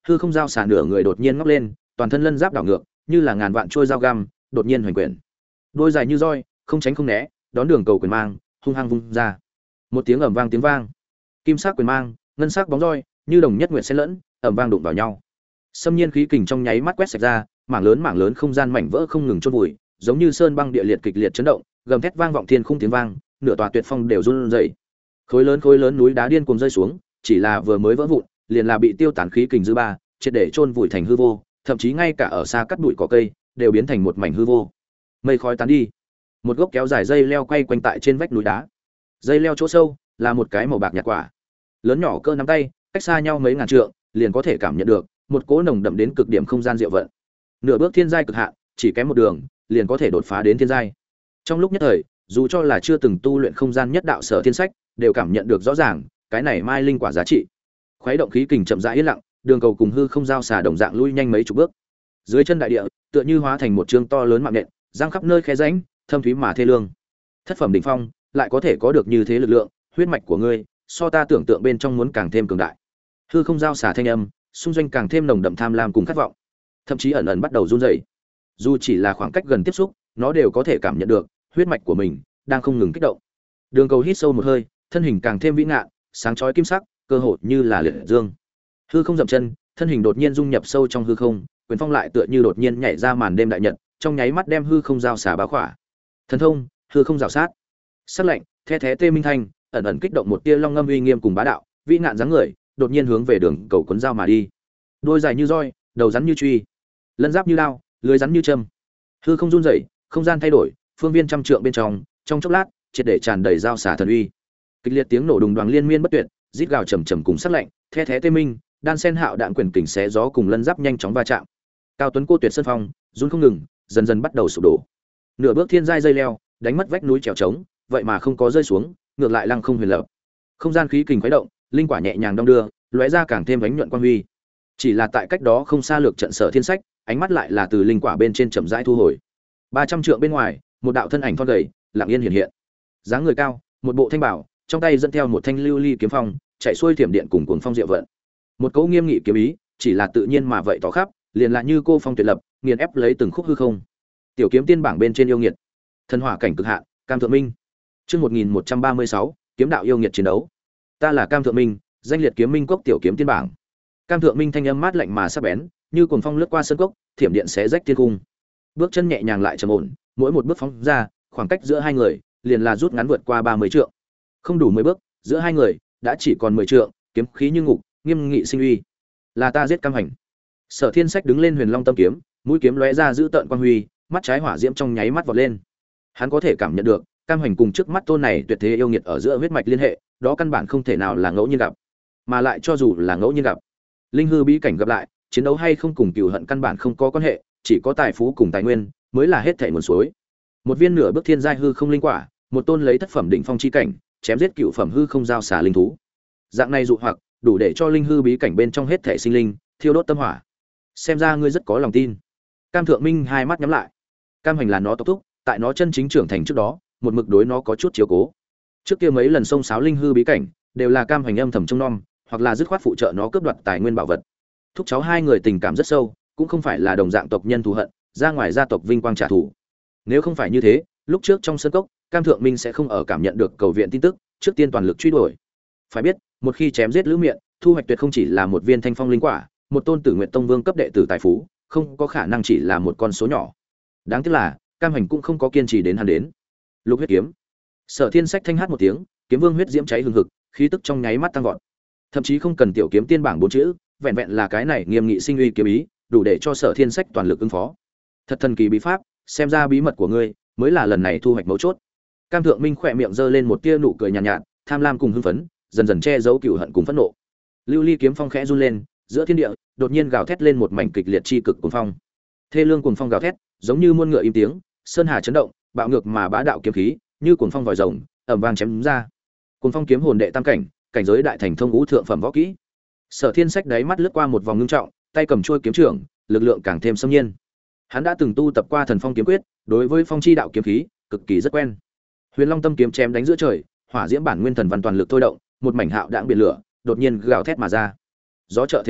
[SPEAKER 1] hư không giao xả nửa người đột nhiên ngóc lên, toàn thân lân giáp đảo ngược, như là ngàn vạn trôi dao găm, đột nhiên hoành quyển. Đôi dài như roi, không tránh không né, đón đường cầu quyền mang, hung hăng vung ra. Một tiếng ầm vang tiếng vang. Kim sắc quyền mang, ngân sắc bóng roi, như đồng nhất nguyệt xen lẫn, ầm vang đụng vào nhau. Xâm nhiên khí kình trong nháy mắt quét sạch ra, mảng lớn không gian mảnh vỡ không ngừng chôn vùi, giống như sơn băng địa liệt kịch liệt chấn động, gầm thét vang vọng thiên khung tiếng vang, nửa tòa tuyệt phong đều run rẩy. Khối lớn núi đá điên cuồng rơi xuống, chỉ là vừa mới vỡ vụn, liền là bị tiêu tán khí kình dư ba, triệt để chôn vùi thành hư vô, thậm chí ngay cả ở xa cắt bụi cỏ cây đều biến thành một mảnh hư vô. Mây khói tán đi, một gốc kéo dài dây leo quay quanh tại trên vách núi đá. Dây leo chỗ sâu là một cái màu bạc nhạt quả, lớn nhỏ cỡ nắm tay, cách xa nhau mấy ngàn trượng, liền có thể cảm nhận được một cỗ nồng đậm đến cực điểm không gian diệu vận. Nửa bước thiên giai cực hạn, chỉ kém một đường, liền có thể đột phá đến thiên giai. Trong lúc nhất thời, dù cho là chưa từng tu luyện không gian nhất đạo sở thiên sách, đều cảm nhận được rõ ràng cái này mai linh quả giá trị. Khuấy động khí kình chậm rãi yên lặng, đường cầu cùng hư không giao xả đồng dạng lui nhanh mấy chục bước. Dưới chân đại địa, tựa như hóa thành một chương to lớn mạng nện, giăng khắp nơi khe rãnh, thâm thúy mà thê lương. Thất phẩm đỉnh phong, lại có thể có được như thế lực lượng, huyết mạch của ngươi, so ta tưởng tượng bên trong muốn càng thêm cường đại. Hư không giao xả thanh âm, xung doanh càng thêm nồng đậm tham lam cùng khát vọng, thậm chí ẩn ẩn bắt đầu run rẩy. Dù chỉ là khoảng cách gần tiếp xúc, nó đều có thể cảm nhận được huyết mạch của mình đang không ngừng kích động. Đường cầu hít sâu một hơi, thân hình càng thêm vĩ ngạn, sáng chói kim sắc, cơ hồ như là liệt dương. Hư không dậm chân, thân hình đột nhiên dung nhập sâu trong hư không, quyền phong lại tựa như đột nhiên nhảy ra màn đêm đại nhật, trong nháy mắt đem hư không giao xả bao khỏa. Thần thông, hư không rào sát. Sắc lạnh, the thé tê minh thanh, ẩn ẩn kích động một tia long ngâm uy nghiêm cùng bá đạo, vĩ ngạn dáng người, đột nhiên hướng về đường cầu cuốn dao mà đi. Đôi dài như roi, đầu rắn như truy, lân giáp như lao, lưới rắn như châm. Hư không run rẩy, không gian thay đổi, phương viên trăm trượng bên trong chốc lát, triệt để tràn đầy giao xả thần uy. Kịch liệt tiếng nổ đùng đoàng liên miên bất tuyệt, rít gào trầm trầm cùng sắc lạnh, the thé tê minh, đan sen hạo đạn quyền kình xé gió cùng lân giáp nhanh chóng va chạm. Cao tuấn cô tuyệt sơn phong, run không ngừng, dần dần bắt đầu sụp đổ. Nửa bước thiên giai dây leo, đánh mất vách núi trèo trống, vậy mà không có rơi xuống, ngược lại lăng không huyền lập. Không gian khí kình khuấy động, linh quả nhẹ nhàng đong đưa, lóe ra càng thêm ánh nhuận quang huy. Chỉ là tại cách đó không xa lược trận sở thiên sách, ánh mắt lại là từ linh quả bên trên chậm rãi thu hồi. 300 trượng bên ngoài, một đạo thân ảnh thon gầy, lặng yên hiện hiện. Dáng người cao, một bộ thanh bảo, trong tay dẫn theo một thanh lưu ly kiếm phong, chạy xuôi thiểm điện cùng cuồng phong diệu vận. Một cỗ nghiêm nghị kiếm ý, chỉ là tự nhiên mà vậy tỏ khắp, liền là như cô phong tuyệt lập, nghiền ép lấy từng khúc hư không. Tiểu kiếm tiên bảng bên trên yêu nghiệt, thần hỏa cảnh cực hạn, Cam Thượng Minh. Chương 1136, kiếm đạo yêu nghiệt chiến đấu. Ta là Cam Thượng Minh, danh liệt kiếm minh cốc tiểu kiếm tiên bảng. Cam Thượng Minh thanh âm mát lạnh mà sắc bén, như cuồng phong lướt qua sân cốc, thiểm điện xé rách thiên cung. Bước chân nhẹ nhàng lại trầm ổn, mỗi một bước phóng ra, khoảng cách giữa hai người liền là rút ngắn vượt qua 30 trượng. Không đủ 10 bước, giữa hai người đã chỉ còn 10 trượng, kiếm khí như ngục, nghiêm nghị sinh uy. Là ta giết Cam Hành. Sở Thiên Sách đứng lên Huyền Long Tâm kiếm, mũi kiếm lóe ra giữ tợn quang huy, mắt trái hỏa diễm trong nháy mắt vọt lên. Hắn có thể cảm nhận được, Cam Hành cùng trước mắt tôn này tuyệt thế yêu nghiệt ở giữa huyết mạch liên hệ, đó căn bản không thể nào là ngẫu nhiên gặp. Mà lại cho dù là ngẫu nhiên gặp, linh hư bí cảnh gặp lại, chiến đấu hay không cùng cừu hận căn bản không có quan hệ, chỉ có tài phú cùng tài nguyên mới là hết thảy nguồn suối. Một viên nửa bước thiên giai hư không linh quả, một tôn lấy thất phẩm đỉnh phong chi cảnh, chém giết cựu phẩm hư không giao xả linh thú. Dạng này dụ hoặc, đủ để cho linh hư bí cảnh bên trong hết thảy sinh linh thiêu đốt tâm hỏa. Xem ra ngươi rất có lòng tin. Cam Thượng Minh hai mắt nhắm lại. Cam Hành là nó tộc thúc, tại nó chân chính trưởng thành trước đó, một mực đối nó có chút chiếu cố. Trước kia mấy lần xông xáo linh hư bí cảnh, đều là Cam Hành âm thầm trông nom, hoặc là dứt khoát phụ trợ nó cướp đoạt tài nguyên bảo vật. Thúc cháu hai người tình cảm rất sâu, cũng không phải là đồng dạng tộc nhân thù hận, ra ngoài gia tộc vinh quang trả thù. Nếu không phải như thế, lúc trước trong sân cốc, Cam Thượng Minh sẽ không ở cảm nhận được cầu viện tin tức, trước tiên toàn lực truy đuổi. Phải biết, một khi chém giết Lữ Miện, thu hoạch tuyệt không chỉ là một viên thanh phong linh quả, một tôn Tử Nguyệt Tông vương cấp đệ tử tài phú, không có khả năng chỉ là một con số nhỏ. Đáng tiếc là, Cam Hành cũng không có kiên trì đến hắn đến. Lục huyết kiếm. Sở Thiên Sách thanh hát một tiếng, kiếm vương huyết diễm cháy hừng hực, khí tức trong nháy mắt tăng vọt. Thậm chí không cần tiểu kiếm tiên bảng 4 chữ, vẹn vẹn là cái này nghiêm nghị sinh uy kiếm ý, đủ để cho Sở Thiên Sách toàn lực ứng phó. Thật thần kỳ bí pháp, xem ra bí mật của ngươi mới là lần này thu hoạch mấu chốt. Cam Thượng Minh khỏe miệng giơ lên một tia nụ cười nhàn nhạt, tham lam cùng hưng phấn, dần dần che giấu cừu hận cùng phẫn nộ. Lưu ly kiếm phong khẽ run lên, giữa thiên địa đột nhiên gào thét lên một mảnh kịch liệt chi cực cuồng phong. Thê lương cuồng phong gào thét, giống như muôn ngựa im tiếng, sơn hà chấn động, bạo ngược mà bá đạo kiếm khí, như cuồng phong vòi rồng, ầm vang chém ra. Cuồng phong kiếm hồn đệ tam cảnh, cảnh giới đại thành thông ngũ thượng phẩm võ kỹ. Sở Thiên Sách đáy mắt lướt qua một vòng ngưng trọng, tay cầm chuôi kiếm trưởng, lực lượng càng thêm xâm nhiên. Hắn đã từng tu tập qua Thần Phong kiếm quyết, đối với phong chi đạo kiếm khí cực kỳ rất quen. Huyền Long Tâm kiếm chém đánh giữa trời, hỏa diễm bản nguyên thần văn toàn lực thôi động, một mảnh hạo đãng biển lửa đột nhiên gào thét mà ra. Gió trợ thế lửa,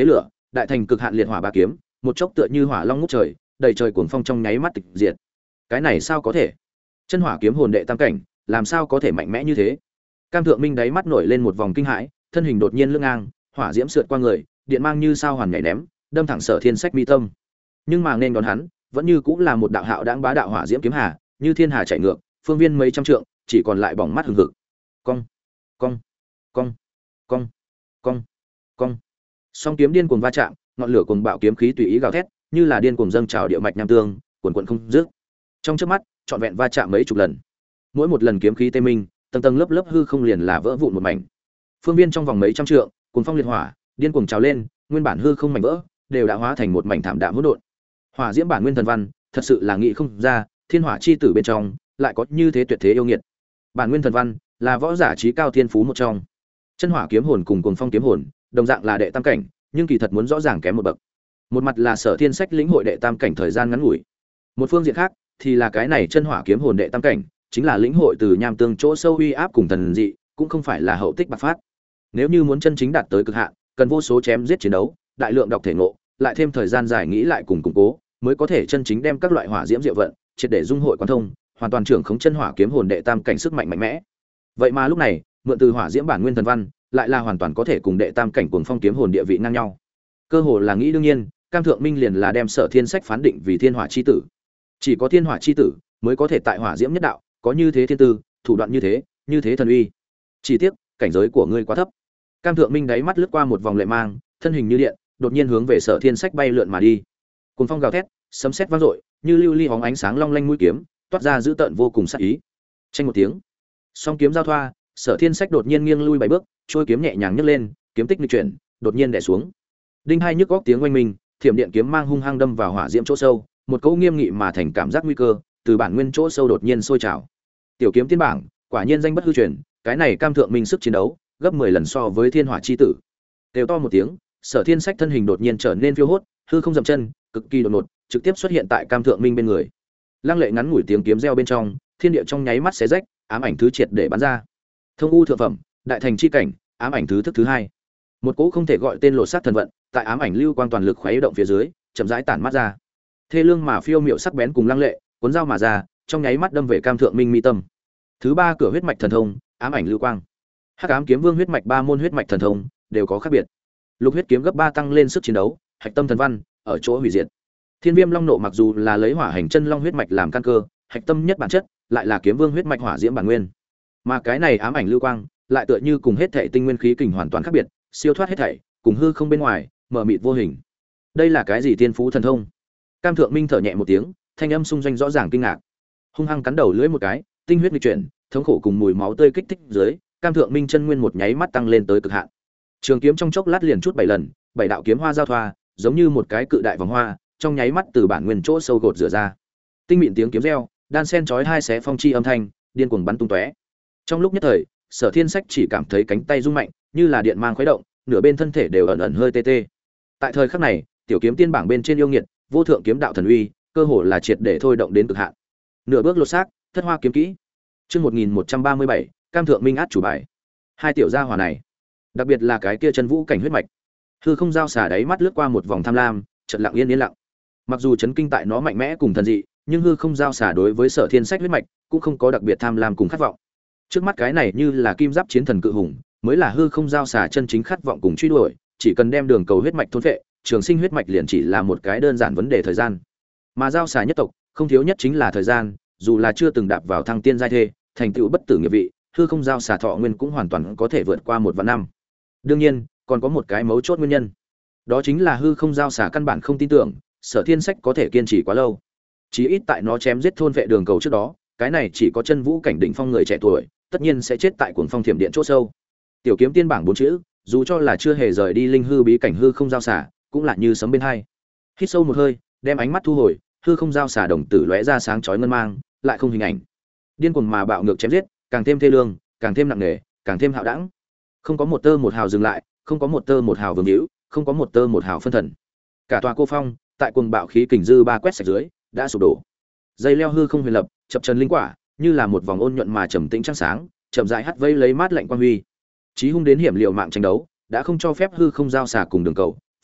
[SPEAKER 1] đại thành cực hạn liệt hỏa ba kiếm, một chốc tựa như hỏa long ngút trời, đầy trời cuồng phong trong nháy mắt tịch diệt. Cái này sao có thể? Chân hỏa kiếm hồn đệ tam cảnh, làm sao có thể mạnh mẽ như thế? Cam Thượng Minh đáy mắt nổi lên một vòng kinh hãi, thân hình đột nhiên lưng ngang, hỏa diễm sượt qua người, điện mang như sao hoàn nhảy ném, đâm thẳng Sở Thiên Sách mi tâm. Nhưng mà nên đón hắn, vẫn như cũng là một đạo hạo đãng bá đạo hỏa diễm kiếm hà, như thiên hà chảy ngược, phương viên mấy trăm trượng, chỉ còn lại bỏng mắt hừng hực. Cong, cong, cong, cong, cong, cong. Song kiếm điên cuồng va chạm, ngọn lửa cuồng bạo kiếm khí tùy ý gào thét, như là điên cuồng dâng trào địa mạch nham tương, cuồn cuộn không dứt. Trong chớp mắt, trọn vẹn va chạm mấy chục lần. Mỗi một lần kiếm khí tê minh, tầng tầng lớp lớp hư không liền là vỡ vụn một mảnh. Phương viên trong vòng mấy trăm trượng, cuồng phong liệt hỏa, điên cuồng trào lên, nguyên bản hư không mảnh vỡ, đều đã hóa thành một mảnh thảm đạm hỗn độn. Hỏa diễm bản nguyên thần văn, thật sự là nghĩ không ra, thiên hỏa chi tử bên trong lại có như thế tuyệt thế yêu nghiệt. Bản nguyên thần văn là võ giả trí cao thiên phú một trong. Chân hỏa kiếm hồn cùng cuồng phong kiếm hồn, đồng dạng là đệ tam cảnh, nhưng kỳ thật muốn rõ ràng kém một bậc. Một mặt là Sở Thiên Sách lĩnh hội đệ tam cảnh thời gian ngắn ngủi, một phương diện khác thì là cái này chân hỏa kiếm hồn đệ tam cảnh, chính là lĩnh hội từ nham tương chỗ sâu uy áp cùng thần dị, cũng không phải là hậu tích bạc phát. Nếu như muốn chân chính đạt tới cực hạn, cần vô số chém giết chiến đấu, đại lượng đọc thể ngộ, lại thêm thời gian dài nghĩ lại cùng củng cố, mới có thể chân chính đem các loại hỏa diễm diệu vận triệt để dung hội quán thông, hoàn toàn trưởng khống chân hỏa kiếm hồn đệ tam cảnh sức mạnh mạnh mẽ. Vậy mà lúc này, mượn từ hỏa diễm bản nguyên thần văn, lại là hoàn toàn có thể cùng đệ tam cảnh cuồng phong kiếm hồn địa vị ngang nhau. Cơ hồ là nghĩ đương nhiên, Cam Thượng Minh liền là đem Sở Thiên Sách phán định vì thiên hỏa chi tử. Chỉ có thiên hỏa chi tử mới có thể tại hỏa diễm nhất đạo, có như thế thiên tư, thủ đoạn như thế thần uy. Chỉ tiếc, cảnh giới của ngươi quá thấp. Cam Thượng Minh đáy mắt lướt qua một vòng lệ mang, thân hình như điện, đột nhiên hướng về Sở Thiên Sách bay lượn mà đi. Cuồng phong gào thét, sấm sét vang dội, như lưu ly hóng ánh sáng long lanh mũi kiếm, toát ra dữ tợn vô cùng sát ý. Chanh một tiếng, song kiếm giao thoa, Sở Thiên Sách đột nhiên nghiêng lui 7 bước, trôi kiếm nhẹ nhàng nhấc lên, kiếm tích nghịch chuyển, đột nhiên đè xuống. Đinh hai nhức góc tiếng oanh minh, thiểm điện kiếm mang hung hăng đâm vào hỏa diễm chỗ sâu, một cỗ nghiêm nghị mà thành cảm giác nguy cơ, từ bản nguyên chỗ sâu đột nhiên sôi trào. Tiểu kiếm tiên bảng, quả nhiên danh bất hư truyền, cái này Cam Thượng Minh sức chiến đấu gấp 10 lần so với thiên hỏa chi tử. Kêu to một tiếng, Sở Thiên Sách thân hình đột nhiên trở nên phiêu hốt, hư không dậm chân, cực kỳ đột ngột, trực tiếp xuất hiện tại Cam Thượng Minh bên người. Lăng lệ ngắn ngủi tiếng kiếm reo bên trong, thiên địa trong nháy mắt xé rách, ám ảnh thứ triệt để bắn ra. Thông u thượng phẩm, đại thành chi cảnh, ám ảnh thứ thức thứ hai. Một cỗ không thể gọi tên lộ sát thần vận, tại ám ảnh lưu quang toàn lực khuấy động phía dưới, chậm rãi tản mắt ra. Thê lương mà phiêu miệu sắc bén cùng lăng lệ, cuốn dao mà ra, trong nháy mắt đâm về Cam Thượng Minh mi tâm. Thứ ba cửa huyết mạch thần thông, ám ảnh lưu quang. Hắc ám kiếm vương huyết mạch ba môn huyết mạch thần thông đều có khác biệt. Lục huyết kiếm gấp 3 tăng lên sức chiến đấu, hạch tâm thần văn ở chỗ hủy diệt. Thiên Viêm Long nộ mặc dù là lấy hỏa hành chân long huyết mạch làm căn cơ, hạch tâm nhất bản chất lại là kiếm vương huyết mạch hỏa diễm bản nguyên. Mà cái này ám ảnh lưu quang lại tựa như cùng hết thảy tinh nguyên khí kình hoàn toàn khác biệt, siêu thoát hết thảy, cùng hư không bên ngoài, mờ mịt vô hình. Đây là cái gì tiên phú thần thông? Cam Thượng Minh thở nhẹ một tiếng, thanh âm xung doanh rõ ràng kinh ngạc. Hung hăng cắn đầu lưỡi một cái, tinh huyết nghịch chuyển, thống khổ cùng mùi máu tươi kích thích dưới, Cam Thượng Minh chân nguyên một nháy mắt tăng lên tới cực hạn. Trường kiếm trong chốc lát liền chút 7 lần, 7 đạo kiếm hoa giao thoa, giống như một cái cự đại vòng hoa, trong nháy mắt từ bản nguyên chỗ sâu gột rửa ra. Tinh mịn tiếng kiếm reo, đan sen chói hai xé phong chi âm thanh, điên cuồng bắn tung tóe. Trong lúc nhất thời, Sở Thiên Sách chỉ cảm thấy cánh tay rung mạnh, như là điện mang khuấy động, nửa bên thân thể đều ẩn ẩn hơi tê tê. Tại thời khắc này, tiểu kiếm tiên bảng bên trên yêu nghiệt, vô thượng kiếm đạo thần uy, cơ hồ là triệt để thôi động đến cực hạn. Nửa bước lột xác, thất hoa kiếm kỹ. Chương 1137, Cam Thượng Minh át chủ bài. Hai tiểu gia hỏa này, đặc biệt là cái kia chân vũ cảnh huyết mạch. Hư không giao xả đáy mắt lướt qua một vòng tham lam, chợt lặng yên lặng. Mặc dù chấn kinh tại nó mạnh mẽ cùng thần dị, nhưng hư không giao xả đối với Sở Thiên Sách huyết mạch cũng không có đặc biệt tham lam cùng khát vọng. Trước mắt cái này như là kim giáp chiến thần cự hùng, mới là hư không giao xả chân chính khát vọng cùng truy đuổi, chỉ cần đem đường cầu huyết mạch thôn phệ, trường sinh huyết mạch liền chỉ là một cái đơn giản vấn đề thời gian. Mà giao xả nhất tộc, không thiếu nhất chính là thời gian, dù là chưa từng đạp vào thăng tiên giai thê, thành tựu bất tử nghiệp vị, hư không giao xả thọ nguyên cũng hoàn toàn có thể vượt qua 1 vạn năm. Đương nhiên, còn có một cái mấu chốt nguyên nhân. Đó chính là hư không giao xả căn bản không tin tưởng Sở Thiên Sách có thể kiên trì quá lâu. Chí ít tại nó chém giết thôn vệ đường cầu trước đó, cái này chỉ có chân vũ cảnh đỉnh phong người trẻ tuổi, tất nhiên sẽ chết tại cuồng phong thiểm điện chỗ sâu. Tiểu kiếm tiên bảng 4 chữ, dù cho là chưa hề rời đi linh hư bí cảnh hư không giao xả, cũng là như sấm bên hai. Hít sâu một hơi, đem ánh mắt thu hồi, hư không giao xả đồng tử lóe ra sáng chói ngân mang, lại không hình ảnh. Điên cuồng mà bạo ngược chém giết, càng thêm thê lương, càng thêm nặng nề, càng thêm hạo đãng. Không có một tơ một hào dừng lại, không có một tơ một hào vương hữu, không có một tơ một hào phân thần. Cả tòa cô phong, tại cuồng bạo khí kình dư ba quét sạch dưới, đã sụp đổ. Dây leo hư không huyền lập, chập trần linh quả, như là một vòng ôn nhuận mà trầm tĩnh trăng sáng, chậm rãi hắt vây lấy mát lạnh quang huy. Chí hung đến hiểm liều mạng tranh đấu, đã không cho phép hư không giao xả cùng đường cầu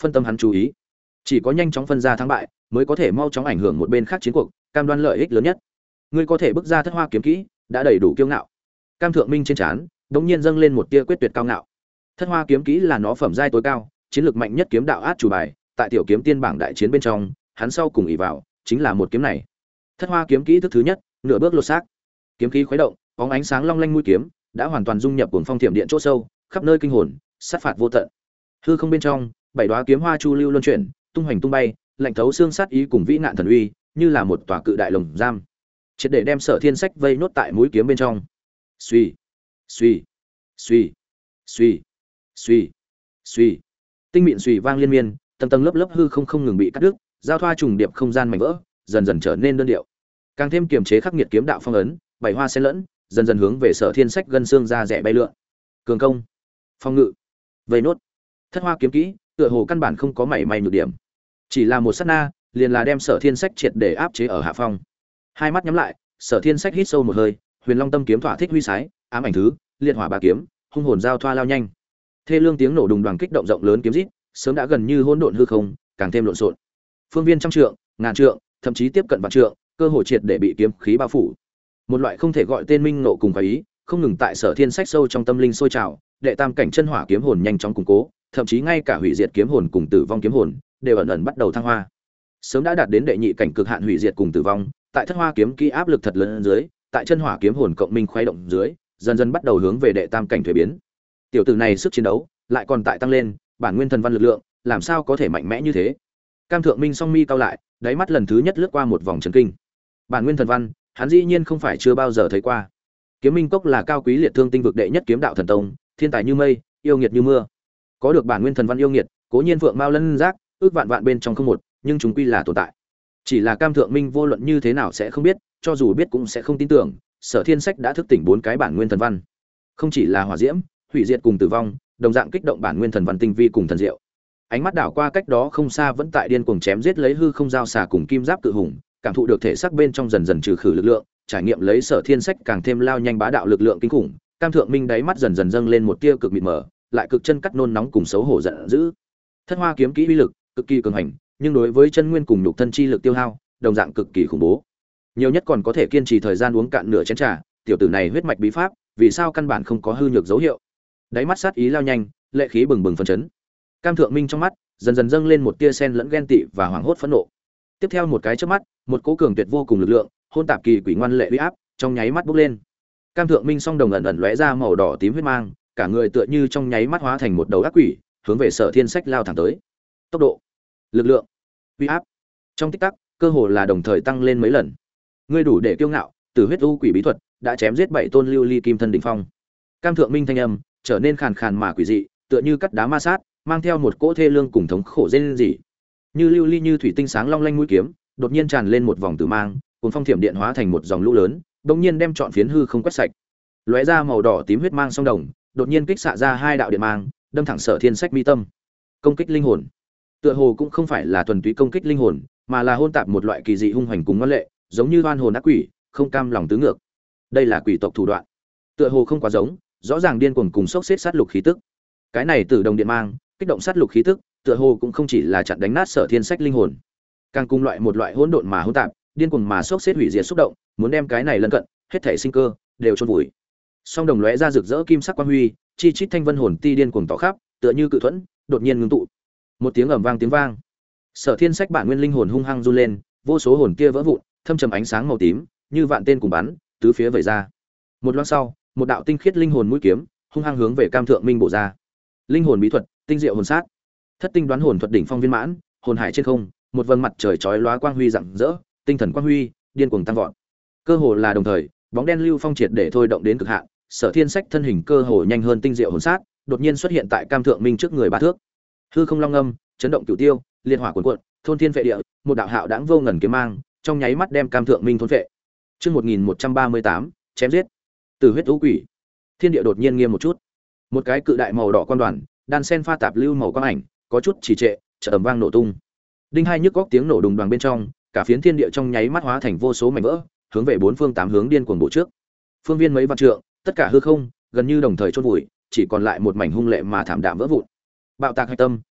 [SPEAKER 1] phân tâm hắn chú ý. Chỉ có nhanh chóng phân ra thắng bại, mới có thể mau chóng ảnh hưởng một bên khác chiến cuộc, cam đoan lợi ích lớn nhất. Ngươi có thể bước ra thất hoa kiếm kỹ, đã đầy đủ kiêu ngạo. Cam Thượng Minh trên trán, đột nhiên dâng lên một tia quyết tuyệt cao ngạo. Thất hoa kiếm kỹ là nó phẩm giai tối cao, chiến lược mạnh nhất kiếm đạo át chủ bài, tại tiểu kiếm tiên bảng đại chiến bên trong, hắn sau cùng ỷ vào chính là một kiếm này. Thất hoa kiếm kỹ thức thứ nhất, nửa bước lột xác. Kiếm khí khuấy động, bóng ánh sáng long lanh mũi kiếm, đã hoàn toàn dung nhập cuồng phong thiểm điện chỗ sâu, khắp nơi kinh hồn, sát phạt vô tận. Hư không bên trong, bảy đóa kiếm hoa chu lưu luân chuyển, tung hoành tung bay, lạnh thấu xương sát ý cùng vĩ nạn thần uy, như là một tòa cự đại lồng giam, triệt để đem Sở Thiên Sách vây nốt tại mũi kiếm bên trong. Suy, suy, suy, suy, suy, suy. Tinh mịn suy vang liên miên, tầng tầng lớp lớp hư không ngừng bị cắt đứt, giao thoa trùng điệp không gian mảnh vỡ, dần dần trở nên đơn điệu. Càng thêm kiềm chế khắc nghiệt kiếm đạo phong ấn, bảy hoa xen lẫn, dần dần hướng về Sở Thiên Sách gân xương ra rẻ bay lượn. Cường công, phong ngự, vây nốt. Thất hoa kiếm kỹ, tựa hồ căn bản không có mảy may nhược điểm. Chỉ là một sát na, liền là đem Sở Thiên Sách triệt để áp chế ở hạ phong. Hai mắt nhắm lại, Sở Thiên Sách hít sâu một hơi, Huyền Long Tâm kiếm thỏa thích huy sái, ám ảnh thứ, liệt hỏa ba kiếm, hung hồn giao thoa lao nhanh. Thê lương tiếng nổ đùng đoàng kích động rộng lớn kiếm rít, sớm đã gần như hỗn độn hư không, càng thêm lộn xộn. Phương viên trăm trượng, ngàn trượng, thậm chí tiếp cận vạn trượng, cơ hồ triệt để bị kiếm khí bao phủ. Một loại không thể gọi tên minh nộ cùng khoái ý, không ngừng tại Sở Thiên Sách sâu trong tâm linh sôi trào, đệ tam cảnh chân hỏa kiếm hồn nhanh chóng củng cố, thậm chí ngay cả hủy diệt kiếm hồn cùng tử vong kiếm hồn đều ẩn ẩn bắt đầu thăng hoa. Sớm đã đạt đến đệ nhị cảnh cực hạn hủy diệt cùng tử vong, tại thất hoa kiếm kỹ áp lực thật lớn dưới, tại chân hỏa kiếm hồn cộng minh khuấy động dưới, dần dần bắt đầu hướng về đệ tam cảnh thuế biến. Tiểu tử này sức chiến đấu lại còn tại tăng lên, bản nguyên thần văn lực lượng, làm sao có thể mạnh mẽ như thế? Cam Thượng Minh song mi cau lại, đáy mắt lần thứ nhất lướt qua một vòng chấn kinh. Bản nguyên thần văn, hắn dĩ nhiên không phải chưa bao giờ thấy qua. Kiếm Minh Cốc là cao quý liệt thương tinh vực đệ nhất kiếm đạo thần tông, thiên tài như mây, yêu nghiệt như mưa. Có được bản nguyên thần văn yêu nghiệt, cố nhiên vượng mao lân giác, ước vạn vạn bên trong không một, nhưng chúng quy là tồn tại. Chỉ là Cam Thượng Minh vô luận như thế nào sẽ không biết, cho dù biết cũng sẽ không tin tưởng, Sở Thiên Sách đã thức tỉnh bốn cái bản nguyên thần văn. Không chỉ là hỏa diễm, hủy diệt cùng tử vong, đồng dạng kích động bản nguyên thần văn tinh vi cùng thần diệu. Ánh mắt đảo qua cách đó không xa vẫn tại điên cuồng chém giết lấy hư không giao xà cùng kim giáp cự hùng, cảm thụ được thể xác bên trong dần dần trừ khử lực lượng, trải nghiệm lấy Sở Thiên Sách càng thêm lao nhanh bá đạo lực lượng kinh khủng, Cam Thượng Minh đáy mắt dần dần dâng lên một tia cực mịt mờ, lại cực chân cắt nôn nóng cùng xấu hổ giận dữ. Thất hoa kiếm kỹ uy lực cực kỳ cường hành, nhưng đối với chân nguyên cùng nhục thân chi lực tiêu hao, đồng dạng cực kỳ khủng bố. Nhiều nhất còn có thể kiên trì thời gian uống cạn nửa chén trà, tiểu tử này huyết mạch bí pháp, vì sao căn bản không có hư nhược dấu hiệu. Đáy mắt sát ý lao nhanh, lệ khí bừng bừng phấn chấn. Cam Thượng Minh trong mắt dần dần dâng lên một tia sen lẫn ghen tị và hoảng hốt phẫn nộ. Tiếp theo một cái chớp mắt, một cỗ cường tuyệt vô cùng lực lượng, hôn tạp kỳ quỷ ngoan lệ uy áp, trong nháy mắt bốc lên. Cam Thượng Minh song đồng ẩn ẩn lóe ra màu đỏ tím huyết mang, cả người tựa như trong nháy mắt hóa thành một đầu ác quỷ, hướng về Sở Thiên Sách lao thẳng tới. Tốc độ, lực lượng, uy áp, trong tích tắc, cơ hồ là đồng thời tăng lên mấy lần. Ngươi đủ để kiêu ngạo, từ huyết u quỷ bí thuật đã chém giết 7 tôn lưu ly kim thân đỉnh phong. Cam Thượng Minh thanh âm trở nên khàn khàn mà quỷ dị, tựa như cắt đá ma sát, mang theo một cỗ thê lương cùng thống khổ rên rỉ. Như lưu ly như thủy tinh sáng long lanh mũi kiếm, đột nhiên tràn lên một vòng tử mang, cuốn phong thiểm điện hóa thành một dòng lũ lớn, bỗng nhiên đem trọn phiến hư không quét sạch. Lóe ra màu đỏ tím huyết mang song đồng, đột nhiên kích xạ ra hai đạo điện mang, đâm thẳng Sở Thiên Sách mi tâm. Công kích linh hồn. Tựa hồ cũng không phải là thuần túy công kích linh hồn, mà là hôn tạp một loại kỳ dị hung hoành cùng ngoan lệ, giống như oan hồn ác quỷ, không cam lòng tứ ngược. Đây là quỷ tộc thủ đoạn. Tựa hồ không quá giống, rõ ràng điên cuồng cùng sốc xếp sát lục khí tức. Cái này tử đồng điện mang, kích động sát lục khí tức, tựa hồ cũng không chỉ là chặn đánh nát Sở Thiên Sách linh hồn, càng cùng loại một loại hỗn độn mà hỗn tạp, điên cuồng mà sốc xếp hủy diệt xúc động, muốn đem cái này lân cận, hết thảy sinh cơ đều chôn vùi. Song đồng lóe ra rực rỡ kim sắc quang huy, chi chít thanh vân hồn ti điên cuồng tỏ khắp, tựa như cự thuẫn, đột nhiên ngưng tụ. Một tiếng ầm vang tiếng vang. Sở Thiên Sách bản nguyên linh hồn hung hăng run lên, vô số hồn kia vỡ vụn, thâm trầm ánh sáng màu tím, như vạn tên cùng bắn, tứ phía vẩy ra. Một loáng sau, một đạo tinh khiết linh hồn mũi kiếm, hung hăng hướng về Cam Thượng Minh bổ ra. Linh hồn bí thuật, tinh diệu hồn sát. Thất tinh đoán hồn thuật đỉnh phong viên mãn, hồn hải trên không, một vầng mặt trời chói lóa quang huy rạng rỡ, tinh thần quang huy, điên cuồng tăng vọt. Cơ hồ là đồng thời, bóng đen lưu phong triệt để thôi động đến cực hạn, Sở Thiên Sách thân hình cơ hồ nhanh hơn tinh diệu hồn sát, đột nhiên xuất hiện tại Cam Thượng Minh trước người 3 thước. Hư không long âm, chấn động cửu tiêu, liệt hỏa cuồn cuộn, thôn thiên phệ địa, một đạo hạo đãng vô ngần kiếm mang, trong nháy mắt đem Cam Thượng Minh thôn phệ. Chương 1138, chém giết. Từ huyết u quỷ. Thiên địa đột nhiên nghiêm một chút. Một cái cự đại màu đỏ quan đoàn, đan sen pha tạp lưu màu quang ảnh, có chút trì trệ, chợt ầm vang nổ tung. Đinh hai nhức góc tiếng nổ đùng đoàng bên trong, cả phiến thiên địa trong nháy mắt hóa thành vô số mảnh vỡ, hướng về bốn phương tám hướng điên cuồng bổ trước. Phương viên mấy vạn trượng, tất cả hư không gần như đồng thời chôn vùi, chỉ còn lại một mảnh hung lệ mà thảm đạm vỡ vụn. Bạo tạc hạch tâm,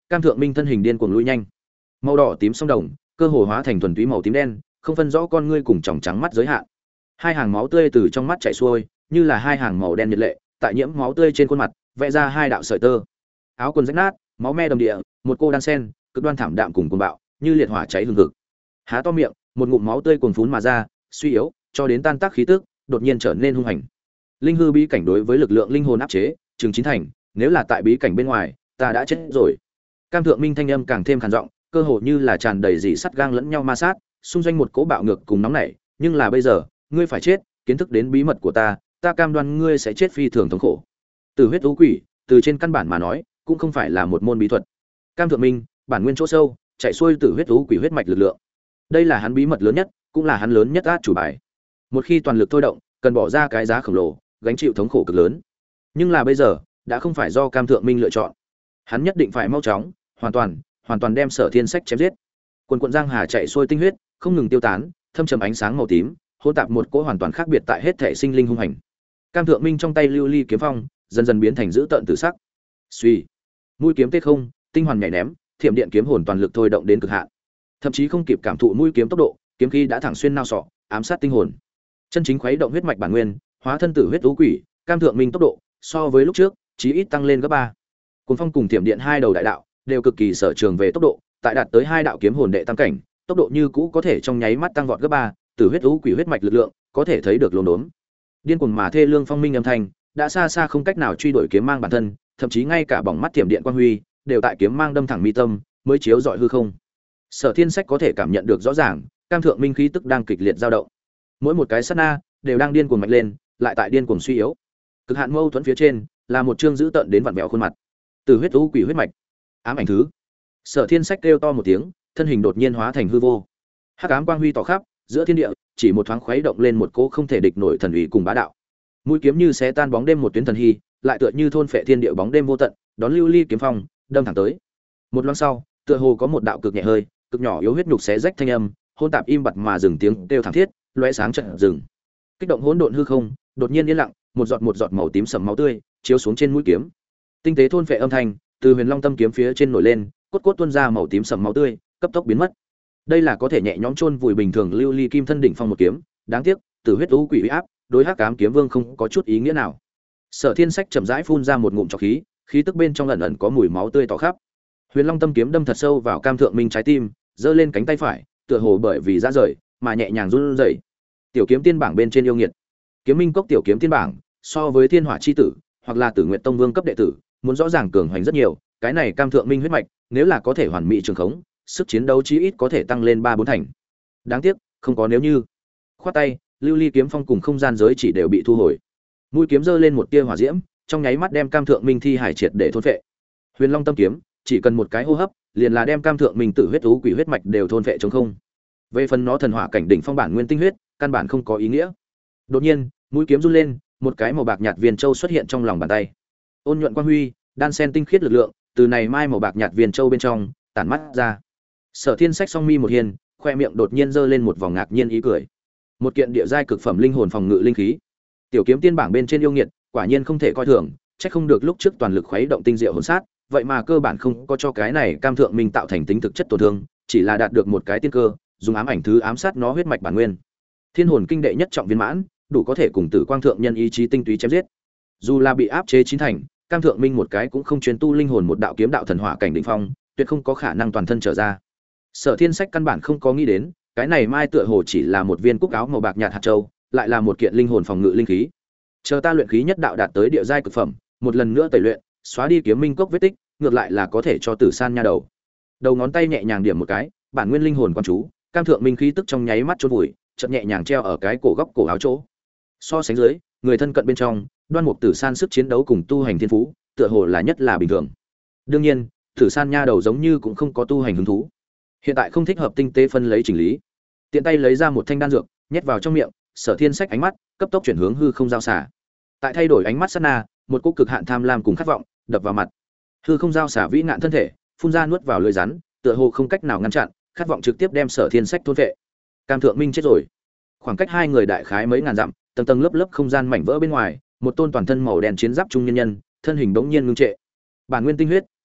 [SPEAKER 1] Cam Thượng Minh thân hình điên cuồng lui nhanh. Màu đỏ tím song đồng, cơ hồ hóa thành thuần túy màu tím đen, không phân rõ con ngươi cùng tròng trắng mắt giới hạn. Hai hàng máu tươi từ trong mắt chảy xuôi, như là hai hàng màu đen nhiệt lệ, tại nhiễm máu tươi trên khuôn mặt, vẽ ra hai đạo sợi tơ. Áo quần rách nát, máu me đầm địa, một cô đan sen, cực đoan thảm đạm cùng cuồng bạo, như liệt hỏa cháy hừng hực. Há to miệng, một ngụm máu tươi cuồn phún mà ra, suy yếu, cho đến tan tác khí tức, đột nhiên trở nên hung hành. Linh hư bí cảnh đối với lực lượng linh hồn áp chế, chừng chín thành, nếu là tại bí cảnh bên ngoài, ta đã chết rồi. Cam Thượng Minh thanh âm càng thêm khàn giọng, cơ hồ như là tràn đầy dị sắt gang lẫn nhau ma sát, xung doanh một cỗ bạo ngược cùng nóng nảy, nhưng là bây giờ, ngươi phải chết, kiến thức đến bí mật của ta, ta cam đoan ngươi sẽ chết phi thường thống khổ. Từ huyết u quỷ, từ trên căn bản mà nói, cũng không phải là một môn bí thuật. Cam Thượng Minh, bản nguyên chỗ sâu, chạy xuôi từ huyết u quỷ huyết mạch lực lượng. Đây là hắn bí mật lớn nhất, cũng là hắn lớn nhất át chủ bài. Một khi toàn lực thôi động, cần bỏ ra cái giá khổng lồ, gánh chịu thống khổ cực lớn. Nhưng là bây giờ, đã không phải do Cam Thượng Minh lựa chọn. Hắn nhất định phải mau chóng, hoàn toàn đem Sở Thiên Sách chém giết. Quần quần giang hà chạy xuôi tinh huyết, không ngừng tiêu tán, thâm trầm ánh sáng màu tím, hỗn tạp một cỗ hoàn toàn khác biệt tại hết thể sinh linh hung hành. Cam Thượng Minh trong tay lưu ly kiếm phong, dần dần biến thành dữ tợn tử sắc. Suy, mũi kiếm tê không, tinh hoàn nhảy ném, thiểm điện kiếm hồn toàn lực thôi động đến cực hạn. Thậm chí không kịp cảm thụ mũi kiếm tốc độ, kiếm khí đã thẳng xuyên nao sọ, ám sát tinh hồn. Chân chính khuấy động huyết mạch bản nguyên, hóa thân tử huyết u quỷ, Cam Thượng Minh tốc độ so với lúc trước, chí ít tăng lên gấp 3. Cuồng phong cùng thiểm điện hai đầu đại đạo, đều cực kỳ sở trường về tốc độ, tại đạt tới hai đạo kiếm hồn đệ tam cảnh, tốc độ như cũ có thể trong nháy mắt tăng vọt gấp 3, tử huyết u quỷ huyết mạch lực lượng, có thể thấy được lồn đốn. Điên cuồng mà thê lương phong minh âm thanh, đã xa xa không cách nào truy đuổi kiếm mang bản thân, thậm chí ngay cả bỏng mắt thiểm điện quang huy, đều tại kiếm mang đâm thẳng mi tâm, mới chiếu rọi hư không. Sở Thiên Sách có thể cảm nhận được rõ ràng, Cam Thượng Minh khí tức đang kịch liệt dao động. Mỗi một cái sát na đều đang điên cuồng mạnh lên, lại tại điên cuồng suy yếu. Cực hạn mâu thuẫn phía trên là một chương dữ tợn đến vặn vẹo khuôn mặt. Từ huyết u quỷ huyết mạch, ám ảnh thứ. Sở Thiên Sách kêu to một tiếng, thân hình đột nhiên hóa thành hư vô. Hắc ám quang huy tỏ khắp, giữa thiên địa, chỉ một thoáng khuấy động lên một cỗ không thể địch nổi thần uy cùng bá đạo. Mũi kiếm như xé tan bóng đêm một tuyến thần hy, lại tựa như thôn phệ thiên địa bóng đêm vô tận, đón lưu ly kiếm phong, đâm thẳng tới. Một loáng sau, tựa hồ có một đạo cực nhẹ hơi, cực nhỏ yếu huyết nhục xé rách thanh âm, hôn tạp im bặt mà dừng tiếng kêu thảm thiết, lóe sáng trận rừng. Kích động hỗn độn hư không, đột nhiên yên lặng, một giọt màu tím sẫm máu tươi chiếu xuống trên mũi kiếm. Tinh tế thôn phệ âm thanh từ Huyền Long Tâm kiếm phía trên nổi lên, cốt cốt tuôn ra màu tím sẫm máu tươi, cấp tốc biến mất. Đây là có thể nhẹ nhõm chôn vùi bình thường lưu ly kim thân đỉnh phong một kiếm, đáng tiếc, tử huyết u quỷ uy áp, đối Hắc Ám kiếm vương không có chút ý nghĩa nào. Sở Thiên Sách chậm rãi phun ra một ngụm trọc khí, khí tức bên trong ẩn ẩn có mùi máu tươi tỏ khắp. Huyền Long Tâm kiếm đâm thật sâu vào Cam Thượng Minh trái tim, giơ lên cánh tay phải, tựa hồ bởi vì ra rời, mà nhẹ nhàng run rẩy. Tiểu kiếm tiên bảng bên trên yêu nghiệt, Kiếm Minh Cốc tiểu kiếm tiên bảng, so với Thiên Hỏa chi tử, hoặc là Tử Nguyệt Tông vương cấp đệ tử, muốn rõ ràng cường hoành rất nhiều, cái này Cam Thượng Minh huyết mạch, nếu là có thể hoàn mỹ trường khống, sức chiến đấu chí ít có thể tăng lên 3-4 thành. Đáng tiếc, không có nếu như. Khoát tay, lưu ly kiếm phong cùng không gian giới chỉ đều bị thu hồi. Mũi kiếm giơ lên một tia hỏa diễm, trong nháy mắt đem Cam Thượng Minh thi hải triệt để thôn phệ. Huyền Long Tâm kiếm, chỉ cần một cái hô hấp, liền là đem Cam Thượng Minh tử huyết u quỷ huyết mạch đều thôn phệ trống không. Về phần nó thần hỏa cảnh đỉnh phong bản nguyên tinh huyết, căn bản không có ý nghĩa. Đột nhiên, mũi kiếm run lên, một cái màu bạc nhạt viên châu xuất hiện trong lòng bàn tay. Ôn nhuận quang huy, đan sen tinh khiết lực lượng, từ này mai màu bạc nhạt viên châu bên trong tản mắt ra. Sở Thiên Sách song mi một hiền, khoe miệng đột nhiên giơ lên một vòng ngạc nhiên ý cười. Một kiện địa giai cực phẩm linh hồn phòng ngự linh khí. Tiểu kiếm tiên bảng bên trên yêu nghiệt, quả nhiên không thể coi thường, chắc không được lúc trước toàn lực khuấy động tinh diệu hồn sát, vậy mà cơ bản không có cho cái này Cam Thượng Minh tạo thành tính thực chất tổn thương, chỉ là đạt được một cái tiên cơ, dùng ám ảnh thứ ám sát nó huyết mạch bản nguyên. Thiên hồn kinh đệ nhất trọng viên mãn, đủ có thể cùng Tử Quang thượng nhân ý chí tinh túy chém giết. Dù là bị áp chế chín thành, Cam Thượng Minh một cái cũng không chuyên tu linh hồn một đạo kiếm đạo thần hỏa cảnh đỉnh phong, tuyệt không có khả năng toàn thân trở ra. Sở Thiên Sách căn bản không có nghĩ đến, cái này mai tựa hồ chỉ là một viên cúc áo màu bạc nhạt hạt châu, lại là một kiện linh hồn phòng ngự linh khí. Chờ ta luyện khí nhất đạo đạt tới địa giai cực phẩm, một lần nữa tẩy luyện, xóa đi kiếm minh cốc vết tích, ngược lại là có thể cho Tử San nha đầu. Đầu ngón tay nhẹ nhàng điểm một cái, bản nguyên linh hồn quan chú, Cam Thượng Minh khí tức trong nháy mắt chôn vùi, chợt nhẹ nhàng treo ở cái cổ góc cổ áo chỗ. So sánh dưới, người thân cận bên trong, Đoan Mục Tử San sức chiến đấu cùng tu hành thiên phú, tựa hồ là nhất là bình thường. Đương nhiên, Tử San nha đầu giống như cũng không có tu hành hứng thú. Hiện tại không thích hợp tinh tế phân lấy chỉnh lý. Tiện tay lấy ra một thanh đan dược, nhét vào trong miệng, Sở Thiên Sách ánh mắt cấp tốc chuyển hướng hư không giao xả. Tại thay đổi ánh mắt sát na, một cỗ cực hạn tham lam cùng khát vọng đập vào mặt. Hư không giao xả vĩ ngạn thân thể, phun ra nuốt vào lưỡi rắn, tựa hồ không cách nào ngăn chặn, khát vọng trực tiếp đem Sở Thiên Sách thôn vệ. Cam Thượng Minh chết rồi. Khoảng cách hai người đại khái mấy ngàn dặm, tầng tầng lớp lớp không gian mảnh vỡ bên ngoài, một tôn toàn thân màu đen chiến giáp trung nhân nhân, thân hình bỗng nhiên ngưng trệ. Bản nguyên tinh huyết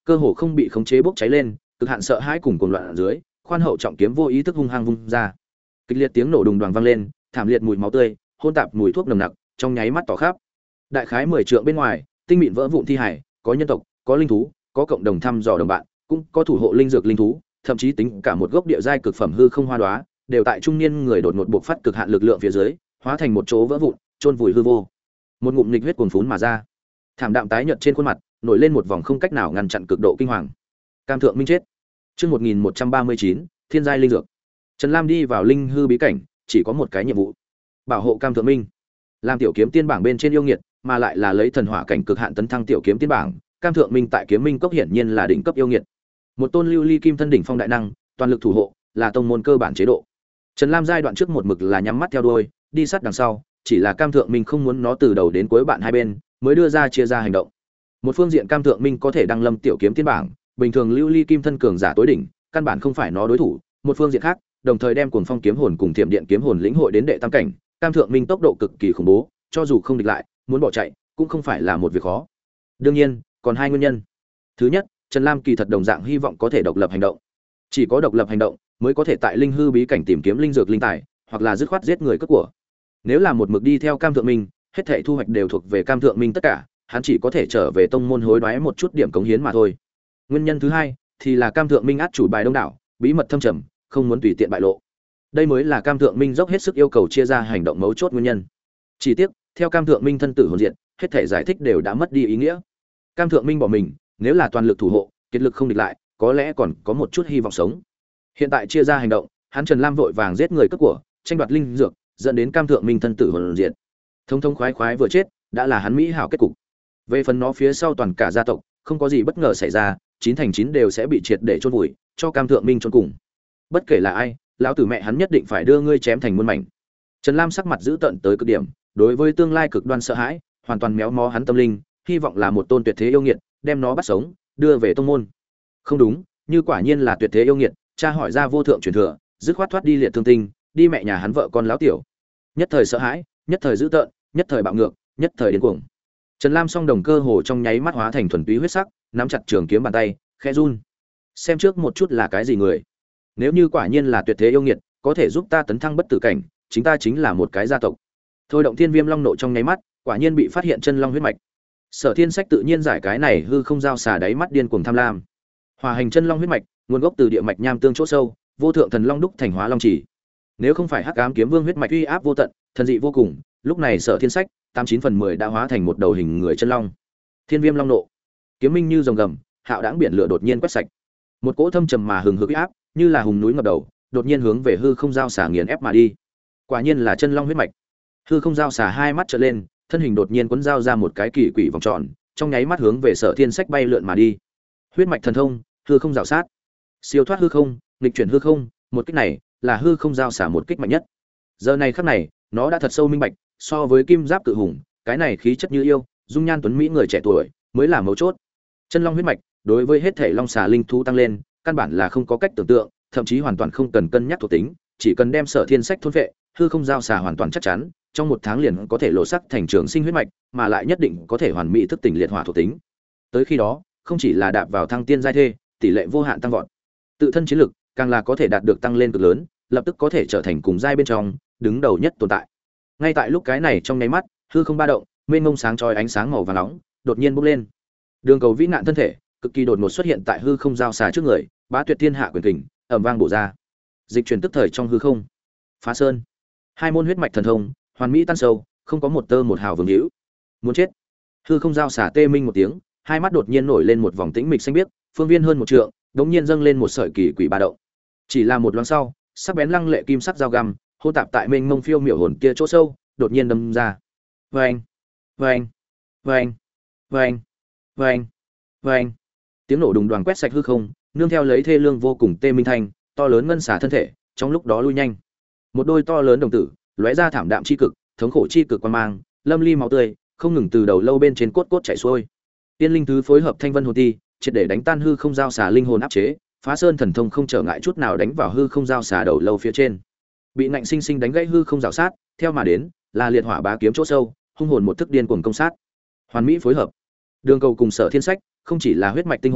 [SPEAKER 1] cơ hồ không bị khống chế bốc cháy lên, cực hạn sợ hãi cùng cuồng loạn ở dưới, khoan hậu trọng kiếm vô ý thức hung hăng vung ra. Kịch liệt tiếng nổ đùng đoàng vang lên, thảm liệt mùi máu tươi, hỗn tạp mùi thuốc nồng nặc, trong nháy mắt tỏ khắp. Đại khái 10 trượng bên ngoài, tinh mịn vỡ vụn thi hải, có nhân tộc, có linh thú, có cộng đồng thăm dò đồng bạn, cũng có thủ hộ linh dược linh thú, thậm chí tính cả một gốc địa giai cực phẩm hư không hoa đóa, đều tại trung niên người đột ngột bộc phát cực hạn lực lượng phía dưới, hóa thành một chỗ vỡ vụn, chôn vùi hư vô. Một ngụm nghịch huyết cuồn phún mà ra. Thảm đạm tái nhợt trên khuôn mặt, nổi lên một vòng không cách nào ngăn chặn cực độ kinh hoàng. Cam Thượng Minh chết. Chương 1139, Thiên giai linh dược. Trần Lam đi vào linh hư bí cảnh, chỉ có một cái nhiệm vụ: bảo hộ Cam Thượng Minh. Làm tiểu kiếm tiên bảng bên trên yêu nghiệt, mà lại là lấy thần hỏa cảnh cực hạn tấn thăng tiểu kiếm tiên bảng, Cam Thượng Minh tại Kiếm Minh Cốc hiển nhiên là đỉnh cấp yêu nghiệt. Một tôn lưu ly kim thân đỉnh phong đại năng, toàn lực thủ hộ, là tông môn cơ bản chế độ. Trần Lam giai đoạn trước một mực là nhắm mắt theo đuôi, đi sát đằng sau, chỉ là Cam Thượng Minh không muốn nó từ đầu đến cuối bạn hai bên, mới đưa ra chia ra hành động. Một phương diện Cam Thượng Minh có thể đăng lâm tiểu kiếm tiên bảng, bình thường lưu ly kim thân cường giả tối đỉnh, căn bản không phải nó đối thủ. Một phương diện khác, đồng thời đem cuồng phong kiếm hồn cùng thiểm điện kiếm hồn lĩnh hội đến đệ tam cảnh, Cam Thượng Minh tốc độ cực kỳ khủng bố, cho dù không địch lại, muốn bỏ chạy cũng không phải là một việc khó. Đương nhiên, còn hai nguyên nhân. Thứ nhất, Trần Lam kỳ thật đồng dạng hy vọng có thể độc lập hành động. Chỉ có độc lập hành động mới có thể tại linh hư bí cảnh tìm kiếm linh dược linh tài, hoặc là dứt khoát giết người cướp của. Nếu là một mực đi theo Cam Thượng Minh, hết thảy thu hoạch đều thuộc về Cam Thượng Minh tất cả, hắn chỉ có thể trở về tông môn hối đoái một chút điểm cống hiến mà thôi. Nguyên nhân thứ hai thì là Cam Thượng Minh át chủ bài đông đảo, bí mật thâm trầm, không muốn tùy tiện bại lộ. Đây mới là Cam Thượng Minh dốc hết sức yêu cầu chia ra hành động mấu chốt nguyên nhân. Chỉ tiếc, theo Cam Thượng Minh thân tử hồn diện, hết thảy giải thích đều đã mất đi ý nghĩa. Cam Thượng Minh bỏ mình, nếu là toàn lực thủ hộ, kiệt lực không địch lại, có lẽ còn có một chút hy vọng sống. Hiện tại chia ra hành động, hắn Trần Lam vội vàng giết người cướp của, tranh đoạt linh dược, dẫn đến Cam Thượng Minh thân tử hồn diện. Thông thông khoái khoái vừa chết, đã là hắn mỹ hảo kết cục. Về phần nó phía sau toàn cả gia tộc, không có gì bất ngờ xảy ra, 9 thành 9 đều sẽ bị triệt để chôn vùi, cho Cam Thượng Minh chôn cùng. Bất kể là ai, lão tử mẹ hắn nhất định phải đưa ngươi chém thành muôn mảnh. Trần Lam sắc mặt dữ tợn tới cực điểm, đối với tương lai cực đoan sợ hãi, hoàn toàn méo mó hắn tâm linh, hy vọng là một tôn tuyệt thế yêu nghiệt, đem nó bắt sống, đưa về tông môn. Không đúng, như quả nhiên là tuyệt thế yêu nghiệt, cha hỏi ra vô thượng truyền thừa, dứt khoát thoát đi liệt thương tinh, đi mẹ nhà hắn vợ con láo tiểu. Nhất thời sợ hãi, nhất thời dữ tợn, nhất thời bạo ngược, nhất thời điên cuồng. Trần Lam song đồng cơ hồ trong nháy mắt hóa thành thuần túy huyết sắc, nắm chặt trường kiếm bàn tay, khẽ run. Xem trước một chút là cái gì người? Nếu như quả nhiên là tuyệt thế yêu nghiệt, có thể giúp ta tấn thăng bất tử cảnh, chính ta chính là một cái gia tộc. Thôi động Thiên Viêm Long nộ trong nháy mắt, quả nhiên bị phát hiện chân long huyết mạch. Sở Thiên Sách tự nhiên giải cái này hư không giao xà đáy mắt điên cuồng tham lam. Hòa hành chân long huyết mạch, nguồn gốc từ địa mạch nham tương chỗ sâu, vô thượng thần long đúc thành hóa long chỉ. Nếu không phải Hắc Ám Kiếm Vương huyết mạch uy áp vô tận, thần dị vô cùng, lúc này Sở Thiên Sách 89/10 đã hóa thành một đầu hình người chân long. Thiên Viêm Long nộ, kiếm minh như rồng gầm, hạo đãng biển lửa đột nhiên quét sạch. Một cỗ thâm trầm mà hừng hực uy áp, như là hùng núi ngập đầu, đột nhiên hướng về hư không giao xà nghiền ép mà đi. Quả nhiên là chân long huyết mạch. Hư không giao xà hai mắt trợn lên, thân hình đột nhiên cuốn dao ra một cái kỳ quỷ vòng tròn, trong nháy mắt hướng về Sở Thiên Sách bay lượn mà đi. Huyết mạch thần thông, hư không rào sát, siêu thoát hư không, nghịch chuyển hư không, một kích này là hư không giao xả một kích mạnh nhất. Giờ này khắc này, nó đã thật sâu minh bạch, so với kim giáp cự hùng, cái này khí chất như yêu, dung nhan tuấn mỹ người trẻ tuổi mới là mấu chốt. Chân long huyết mạch, đối với hết thể long xà linh thú tăng lên, căn bản là không có cách tưởng tượng, thậm chí hoàn toàn không cần cân nhắc thuộc tính, chỉ cần đem Sở Thiên Sách thôn vệ, hư không giao xà hoàn toàn chắc chắn, trong 1 tháng liền có thể lộ sắc thành trường sinh huyết mạch, mà lại nhất định có thể hoàn mỹ thức tỉnh liệt hỏa thuộc tính. Tới khi đó, không chỉ là đạp vào thăng tiên giai thê, tỷ lệ vô hạn tăng vọt. Tự thân chiến lực càng là có thể đạt được tăng lên cực lớn, lập tức có thể trở thành cùng giai bên trong đứng đầu nhất tồn tại. Ngay tại lúc cái này trong nháy mắt, hư không ba động, mênh mông sáng chói ánh sáng màu vàng nóng, đột nhiên bốc lên. Đường cầu vĩ nạn thân thể, cực kỳ đột ngột xuất hiện tại hư không giao xà trước người, bá tuyệt thiên hạ quyền kình, ầm vang bổ ra. Dịch chuyển tức thời trong hư không. Phá sơn. Hai môn huyết mạch thần thông, hoàn mỹ tan sâu, không có một tơ một hào vương hữu. Muốn chết. Hư không giao xà tê minh một tiếng, hai mắt đột nhiên nổi lên một vòng tĩnh mịch xanh biếc, phương viên hơn 1 trượng, đột nhiên dâng lên một sợi kỳ quỷ ba động. Chỉ là một loáng sau, sắc bén lăng lệ kim sắc dao găm, hô tạp tại mênh mông phiêu miểu hồn kia chỗ sâu, đột nhiên đâm ra. Oeng, oeng, oeng, oeng, oeng, oeng. Tiếng nổ đùng đoàng quét sạch hư không, nương theo lấy thê lương vô cùng tê minh thanh, to lớn ngân xà thân thể, trong lúc đó lui nhanh. Một đôi to lớn đồng tử, lóe ra thảm đạm chi cực, thống khổ chi cực quan mang, lâm ly máu tươi, không ngừng từ đầu lâu bên trên cốt cốt chảy xuôi. Tiên linh thứ phối hợp thanh vân hồn ti, triệt để đánh tan hư không giao xà linh hồn áp chế, phá sơn thần thông không trở ngại chút nào đánh vào hư không giao xà đầu lâu phía trên. Bị nạnh sinh sinh đánh gãy hư không rào sát, theo mà đến là liệt hỏa bá kiếm chỗ sâu, hung hồn một thức điên cuồng công sát. Hoàn mỹ phối hợp. Đường cầu cùng Sở Thiên Sách, không chỉ là huyết mạch tinh hồn,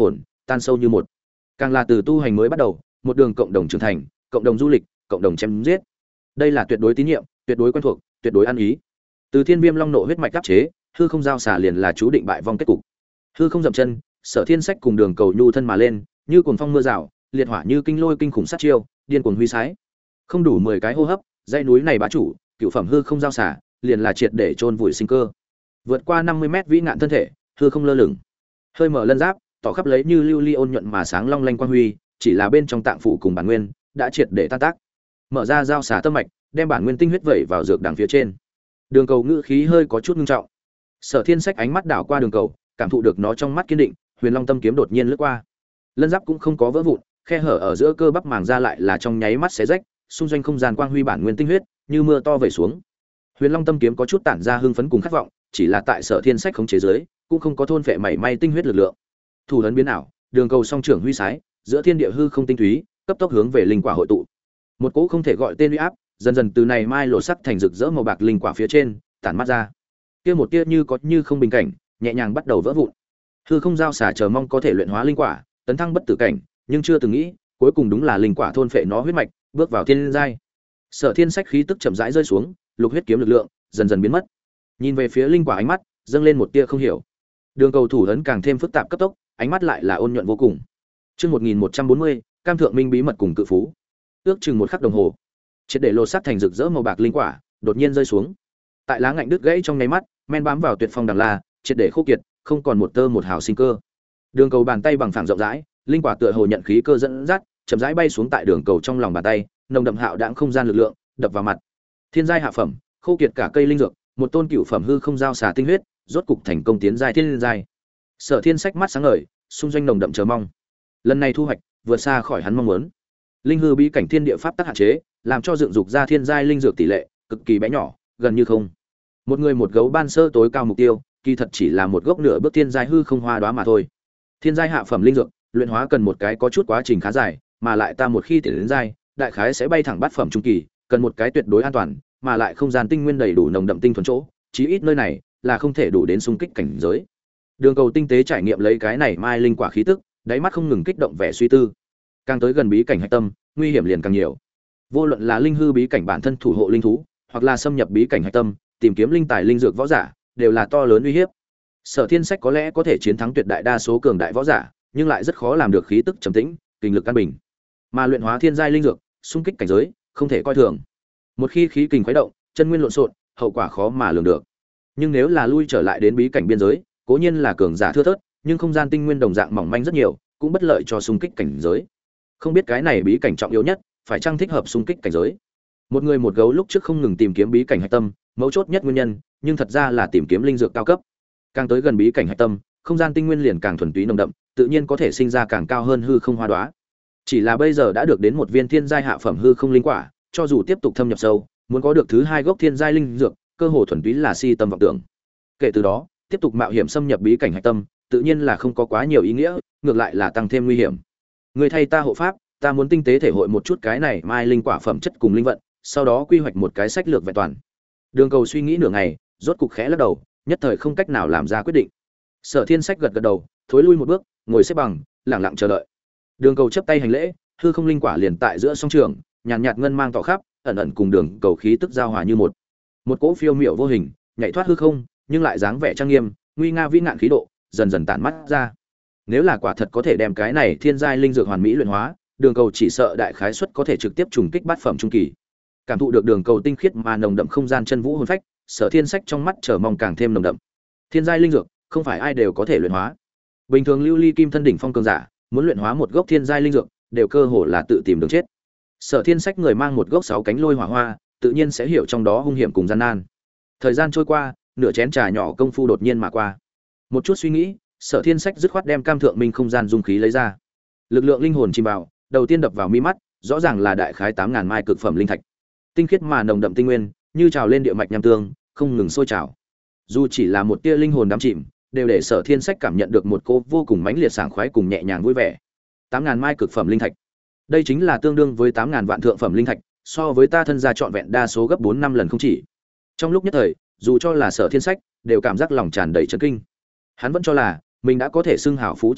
[SPEAKER 1] tan sâu như một. Càng là từ tu hành mới bắt đầu, một đường cộng đồng trưởng thành, cộng đồng du lịch, cộng đồng chém giết. Đây là tuyệt đối tín nhiệm, tuyệt đối quen thuộc, tuyệt đối ăn ý. Từ Thiên Viêm Long nộ huyết mạch áp chế, hư không giao xả liền là chú định bại vong kết cục. Hư không dậm chân, Sở Thiên Sách cùng Đường Cầu nhu thân mà lên, như cuồng phong mưa rào, liệt hỏa như kinh lôi kinh khủng sát chiêu, điên cuồng huy sái. Không đủ 10 cái hô hấp, dãy núi này bá chủ, cựu phẩm hư không giao xả, liền là triệt để chôn vùi sinh cơ. Vượt qua 50 mét vĩ ngạn thân thể, hư không lơ lửng. Hơi mở lân giáp, tỏ khắp lấy như lưu ly ôn nhuận mà sáng long lanh quang huy, chỉ là bên trong tạng phủ cùng bản nguyên đã triệt để tan tác. Mở ra giao xả tâm mạch, đem bản nguyên tinh huyết vẩy vào dược đằng phía trên. Đường Cầu ngữ khí hơi có chút ngưng trọng. Sở Thiên Sách ánh mắt đảo qua Đường Cầu, cảm thụ được nó trong mắt kiên định, Huyền Long tâm kiếm đột nhiên lướt qua. Lân giáp cũng không có vỡ vụn, khe hở ở giữa cơ bắp màng ra lại là trong nháy mắt xé rách, xung doanh không gian quang huy bản nguyên tinh huyết, như mưa to vẩy xuống. Huyền Long tâm kiếm có chút tản ra hưng phấn cùng khát vọng, chỉ là tại Sở Thiên Sách khống chế dưới, cũng không có thôn phệ mảy may tinh huyết lực lượng. Thủ ấn biến ảo, Đường Cầu song trưởng huy sái, giữa thiên địa hư không tinh túy, cấp tốc hướng về linh quả hội tụ. Một cỗ không thể gọi tên uy áp, dần dần từ này mai lộ sắc thành rực rỡ màu bạc linh quả phía trên, tản mắt ra. Kia một tia như có như không bình cảnh, nhẹ nhàng bắt đầu vỡ vụn. Hư không giao xả chờ mong có thể luyện hóa linh quả, tấn thăng bất tử cảnh, nhưng chưa từng nghĩ, cuối cùng đúng là linh quả thôn phệ nó huyết mạch, bước vào thiên giai. Sở Thiên Sách khí tức chậm rãi rơi xuống, lục huyết kiếm lực lượng dần dần biến mất. Nhìn về phía linh quả ánh mắt dâng lên một tia không hiểu. Đường Cầu thủ ấn càng thêm phức tạp cấp tốc, ánh mắt lại là ôn nhuận vô cùng. Chương 1140, Cam Thượng Minh bí mật cùng cự phú. Ước chừng một khắc đồng hồ, triệt để lột xác thành rực rỡ màu bạc linh quả, đột nhiên rơi xuống. Tại lá ngạnh đứt gãy trong nháy mắt, men bám vào tuyệt phong đằng la, triệt để khô kiệt, không còn một tơ một hào sinh cơ. Đường Cầu bàn tay bằng phẳng rộng rãi, linh quả tựa hồ nhận khí cơ dẫn dắt, chậm rãi bay xuống tại Đường Cầu trong lòng bàn tay, nồng đậm hạo đãng không gian lực lượng đập vào mặt. Thiên giai hạ phẩm, khô kiệt cả cây linh dược, một tôn cửu phẩm hư không giao xả tinh huyết, rốt cục thành công tiến giai thiên giai. Sở Thiên Sách mắt sáng ngời, xung doanh nồng đậm chờ mong. Lần này thu hoạch vượt xa khỏi hắn mong muốn. Linh hư bí cảnh thiên địa pháp tắc hạn chế, làm cho dựng dục ra thiên giai linh dược tỷ lệ cực kỳ bé nhỏ, gần như không. Một người một gấu ban sơ tối cao mục tiêu, kỳ thật chỉ là một gốc nửa bước thiên giai hư không hoa đóa mà thôi. Thiên giai hạ phẩm linh dược, luyện hóa cần một cái có chút quá trình khá dài, mà lại ta một khi tiến đến giai, đại khái sẽ bay thẳng bát phẩm trung kỳ, cần một cái tuyệt đối an toàn, mà lại không gian tinh nguyên đầy đủ nồng đậm tinh thuần chỗ, chí ít nơi này là không thể đủ đến xung kích cảnh giới. Đường Cầu tinh tế trải nghiệm lấy cái này mai linh quả khí tức, đáy mắt không ngừng kích động vẻ suy tư. Càng tới gần bí cảnh hạch tâm, nguy hiểm liền càng nhiều. Vô luận là linh hư bí cảnh bản thân thủ hộ linh thú, hoặc là xâm nhập bí cảnh hạch tâm, tìm kiếm linh tài linh dược võ giả, đều là to lớn uy hiếp. Sở Thiên Sách có lẽ có thể chiến thắng tuyệt đại đa số cường đại võ giả, nhưng lại rất khó làm được khí tức trầm tĩnh, kinh lực căn bình. Mà luyện hóa thiên giai linh dược, xung kích cảnh giới, không thể coi thường. Một khi khí kình khuấy động, chân nguyên lộn xộn, hậu quả khó mà lường được. Nhưng nếu là lui trở lại đến bí cảnh biên giới, cố nhiên là cường giả thưa thớt, nhưng không gian tinh nguyên đồng dạng mỏng manh rất nhiều, cũng bất lợi cho xung kích cảnh giới. Không biết cái này bí cảnh trọng yếu nhất, phải chăng thích hợp xung kích cảnh giới. Một người một gấu lúc trước không ngừng tìm kiếm bí cảnh hạch tâm, mấu chốt nhất nguyên nhân, nhưng thật ra là tìm kiếm linh dược cao cấp. Càng tới gần bí cảnh hạch tâm, không gian tinh nguyên liền càng thuần túy nồng đậm, tự nhiên có thể sinh ra càng cao hơn hư không hoa đóa. Chỉ là bây giờ đã được đến một viên thiên giai hạ phẩm hư không linh quả, cho dù tiếp tục thâm nhập sâu, muốn có được thứ hai gốc thiên giai linh dược, cơ hồ thuần túy là si tâm vọng tưởng. Kể từ đó, tiếp tục mạo hiểm xâm nhập bí cảnh hạch tâm, tự nhiên là không có quá nhiều ý nghĩa, ngược lại là tăng thêm nguy hiểm. Người thay ta hộ pháp, ta muốn tinh tế thể hội một chút cái này mai linh quả phẩm chất cùng linh vận, sau đó quy hoạch một cái sách lược vẹn toàn. Đường Cầu suy nghĩ nửa ngày, rốt cục khẽ lắc đầu, nhất thời không cách nào làm ra quyết định. Sở Thiên Sách gật gật đầu, thối lui một bước, ngồi xếp bằng, lặng lặng chờ đợi. Đường Cầu chắp tay hành lễ, hư không linh quả liền tại giữa song trường, nhàn nhạt ngân mang tỏ khắp, ẩn ẩn cùng Đường Cầu khí tức giao hòa như một. Một cỗ phiêu miểu vô hình, nhảy thoát hư không, nhưng lại dáng vẻ trang nghiêm, nguy nga vĩ ngạn khí độ, dần dần tản mắt ra. Nếu là quả thật có thể đem cái này thiên giai linh dược hoàn mỹ luyện hóa, Đường Cầu chỉ sợ đại khái suất có thể trực tiếp trùng kích bát phẩm trung kỳ. Cảm thụ được Đường Cầu tinh khiết mà nồng đậm không gian chân vũ hồn phách, Sở Thiên Sách trong mắt chờ mong càng thêm nồng đậm. Thiên giai linh dược, không phải ai đều có thể luyện hóa. Bình thường lưu ly kim thân đỉnh phong cường giả, muốn luyện hóa một gốc thiên giai linh dược, đều cơ hồ là tự tìm đường chết. Sở Thiên Sách người mang một gốc 6 cánh lôi hỏa hoa, tự nhiên sẽ hiểu trong đó hung hiểm cùng gian nan. Thời gian trôi qua, nửa chén trà nhỏ công phu đột nhiên mà qua. Một chút suy nghĩ, Sở Thiên Sách dứt khoát đem Cam Thượng Minh không gian dung khí lấy ra. Lực lượng linh hồn chìm vào, đầu tiên đập vào mi mắt, rõ ràng là đại khái 8000 mai cực phẩm linh thạch. Tinh khiết mà nồng đậm tinh nguyên, như trào lên địa mạch nham tương, không ngừng sôi trào. Dù chỉ là một tia linh hồn đắm chìm, đều để Sở Thiên Sách cảm nhận được một cô vô cùng mãnh liệt sảng khoái cùng nhẹ nhàng vui vẻ. 8000 mai cực phẩm linh thạch. Đây chính là tương đương với 8000 vạn thượng phẩm linh thạch, so với ta thân gia trọn vẹn đa số gấp 4 5 lần không chỉ. Trong lúc nhất thời, dù cho là Sở Thiên Sách, đều cảm giác lòng tràn đầy chấn kinh. Hắn vẫn cho là mình đã có thể xưng hảo phú chi cực,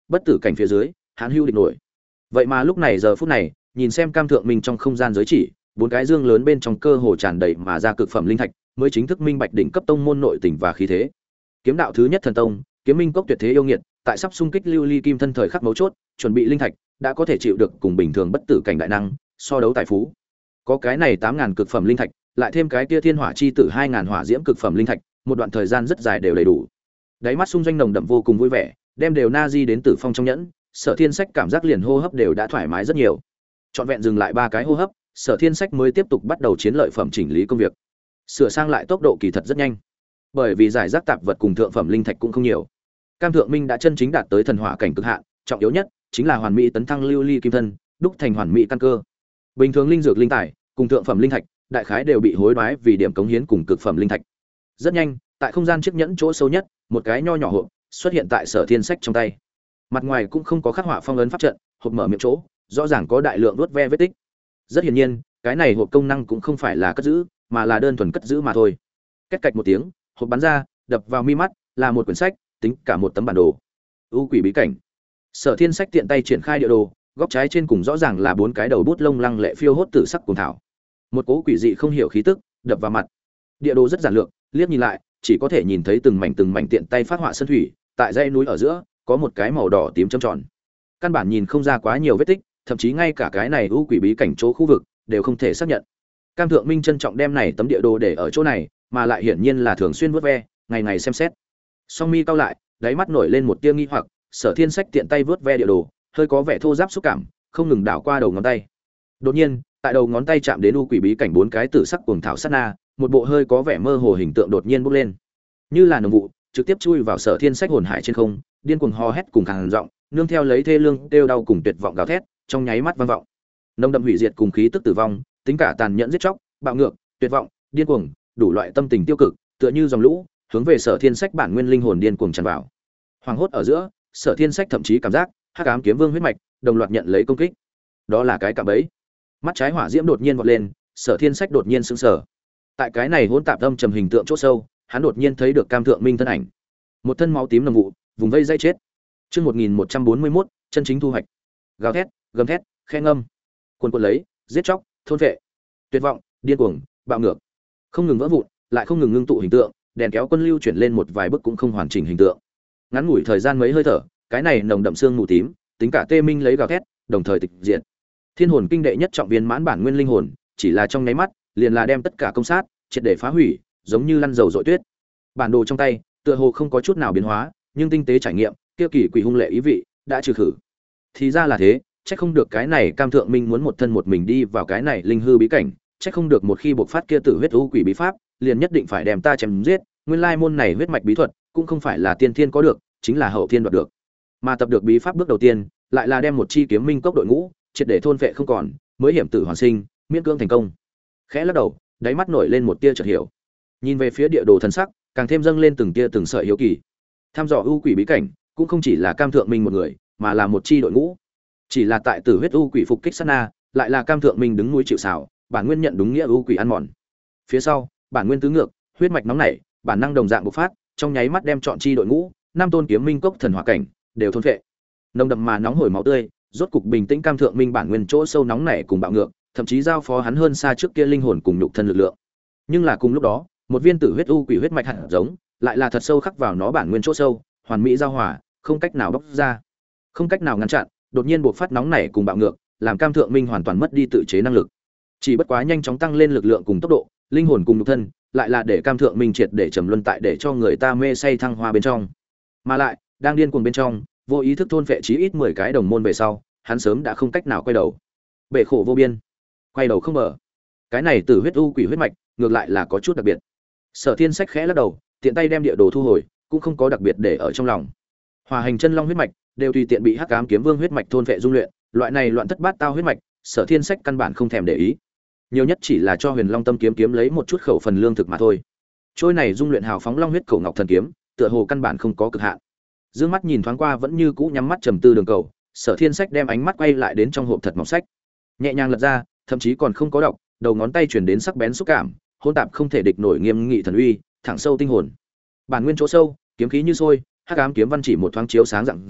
[SPEAKER 1] bất tử cảnh phía dưới hãn hưu địch nổi. Vậy mà lúc này giờ phút này, nhìn xem Cam Thượng Minh trong không gian giới chỉ, bốn cái dương lớn bên trong cơ hồ tràn đầy mà ra cực phẩm linh thạch, mới chính thức minh bạch đỉnh cấp tông môn nội tình và khí thế. Kiếm đạo thứ nhất thần tông, Kiếm Minh Cốc tuyệt thế yêu nghiệt, tại sắp xung kích lưu ly kim thân thời khắc mấu chốt, chuẩn bị linh thạch, đã có thể chịu được cùng bình thường bất tử cảnh đại năng so đấu tài phú. Có cái này 8000 cực phẩm linh thạch, lại thêm cái kia thiên hỏa chi tử 2000 hỏa diễm cực phẩm linh thạch, một đoạn thời gian rất dài đều đầy đủ. Đáy mắt xung doanh nồng đậm vô cùng vui vẻ, đem đều na di đến Tử Phong trong nhẫn, Sở Thiên Sách cảm giác liền hô hấp đều đã thoải mái rất nhiều. Trọn vẹn dừng lại 3 cái hô hấp, Sở Thiên Sách mới tiếp tục bắt đầu chiến lợi phẩm chỉnh lý công việc. Sửa sang lại tốc độ kỳ thật rất nhanh, bởi vì giải rác tạp vật cùng thượng phẩm linh thạch cũng không nhiều. Cam Thượng Minh đã chân chính đạt tới thần hỏa cảnh cực hạn, trọng yếu nhất chính là hoàn mỹ tấn thăng lưu ly kim thân, đúc thành hoàn mỹ căn cơ. Bình thường linh dược linh tài cùng thượng phẩm linh thạch, đại khái đều bị hối đoái vì điểm cống hiến cùng cực phẩm linh thạch. Rất nhanh, tại không gian chiếc nhẫn chỗ sâu nhất, một cái nho nhỏ hộp xuất hiện tại Sở Thiên Sách trong tay. Mặt ngoài cũng không có khắc họa phong ấn pháp trận, hộp mở miệng chỗ, rõ ràng có đại lượng vuốt ve vết tích. Rất hiển nhiên, cái này hộp công năng cũng không phải là cất giữ, mà là đơn thuần cất giữ mà thôi. Két cạch một tiếng, hộp bắn ra, đập vào mi mắt, là một quyển sách, tính cả một tấm bản đồ. U quỷ bí cảnh. Sở Thiên Sách tiện tay triển khai địa đồ, góc trái trên cùng rõ ràng là 4 cái đầu bút lông lăng lệ phiêu hốt tử sắc cuồng thảo. Một cỗ quỷ dị không hiểu khí tức đập vào mặt. Địa đồ rất giản lược, liếc nhìn lại, chỉ có thể nhìn thấy từng mảnh tiện tay phát họa sơn thủy, tại dãy núi ở giữa, có một cái màu đỏ tím chấm tròn. Căn bản nhìn không ra quá nhiều vết tích, thậm chí ngay cả cái này u quỷ bí cảnh chỗ khu vực đều không thể xác nhận. Cam Thượng Minh trân trọng đem này tấm địa đồ để ở chỗ này, mà lại hiển nhiên là thường xuyên vuốt ve, ngày ngày xem xét. Song mi cau lại, đáy mắt nổi lên một tia nghi hoặc, Sở Thiên Sách tiện tay vuốt ve địa đồ, hơi có vẻ thô ráp xúc cảm, không ngừng đảo qua đầu ngón tay. Đột nhiên, tại đầu ngón tay chạm đến u quỷ bí cảnh 4 cái tử sắc cuồng thảo sát na, một bộ hơi có vẻ mơ hồ hình tượng đột nhiên bốc lên, như là nồng vụ, trực tiếp chui vào Sở Thiên Sách hồn hải trên không, điên cuồng hò hét cùng khàn giọng, nương theo lấy thê lương kêu đau cùng tuyệt vọng gào thét, trong nháy mắt vang vọng. Nồng đậm hủy diệt cùng khí tức tử vong, tính cả tàn nhẫn giết chóc, bạo ngược, tuyệt vọng, điên cuồng, đủ loại tâm tình tiêu cực, tựa như dòng lũ, hướng về Sở Thiên Sách bản nguyên linh hồn điên cuồng tràn vào. Hoàng hốt ở giữa, Sở Thiên Sách thậm chí cảm giác Hắc Ám Kiếm Vương huyết mạch đồng loạt nhận lấy công kích. Đó là cái cạm bẫy. Mắt trái hỏa diễm đột nhiên vọt lên, Sở Thiên Sách đột nhiên sững sờ. Tại cái này hỗn tạp âm trầm hình tượng chỗ sâu, hắn đột nhiên thấy được Cam Thượng Minh thân ảnh. Một thân máu tím nồng vụ, vùng vây dây chết. Chương 1141, chân chính thu hoạch. Gào thét, gầm thét, khe ngâm. Cuồn cuộn lấy, giết chóc, thôn vệ. Tuyệt vọng, điên cuồng, bạo ngược. Không ngừng vỡ vụn, lại không ngừng ngưng tụ hình tượng, đèn kéo quân lưu chuyển lên một vài bức cũng không hoàn chỉnh hình tượng. Ngắn ngủi thời gian mấy hơi thở, cái này nồng đậm xương mù tím, tính cả tê minh lấy gào thét, đồng thời tịch diệt. Thiên hồn kinh đệ nhất trọng viên mãn bản nguyên linh hồn, chỉ là trong nháy mắt, liền là đem tất cả công sát, triệt để phá hủy, giống như lăn dầu dội tuyết. Bản đồ trong tay, tựa hồ không có chút nào biến hóa, nhưng tinh tế trải nghiệm, kia kỳ quỷ hung lệ ý vị đã trừ khử. Thì ra là thế, chắc không được cái này Cam Thượng Minh muốn một thân một mình đi vào cái này linh hư bí cảnh, chắc không được một khi bộc phát kia tử huyết u quỷ bí pháp, liền nhất định phải đem ta chém giết, nguyên lai môn này huyết mạch bí thuật, cũng không phải là tiên thiên có được, chính là hậu thiên đoạt được. Mà tập được bí pháp bước đầu tiên, lại là đem một chi kiếm minh cốc đội ngũ, triệt để thôn vệ không còn, mới hiểm tử hoàn sinh, miễn cưỡng thành công. Khẽ lắc đầu, đáy mắt nổi lên một tia chợt hiểu. Nhìn về phía địa đồ thần sắc, càng thêm dâng lên từng tia từng sợi hiếu kỳ. Tham dò u quỷ bí cảnh, cũng không chỉ là Cam Thượng Minh một người, mà là một chi đội ngũ. Chỉ là tại tử huyết u quỷ phục kích sát na, lại là Cam Thượng Minh đứng núi chịu sào, bản nguyên nhận đúng nghĩa u quỷ ăn mòn. Phía sau, bản nguyên tứ ngược, huyết mạch nóng nảy, bản năng đồng dạng bộc phát, trong nháy mắt đem chọn chi đội ngũ, năm tôn kiếm minh cốc thần hỏa cảnh đều thôn phệ. Nồng đậm mà nóng hổi máu tươi, rốt cục bình tĩnh Cam Thượng Minh bản nguyên chỗ sâu nóng nảy cùng bạo ngược, thậm chí giao phó hắn hơn xa trước kia linh hồn cùng nhục thân lực lượng. Nhưng là cùng lúc đó, một viên tử huyết u quỷ huyết mạch hạt giống, lại là thật sâu khắc vào nó bản nguyên chỗ sâu, hoàn mỹ giao hòa, không cách nào bóc ra, không cách nào ngăn chặn, đột nhiên bộc phát nóng nảy cùng bạo ngược, làm Cam Thượng Minh hoàn toàn mất đi tự chế năng lực. Chỉ bất quá nhanh chóng tăng lên lực lượng cùng tốc độ, linh hồn cùng nhục thân, lại là để Cam Thượng Minh triệt để trầm luân tại để cho người ta mê say thăng hoa bên trong. Mà lại, đang điên cuồng bên trong, vô ý thức thôn phệ chí ít 10 cái đồng môn về sau, hắn sớm đã không cách nào quay đầu. Bể khổ vô biên, quay đầu không mở. Cái này tử huyết u quỷ huyết mạch, ngược lại là có chút đặc biệt. Sở Thiên Sách khẽ lắc đầu, tiện tay đem địa đồ thu hồi, cũng không có đặc biệt để ở trong lòng. Hòa hành chân long huyết mạch đều tùy tiện bị Hắc Ám Kiếm Vương huyết mạch thôn phệ dung luyện, loại này loạn thất bát tao huyết mạch, Sở Thiên Sách căn bản không thèm để ý. Nhiều nhất chỉ là cho Huyền Long Tâm kiếm kiếm lấy một chút khẩu phần lương thực mà thôi. Trôi này dung luyện hào phóng long huyết cổ ngọc thần kiếm, tựa hồ căn bản không có cực hạn. Dương mắt nhìn thoáng qua vẫn như cũ nhắm mắt trầm tư đường cầu, Sở Thiên Sách đem ánh mắt quay lại đến trong hộp thật mỏng sách. Nhẹ nhàng lật ra, thậm chí còn không có đọc, đầu ngón tay truyền đến sắc bén xúc cảm, hỗn tạp không thể địch nổi nghiêm nghị thần uy, thẳng sâu tinh hồn. Bản nguyên chỗ sâu, kiếm khí như sôi, Hắc Ám kiếm văn chỉ một thoáng chiếu sáng rạng rỡ,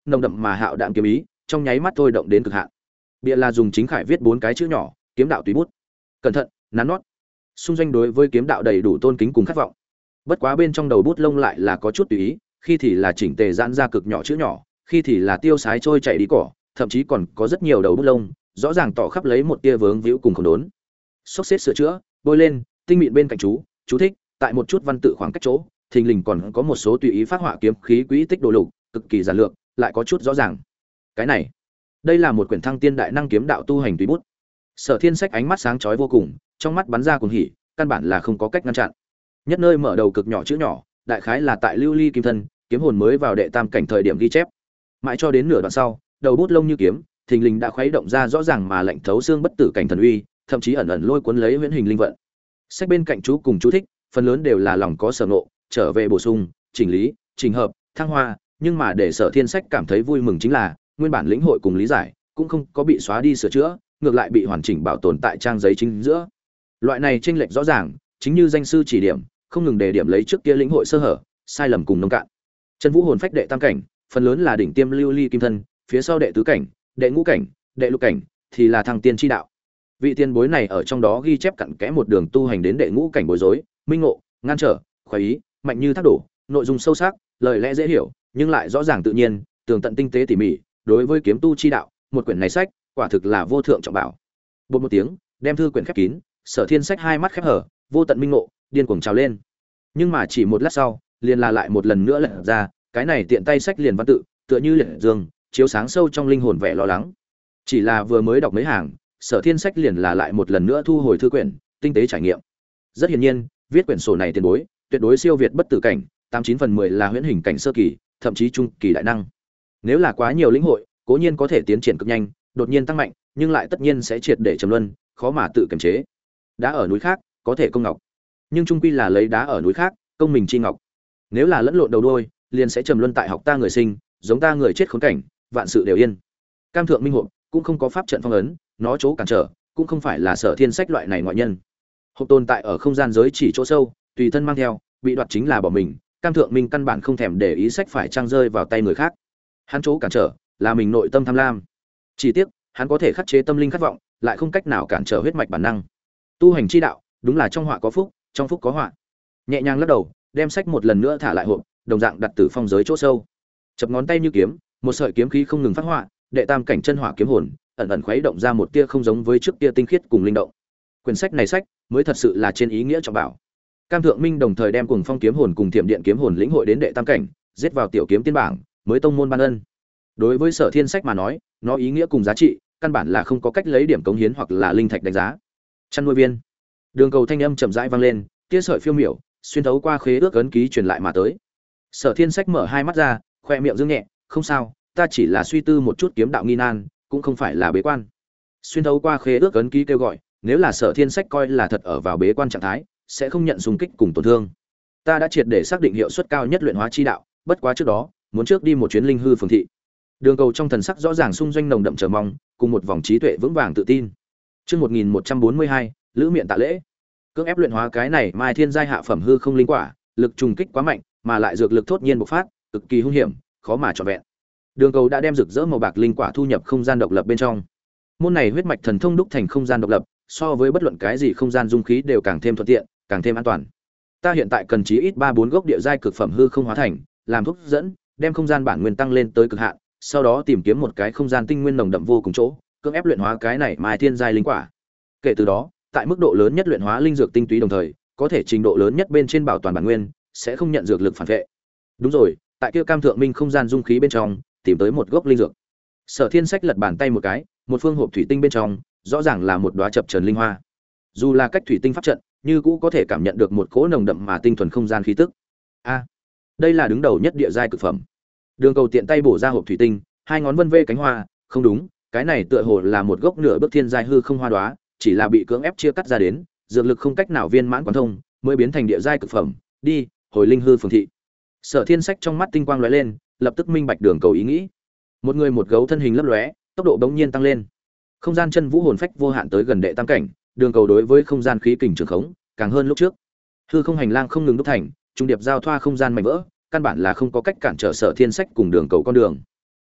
[SPEAKER 1] nồng đậm mà hạo đạm kiếm ý trong nháy mắt thôi động đến cực hạn. Bìa là dùng chính khải viết 4 cái chữ nhỏ, kiếm đạo tùy bút. Cẩn thận, nắn nót. Xung doanh đối với kiếm đạo đầy đủ tôn kính cùng khát vọng. Bất quá bên trong đầu bút lông lại là có chút tùy ý, khi thì là chỉnh tề giãn ra cực nhỏ chữ nhỏ, khi thì là tiêu sái trôi chảy đi cỏ, thậm chí còn có rất nhiều đầu bút lông, rõ ràng tỏ khắp lấy một tia vướng víu cùng khốn đốn. Xốc xếp sửa chữa, bôi lên, tinh mịn bên cạnh chú thích, tại một chút văn tự khoảng cách chỗ, thình lình còn có một số tùy ý phát họa kiếm khí quỹ tích đồ lục, cực kỳ giản lược, lại có chút rõ ràng. Cái này, đây là một quyển thăng tiên đại năng kiếm đạo tu hành tùy bút. Sở Thiên Sách ánh mắt sáng chói vô cùng, trong mắt bắn ra cuồng hỉ, căn bản là không có cách ngăn chặn. Nhất nơi mở đầu cực nhỏ chữ nhỏ, đại khái là tại Lưu Ly Kim Thân, kiếm hồn mới vào đệ tam cảnh thời điểm ghi chép. Mãi cho đến nửa đoạn sau, đầu bút lông như kiếm, thình lình đã khuấy động ra rõ ràng mà lạnh thấu xương bất tử cảnh thần uy, thậm chí ẩn ẩn lôi cuốn lấy huyễn hình linh vận. Sách bên cạnh chú cùng chú thích, phần lớn đều là lòng có sở ngộ, trở về bổ sung, chỉnh lý, chỉnh hợp, thăng hoa, nhưng mà để Sở Thiên Sách cảm thấy vui mừng chính là, nguyên bản lĩnh hội cùng lý giải cũng không có bị xóa đi sửa chữa, ngược lại bị hoàn chỉnh bảo tồn tại trang giấy chính giữa. Loại này chênh lệch rõ ràng, chính như danh sư chỉ điểm, không ngừng đề điểm lấy trước kia lĩnh hội sơ hở, sai lầm cùng nông cạn. Chân Vũ hồn phách đệ tam cảnh, phần lớn là đỉnh tiêm lưu ly kim thân, phía sau đệ tứ cảnh, đệ ngũ cảnh, đệ lục cảnh thì là thăng tiên chi đạo. Vị tiên bối này ở trong đó ghi chép cặn kẽ một đường tu hành đến đệ ngũ cảnh bối rối, minh ngộ, ngăn trở, khoái ý, mạnh như thác đổ, nội dung sâu sắc, lời lẽ dễ hiểu, nhưng lại rõ ràng tự nhiên, tường tận tinh tế tỉ mỉ, đối với kiếm tu chi đạo, một quyển này sách, quả thực là vô thượng trọng bảo. Bột một tiếng, đem thư quyển khép kín, Sở Thiên Sách hai mắt khép hở, vô tận minh ngộ, điên cuồng trào lên. Nhưng mà chỉ một lát sau, liền là lại một lần nữa lật ra, cái này tiện tay sách liền văn tự, tựa như liệt dương, chiếu sáng sâu trong linh hồn vẻ lo lắng. Chỉ là vừa mới đọc mấy hàng, Sở Thiên Sách liền là lại một lần nữa thu hồi thư quyển, tinh tế trải nghiệm. Rất hiển nhiên, viết quyển sổ này tiền bối, tuyệt đối siêu việt bất tử cảnh, 89/10 là huyễn hình cảnh sơ kỳ, thậm chí trung kỳ đại năng. Nếu là quá nhiều lĩnh hội, cố nhiên có thể tiến triển cực nhanh, đột nhiên tăng mạnh, nhưng lại tất nhiên sẽ triệt để trầm luân, khó mà tự kiềm chế. Đá ở núi khác, có thể công ngọc, nhưng trung quy là lấy đá ở núi khác, công mình chi ngọc. Nếu là lẫn lộn đầu đuôi, liền sẽ trầm luân tại học ta người sinh, giống ta người chết khốn cảnh, vạn sự đều yên. Cam thượng minh hộp cũng không có pháp trận phong ấn, nó chỗ cản trở, cũng không phải là Sở Thiên Sách loại này ngoại nhân. Hộp tồn tại ở không gian giới chỉ chỗ sâu, tùy thân mang theo, bị đoạt chính là bỏ mình, Cam thượng minh căn bản không thèm để ý sách phải trang rơi vào tay người khác. Hắn chỗ cản trở là mình nội tâm tham lam. Chỉ tiếc, hắn có thể khắc chế tâm linh khát vọng, lại không cách nào cản trở huyết mạch bản năng. Tu hành chi đạo, đúng là trong họa có phúc, trong phúc có họa. Nhẹ nhàng lắc đầu, đem sách một lần nữa thả lại hộp, đồng dạng đặt tử phong giới chỗ sâu. Chập ngón tay như kiếm, một sợi kiếm khí không ngừng phát họa, đệ tam cảnh chân hỏa kiếm hồn, ẩn ẩn khuấy động ra một tia không giống với trước tia tinh khiết cùng linh động. Quyển sách này sách mới thật sự là trên ý nghĩa trọng bảo. Cam Thượng Minh đồng thời đem Cuồng Phong kiếm hồn cùng Thiểm Điện kiếm hồn lĩnh hội đến đệ tam cảnh, giết vào tiểu kiếm tiên bảng, mới tông môn ban ân. Đối với Sở Thiên Sách mà nói, nó ý nghĩa cùng giá trị, căn bản là không có cách lấy điểm cống hiến hoặc là linh thạch đánh giá. Chăn nuôi viên. Đường cầu thanh âm chậm rãi vang lên, tia sợi phiêu miểu, xuyên thấu qua khế ước ấn ký truyền lại mà tới. Sở Thiên Sách mở hai mắt ra, khoe miệng dương nhẹ, không sao, ta chỉ là suy tư một chút kiếm đạo nghi nan, cũng không phải là bế quan. Xuyên thấu qua khế ước ấn ký kêu gọi, nếu là Sở Thiên Sách coi là thật ở vào bế quan trạng thái, sẽ không nhận xung kích cùng tổn thương. Ta đã triệt để xác định hiệu suất cao nhất luyện hóa chi đạo, bất quá trước đó, muốn trước đi một chuyến linh hư phường thị. Đường cầu trong thần sắc rõ ràng xung doanh nồng đậm chờ mong, cùng một vòng trí tuệ vững vàng tự tin. Chương 1142, Lữ Miện tạ lễ. Cưỡng ép luyện hóa cái này Mai Thiên giai hạ phẩm hư không linh quả, lực trùng kích quá mạnh, mà lại dược lực thốt nhiên bộc phát, cực kỳ hung hiểm, khó mà trọn vẹn. Đường cầu đã đem rực rỡ màu bạc linh quả thu nhập không gian độc lập bên trong. Môn này huyết mạch thần thông đúc thành không gian độc lập, so với bất luận cái gì không gian dung khí đều càng thêm thuận tiện, càng thêm an toàn. Ta hiện tại cần chí ít 3-4 gốc địa giai cực phẩm hư không hóa thành, làm thúc dẫn, đem không gian bản nguyên tăng lên tới cực hạn, sau đó tìm kiếm một cái không gian tinh nguyên nồng đậm vô cùng chỗ, cưỡng ép luyện hóa cái này Mai Thiên giai linh quả. Kể từ đó, tại mức độ lớn nhất luyện hóa linh dược tinh túy đồng thời, có thể trình độ lớn nhất bên trên bảo toàn bản nguyên, sẽ không nhận dược lực phản vệ. Đúng rồi, tại kia Cam Thượng Minh không gian dung khí bên trong, tìm tới một gốc linh dược. Sở Thiên Sách lật bàn tay một cái, một phương hộp thủy tinh bên trong, rõ ràng là một đóa chập chờn linh hoa. Dù là cách thủy tinh pháp trận, như cũ có thể cảm nhận được một cỗ nồng đậm mà tinh thuần không gian khí tức. A, đây là đứng đầu nhất địa giai cực phẩm. Đường cầu tiện tay bổ ra hộp thủy tinh, hai ngón vân vê cánh hoa, không đúng, cái này tựa hồ là một gốc nửa bước thiên giai hư không hoa đóa, chỉ là bị cưỡng ép chia cắt ra đến, dược lực không cách nào viên mãn quán thông, mới biến thành địa giai cực phẩm. Đi, hồi linh hư phường thị. Sở Thiên Sách trong mắt tinh quang lóe lên, lập tức minh bạch đường cầu ý nghĩ. Một người một gấu thân hình lấp lóe, tốc độ bỗng nhiên tăng lên. Không gian chân vũ hồn phách vô hạn tới gần đệ tam cảnh, đường cầu đối với không gian khí kình trường khống, càng hơn lúc trước. Hư không hành lang không ngừng đúc thành, trung điệp giao thoa không gian mảnh vỡ, căn bản là không có cách cản trở Sở Thiên Sách cùng đường cầu con đường.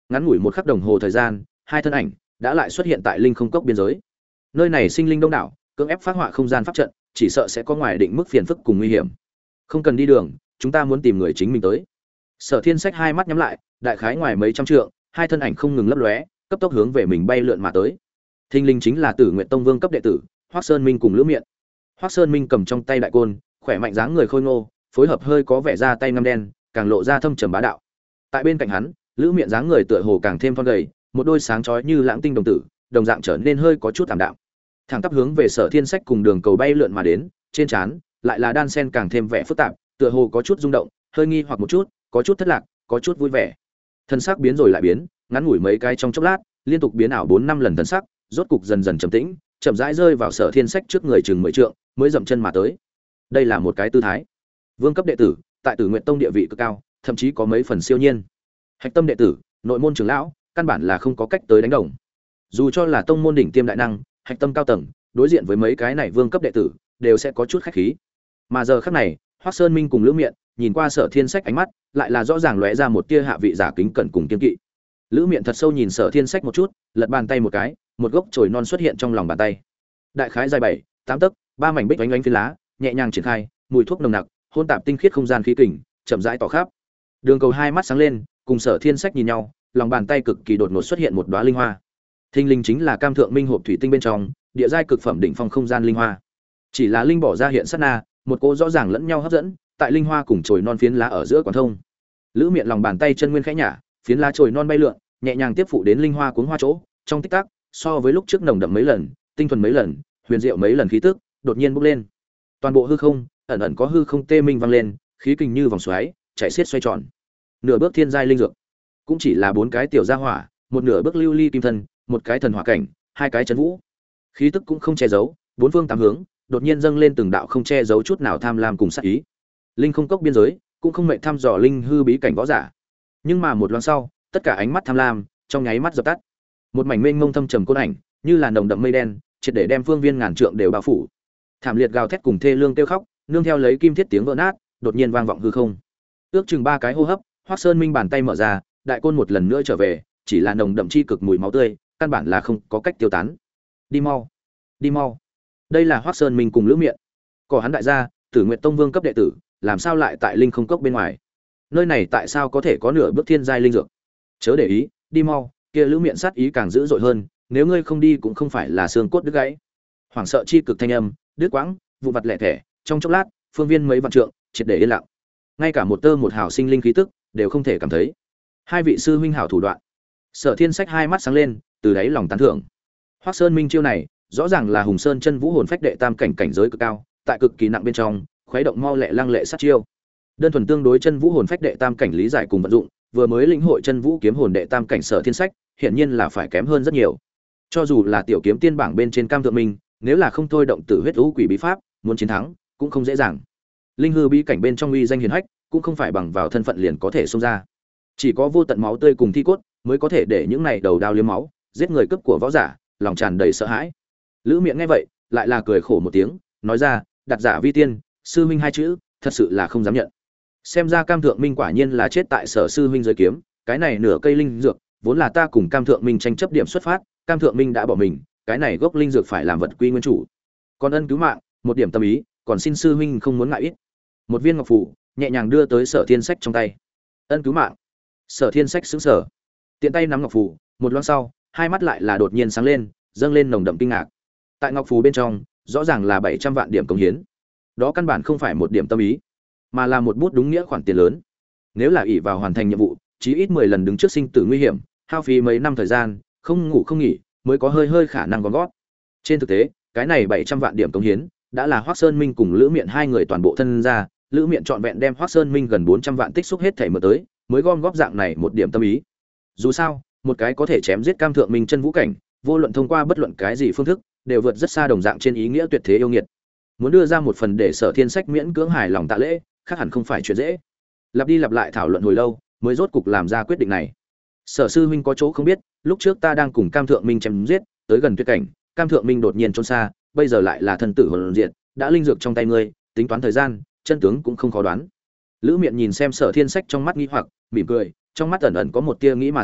[SPEAKER 1] Ngắn ngủi một khắc đồng hồ thời gian, hai thân ảnh đã lại xuất hiện tại linh không cốc biên giới. Nơi này sinh linh đông đảo, cưỡng ép phát họa không gian pháp trận, chỉ sợ sẽ có ngoài định mức phiền phức cùng nguy hiểm. Không cần đi đường, chúng ta muốn tìm người chính mình tới. Sở Thiên Sách hai mắt nhắm lại, đại khái ngoài mấy trăm trượng, hai thân ảnh không ngừng lấp lóe, cấp tốc hướng về mình bay lượn mà tới. Thinh linh chính là Tử Nguyệt Tông Vương cấp đệ tử, Hoắc Sơn Minh cùng Lữ Miện. Hoắc Sơn Minh cầm trong tay đại côn, khỏe mạnh dáng người khôi ngô, phối hợp hơi có vẻ da tay ngăm đen, càng lộ ra thâm trầm bá đạo. Tại bên cạnh hắn, Lữ Miện dáng người tựa hồ càng thêm thon gầy, một đôi sáng chói như lãng tinh đồng tử, đồng dạng trở nên hơi có chút ảm đạm. Thẳng tắp hướng về Sở Thiên Sách cùng đường cầu bay lượn mà đến, trên trán lại là đan sen càng thêm vẻ phức tạp, tựa hồ có chút rung động, hơi nghi hoặc một chút, có chút thất lạc, có chút vui vẻ. Thân sắc biến rồi lại biến, ngắn ngủi mấy cái trong chốc lát, liên tục biến ảo 4 5 lần thân sắc, rốt cục dần dần trầm tĩnh, chậm rãi rơi vào Sở Thiên Sách trước người chừng 10 trượng, mới dậm chân mà tới. Đây là một cái tư thái. Vương cấp đệ tử, tại Tử Nguyệt Tông địa vị cực cao, thậm chí có mấy phần siêu nhiên. Hạch tâm đệ tử, nội môn trưởng lão, căn bản là không có cách tới đánh đồng. Dù cho là tông môn đỉnh tiêm đại năng, hạch tâm cao tầng, đối diện với mấy cái này vương cấp đệ tử, đều sẽ có chút khách khí. Mà giờ khắc này, Hoắc Sơn Minh cùng Lữ Miện, nhìn qua Sở Thiên Sách ánh mắt, lại là rõ ràng lóe ra một tia hạ vị giả kính cẩn cùng kiên kỵ. Lữ Miện thật sâu nhìn Sở Thiên Sách một chút, lật bàn tay một cái, một gốc chồi non xuất hiện trong lòng bàn tay. Đại khái dài 7, 8 tấc, ba mảnh bích oánh oánh phiến lá, nhẹ nhàng triển khai, mùi thuốc nồng nặc, hôn tạp tinh khiết không gian khí kình, chậm rãi tỏ khắp. Đường Cầu hai mắt sáng lên, cùng Sở Thiên Sách nhìn nhau, lòng bàn tay cực kỳ đột ngột xuất hiện một đóa linh hoa. Thinh linh chính là Cam Thượng Minh hộp thủy tinh bên trong, địa giai cực phẩm đỉnh phong không gian linh hoa. Chỉ là linh bỏ ra hiện sát na, một cô rõ ràng lẫn nhau hấp dẫn, tại linh hoa cùng chồi non phiến lá ở giữa quán thông. Lữ Miện lòng bàn tay chân nguyên khẽ nhả, phiến lá chồi non bay lượn, nhẹ nhàng tiếp phụ đến linh hoa cuốn hoa chỗ, trong tích tắc, so với lúc trước nồng đậm mấy lần, tinh thuần mấy lần, huyền diệu mấy lần khí tức, đột nhiên bốc lên. Toàn bộ hư không, ẩn ẩn có hư không tê minh vang lên, khí kình như vòng xoáy, chạy xiết xoay tròn. Nửa bước thiên giai linh dược, cũng chỉ là 4 cái tiểu gia hỏa, một nửa bước lưu ly kim thân, một cái thần hỏa cảnh, hai cái chấn vũ. Khí tức cũng không che giấu, bốn phương tám hướng, đột nhiên dâng lên từng đạo không che giấu chút nào tham lam cùng sát ý. Linh không cốc biên giới, cũng không mệt thăm dò linh hư bí cảnh võ giả. Nhưng mà một loáng sau, tất cả ánh mắt tham lam trong nháy mắt dập tắt. Một mảnh mênh mông thâm trầm côn ảnh, như là nồng đậm mây đen, triệt để đem phương viên ngàn trượng đều bao phủ. Thảm liệt gào thét cùng thê lương kêu khóc, nương theo lấy kim thiết tiếng vỡ nát, đột nhiên vang vọng hư không. Ước chừng 3 cái hô hấp, Hoắc Sơn Minh bàn tay mở ra, đại côn một lần nữa trở về, chỉ là nồng đậm chi cực mùi máu tươi, căn bản là không có cách tiêu tán. Đi mau, đi mau. Đây là Hoắc Sơn Minh cùng Lữ Miện. Cỏ hắn đại gia, Tử Nguyệt Tông Vương cấp đệ tử, làm sao lại tại linh không cốc bên ngoài? Nơi này tại sao có thể có nửa bước thiên giai linh dược? Chớ để ý, đi mau, kia Lữ Miện sát ý càng dữ dội hơn, nếu ngươi không đi cũng không phải là xương cốt đứt gãy. Hoảng sợ chi cực thanh âm, đứt quãng, vụ vặt lẻ thẻ, trong chốc lát, phương viên mấy vạn trượng, triệt để yên lặng. Ngay cả một tơ một hào sinh linh khí tức đều không thể cảm thấy. Hai vị sư huynh hảo thủ đoạn. Sở Thiên Sách hai mắt sáng lên, từ đáy lòng tán thưởng. Hoắc Sơn Minh chiêu này, rõ ràng là Hùng Sơn Chân Vũ hồn phách đệ tam cảnh cảnh giới cực cao, tại cực kỳ nặng bên trong, khuấy động mau lẹ lăng lệ sát chiêu. Đơn thuần tương đối Chân Vũ hồn phách đệ tam cảnh lý giải cùng vận dụng, vừa mới lĩnh hội Chân Vũ kiếm hồn đệ tam cảnh Sở Thiên Sách, hiển nhiên là phải kém hơn rất nhiều. Cho dù là tiểu kiếm tiên bảng bên trên Cam Thượng Minh, nếu là không thôi động tử huyết u quỷ bí pháp, muốn chiến thắng cũng không dễ dàng. Linh hư bí cảnh bên trong uy danh hiển hách, cũng không phải bằng vào thân phận liền có thể xông ra. Chỉ có vô tận máu tươi cùng thi cốt mới có thể để những này đầu đao liếm máu, giết người cướp của võ giả, lòng tràn đầy sợ hãi. Lữ Miện nghe vậy, lại là cười khổ một tiếng, nói ra, đặt giả vi tiên, sư huynh hai chữ, thật sự là không dám nhận. Xem ra Cam Thượng Minh quả nhiên là chết tại Sở sư huynh dưới kiếm, cái này nửa cây linh dược, vốn là ta cùng Cam Thượng Minh tranh chấp điểm xuất phát, Cam Thượng Minh đã bỏ mình, cái này gốc linh dược phải làm vật quy nguyên chủ. Còn ân cứu mạng, một điểm tâm ý, còn xin sư huynh không muốn ngại ít. Một viên ngọc phù, nhẹ nhàng đưa tới Sở Thiên Sách trong tay. Ân cứu mạng. Sở Thiên Sách sững sờ, tiện tay nắm ngọc phù, một loáng sau, hai mắt lại là đột nhiên sáng lên, dâng lên nồng đậm kinh ngạc. Tại ngọc phù bên trong, rõ ràng là 700 vạn điểm công hiến. Đó căn bản không phải một điểm tâm ý, mà là một bút đúng nghĩa khoản tiền lớn. Nếu là ỷ vào hoàn thành nhiệm vụ, chí ít 10 lần đứng trước sinh tử nguy hiểm, hao phí mấy năm thời gian, không ngủ không nghỉ, mới có hơi khả năng gom gót. Trên thực tế, cái này 700 vạn điểm công hiến, đã là Hoắc Sơn Minh cùng Lữ Miện hai người toàn bộ thân ra, Lữ Miện trọn vẹn đem Hoắc Sơn Minh gần 400 vạn tích xúc hết thảy mở tới, mới gom góp dạng này một điểm tâm ý. Dù sao, một cái có thể chém giết Cam Thượng Minh chân vũ cảnh, vô luận thông qua bất luận cái gì phương thức, đều vượt rất xa đồng dạng trên ý nghĩa tuyệt thế yêu nghiệt. Muốn đưa ra một phần để Sở Thiên Sách miễn cưỡng hài lòng tạ lễ, khác hẳn không phải chuyện dễ. Lặp đi lặp lại thảo luận hồi lâu, mới rốt cục làm ra quyết định này. Sở sư huynh có chỗ không biết, lúc trước ta đang cùng Cam Thượng Minh chém giết, tới gần tuyệt cảnh, Cam Thượng Minh đột nhiên trốn xa, bây giờ lại là thân tử hồn diệt, đã linh dược trong tay ngươi, tính toán thời gian, chân tướng cũng không khó đoán. Lữ Miện nhìn xem Sở Thiên Sách trong mắt nghi hoặc, mỉm cười, trong mắt ẩn ẩn có một tia nghĩ mà sợ,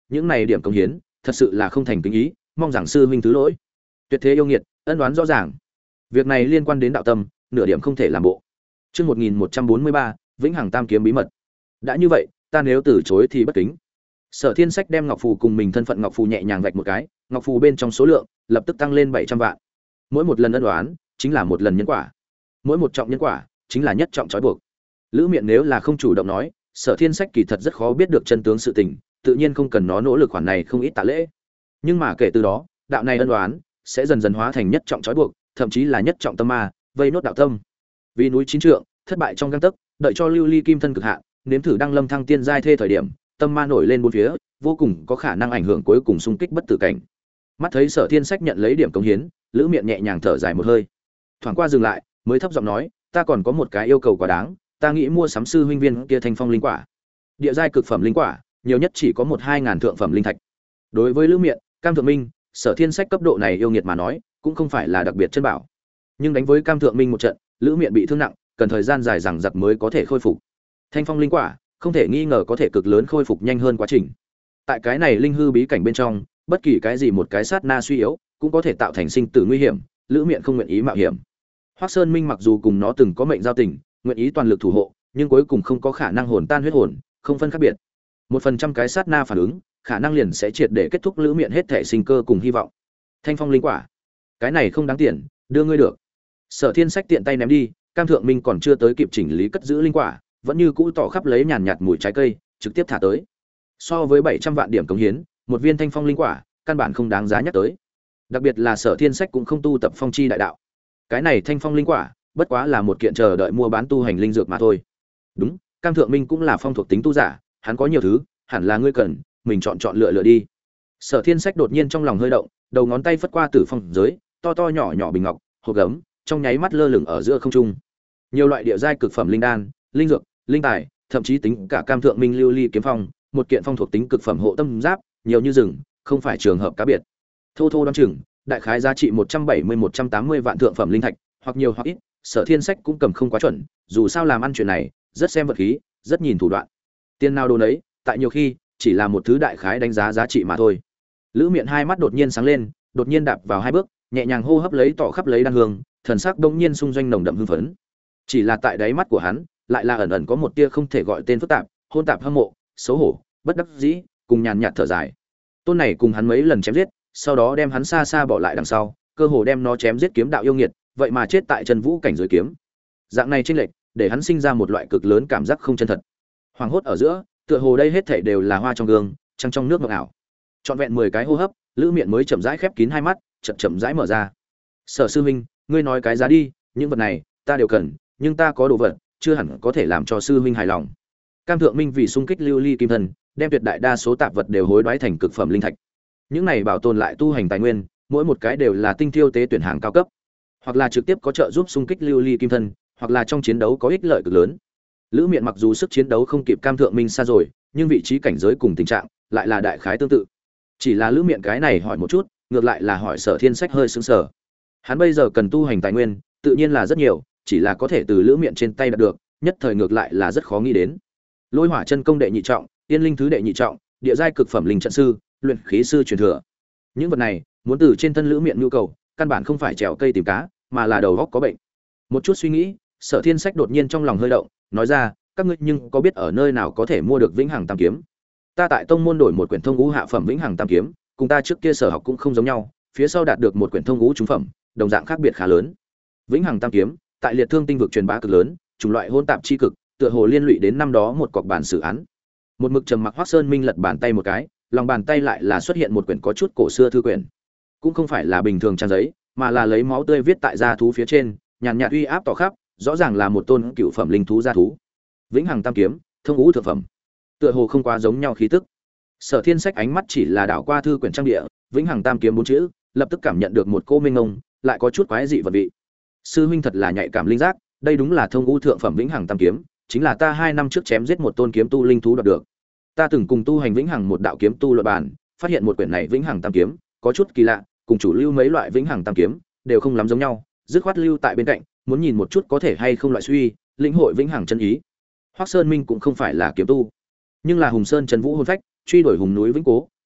[SPEAKER 1] những này điểm cống hiến thật sự là không thành kính ý, mong rằng sư huynh thứ lỗi. Tuyệt thế yêu nghiệt, ân đoán rõ ràng. Việc này liên quan đến đạo tâm, nửa điểm không thể làm bộ. Chương 1143, Vĩnh Hằng Tam kiếm bí mật. Đã như vậy, ta nếu từ chối thì bất kính. Sở Thiên Sách đem ngọc phù cùng mình thân phận ngọc phù nhẹ nhàng vạch một cái, ngọc phù bên trong số lượng lập tức tăng lên 700 vạn. Mỗi một lần ân đoán chính là một lần nhân quả. Mỗi một trọng nhân quả chính là nhất trọng trói buộc. Lữ Miện nếu là không chủ động nói, Sở Thiên Sách kỳ thật rất khó biết được chân tướng sự tình, tự nhiên không cần nó nỗ lực khoản này không ít tạ lễ. Nhưng mà kể từ đó, đạo này ân đoán sẽ dần dần hóa thành nhất trọng trói buộc, thậm chí là nhất trọng tâm ma, vây nốt đạo tâm. Vì núi chín trượng, thất bại trong gang tấc, đợi cho lưu ly kim thân cực hạn, nếm thử đăng lâm thăng tiên giai thê thời điểm, tâm ma nổi lên bốn phía, vô cùng có khả năng ảnh hưởng cuối cùng xung kích bất tử cảnh. Mắt thấy Sở Thiên Sách nhận lấy điểm cống hiến, Lữ Miện nhẹ nhàng thở dài một hơi. Thoáng qua dừng lại, mới thấp giọng nói, ta còn có một cái yêu cầu quá đáng, ta nghĩ mua sắm sư huynh viên kia thanh phong linh quả. Địa giai cực phẩm linh quả, nhiều nhất chỉ có 1-2 ngàn thượng phẩm linh thạch. Đối với Lữ Miện, Cam Thượng Minh, Sở Thiên Sách cấp độ này yêu nghiệt mà nói, cũng không phải là đặc biệt chân bảo. Nhưng đánh với Cam Thượng Minh một trận, Lữ Miện bị thương nặng, cần thời gian dài dằng dặc mới có thể khôi phục. Thanh phong linh quả, không thể nghi ngờ có thể cực lớn khôi phục nhanh hơn quá trình. Tại cái này linh hư bí cảnh bên trong, bất kỳ cái gì một cái sát na suy yếu, cũng có thể tạo thành sinh tử nguy hiểm, Lữ Miện không nguyện ý mạo hiểm. Hoắc Sơn Minh mặc dù cùng nó từng có mệnh giao tình, nguyện ý toàn lực thủ hộ, nhưng cuối cùng không có khả năng hồn tan huyết hồn, không phân khác biệt. 1% cái sát na phản ứng, khả năng liền sẽ triệt để kết thúc Lữ Miện hết thể sinh cơ cùng hy vọng. Thanh phong linh quả, cái này không đáng tiền, đưa ngươi được. Sở Thiên Sách tiện tay ném đi, Cam Thượng Minh còn chưa tới kịp chỉnh lý cất giữ linh quả, vẫn như cũ tỏ khắp lấy nhàn nhạt mùi trái cây, trực tiếp thả tới. So với 700 vạn điểm cống hiến, một viên thanh phong linh quả, căn bản không đáng giá nhắc tới. Đặc biệt là Sở Thiên Sách cũng không tu tập phong chi đại đạo. Cái này thanh phong linh quả, bất quá là một kiện chờ đợi mua bán tu hành linh dược mà thôi. Đúng, Cam Thượng Minh cũng là phong thuộc tính tu giả, hắn có nhiều thứ, hẳn là ngươi cần, mình chọn lựa đi. Sở Thiên Sách đột nhiên trong lòng hơi động, đầu ngón tay phất qua tử phong giới, to to nhỏ nhỏ bình ngọc, hộp gấm, trong nháy mắt lơ lửng ở giữa không trung. Nhiều loại địa giai cực phẩm linh đan, linh dược, linh tài, thậm chí tính cả Cam Thượng Minh lưu ly kiếm phong, một kiện phong thuộc tính cực phẩm hộ tâm giáp, nhiều như rừng, không phải trường hợp cá biệt. Thô thô đoán chừng, đại khái giá trị 170-180 vạn thượng phẩm linh thạch, hoặc nhiều hoặc ít, Sở Thiên Sách cũng cầm không quá chuẩn, dù sao làm ăn chuyện này, rất xem vật khí, rất nhìn thủ đoạn. Tiền nào đồ nấy, tại nhiều khi chỉ là một thứ đại khái đánh giá giá trị mà thôi. Lữ Miện hai mắt đột nhiên sáng lên, đột nhiên đạp vào hai bước, nhẹ nhàng hô hấp lấy tỏ khắp lấy đan hương, thần sắc bỗng nhiên xung doanh nồng đậm hưng phấn. Chỉ là tại đáy mắt của hắn, lại là ẩn ẩn có một tia không thể gọi tên phức tạp, hôn tạp hâm mộ, xấu hổ, bất đắc dĩ, cùng nhàn nhạt thở dài. Tôn này cùng hắn mấy lần chém giết, sau đó đem hắn xa xa bỏ lại đằng sau, cơ hồ đem nó chém giết kiếm đạo yêu nghiệt, vậy mà chết tại chân vũ cảnh giới kiếm. Dạng này chênh lệch, để hắn sinh ra một loại cực lớn cảm giác không chân thật. Hoàng hốt ở giữa, tựa hồ đây hết thảy đều là hoa trong gương, trăng trong nước mộng ảo. Trọn vẹn 10 cái hô hấp, Lữ Miện mới chậm rãi khép kín hai mắt, chậm rãi mở ra. Sở sư huynh, ngươi nói cái giá đi, những vật này ta đều cần, nhưng ta có đồ vật, chưa hẳn có thể làm cho sư huynh hài lòng. Cam Thượng Minh vì xung kích lưu ly kim thân, đem tuyệt đại đa số tạp vật đều hối đoái thành cực phẩm linh thạch. Những này bảo tồn lại tu hành tài nguyên, mỗi một cái đều là tinh thiêu tế tuyển hàng cao cấp, hoặc là trực tiếp có trợ giúp xung kích lưu ly kim thân, hoặc là trong chiến đấu có ích lợi cực lớn. Lữ Miện mặc dù sức chiến đấu không kịp Cam Thượng Minh xa rồi, nhưng vị trí cảnh giới cùng tình trạng lại là đại khái tương tự. Chỉ là Lữ Miện cái này hỏi một chút, ngược lại là hỏi Sở Thiên Sách hơi sững sờ. Hắn bây giờ cần tu hành tài nguyên, tự nhiên là rất nhiều, chỉ là có thể từ Lữ Miện trên tay đạt được, nhất thời ngược lại là rất khó nghĩ đến. Lôi Hỏa chân công đệ nhị trọng, Tiên linh thứ đệ nhị trọng, địa giai cực phẩm linh trận sư, luyện khí sư truyền thừa. Những vật này, muốn từ trên thân Lữ Miện nhu cầu, căn bản không phải trèo cây tìm cá, mà là đầu óc có bệnh. Một chút suy nghĩ, Sở Thiên Sách đột nhiên trong lòng hơi động, nói ra, các ngươi nhưng có biết ở nơi nào có thể mua được Vĩnh Hằng Tam kiếm? Ta tại tông môn đổi một quyển thông ngũ hạ phẩm Vĩnh Hằng Tam kiếm, cùng ta trước kia sở học cũng không giống nhau, phía sau đạt được một quyển thông ngũ trung phẩm, đồng dạng khác biệt khá lớn. Vĩnh Hằng Tam kiếm, tại liệt thương tinh vực truyền bá cực lớn, chủng loại hỗn tạp chi cực, tựa hồ liên lụy đến năm đó một cọc bản xử án. Một mực trầm mặc Hoắc Sơn Minh lật bàn tay một cái, lòng bàn tay lại là xuất hiện một quyển có chút cổ xưa thư quyển. Cũng không phải là bình thường trang giấy, mà là lấy máu tươi viết tại da thú phía trên, nhàn nhạt uy áp tỏ khắp, rõ ràng là một tôn cựu phẩm linh thú da thú. Vĩnh Hằng Tam kiếm, thông ngũ thượng phẩm, tựa hồ không quá giống nhau khí tức. Sở Thiên Sách ánh mắt chỉ là đảo qua thư quyển trang địa, Vĩnh Hằng Tam kiếm bốn chữ, lập tức cảm nhận được một cô minh ngông, lại có chút quái dị vật vị. Sư huynh thật là nhạy cảm linh giác, đây đúng là thông ngũ thượng phẩm Vĩnh Hằng Tam kiếm, chính là ta 2 năm trước chém giết một tôn kiếm tu linh thú đoạt được. Ta từng cùng tu hành Vĩnh Hằng một đạo kiếm tu luận bàn, phát hiện một quyển này Vĩnh Hằng Tam kiếm có chút kỳ lạ, cùng chủ lưu mấy loại Vĩnh Hằng Tam kiếm đều không lắm giống nhau, dứt khoát lưu tại bên cạnh, muốn nhìn một chút có thể hay không loại suy, lĩnh hội Vĩnh Hằng chân ý. Hoắc Sơn Minh cũng không phải là kiếm tu, nhưng là Hùng Sơn Trần Vũ hồn phách, truy đuổi hùng núi vĩnh cố,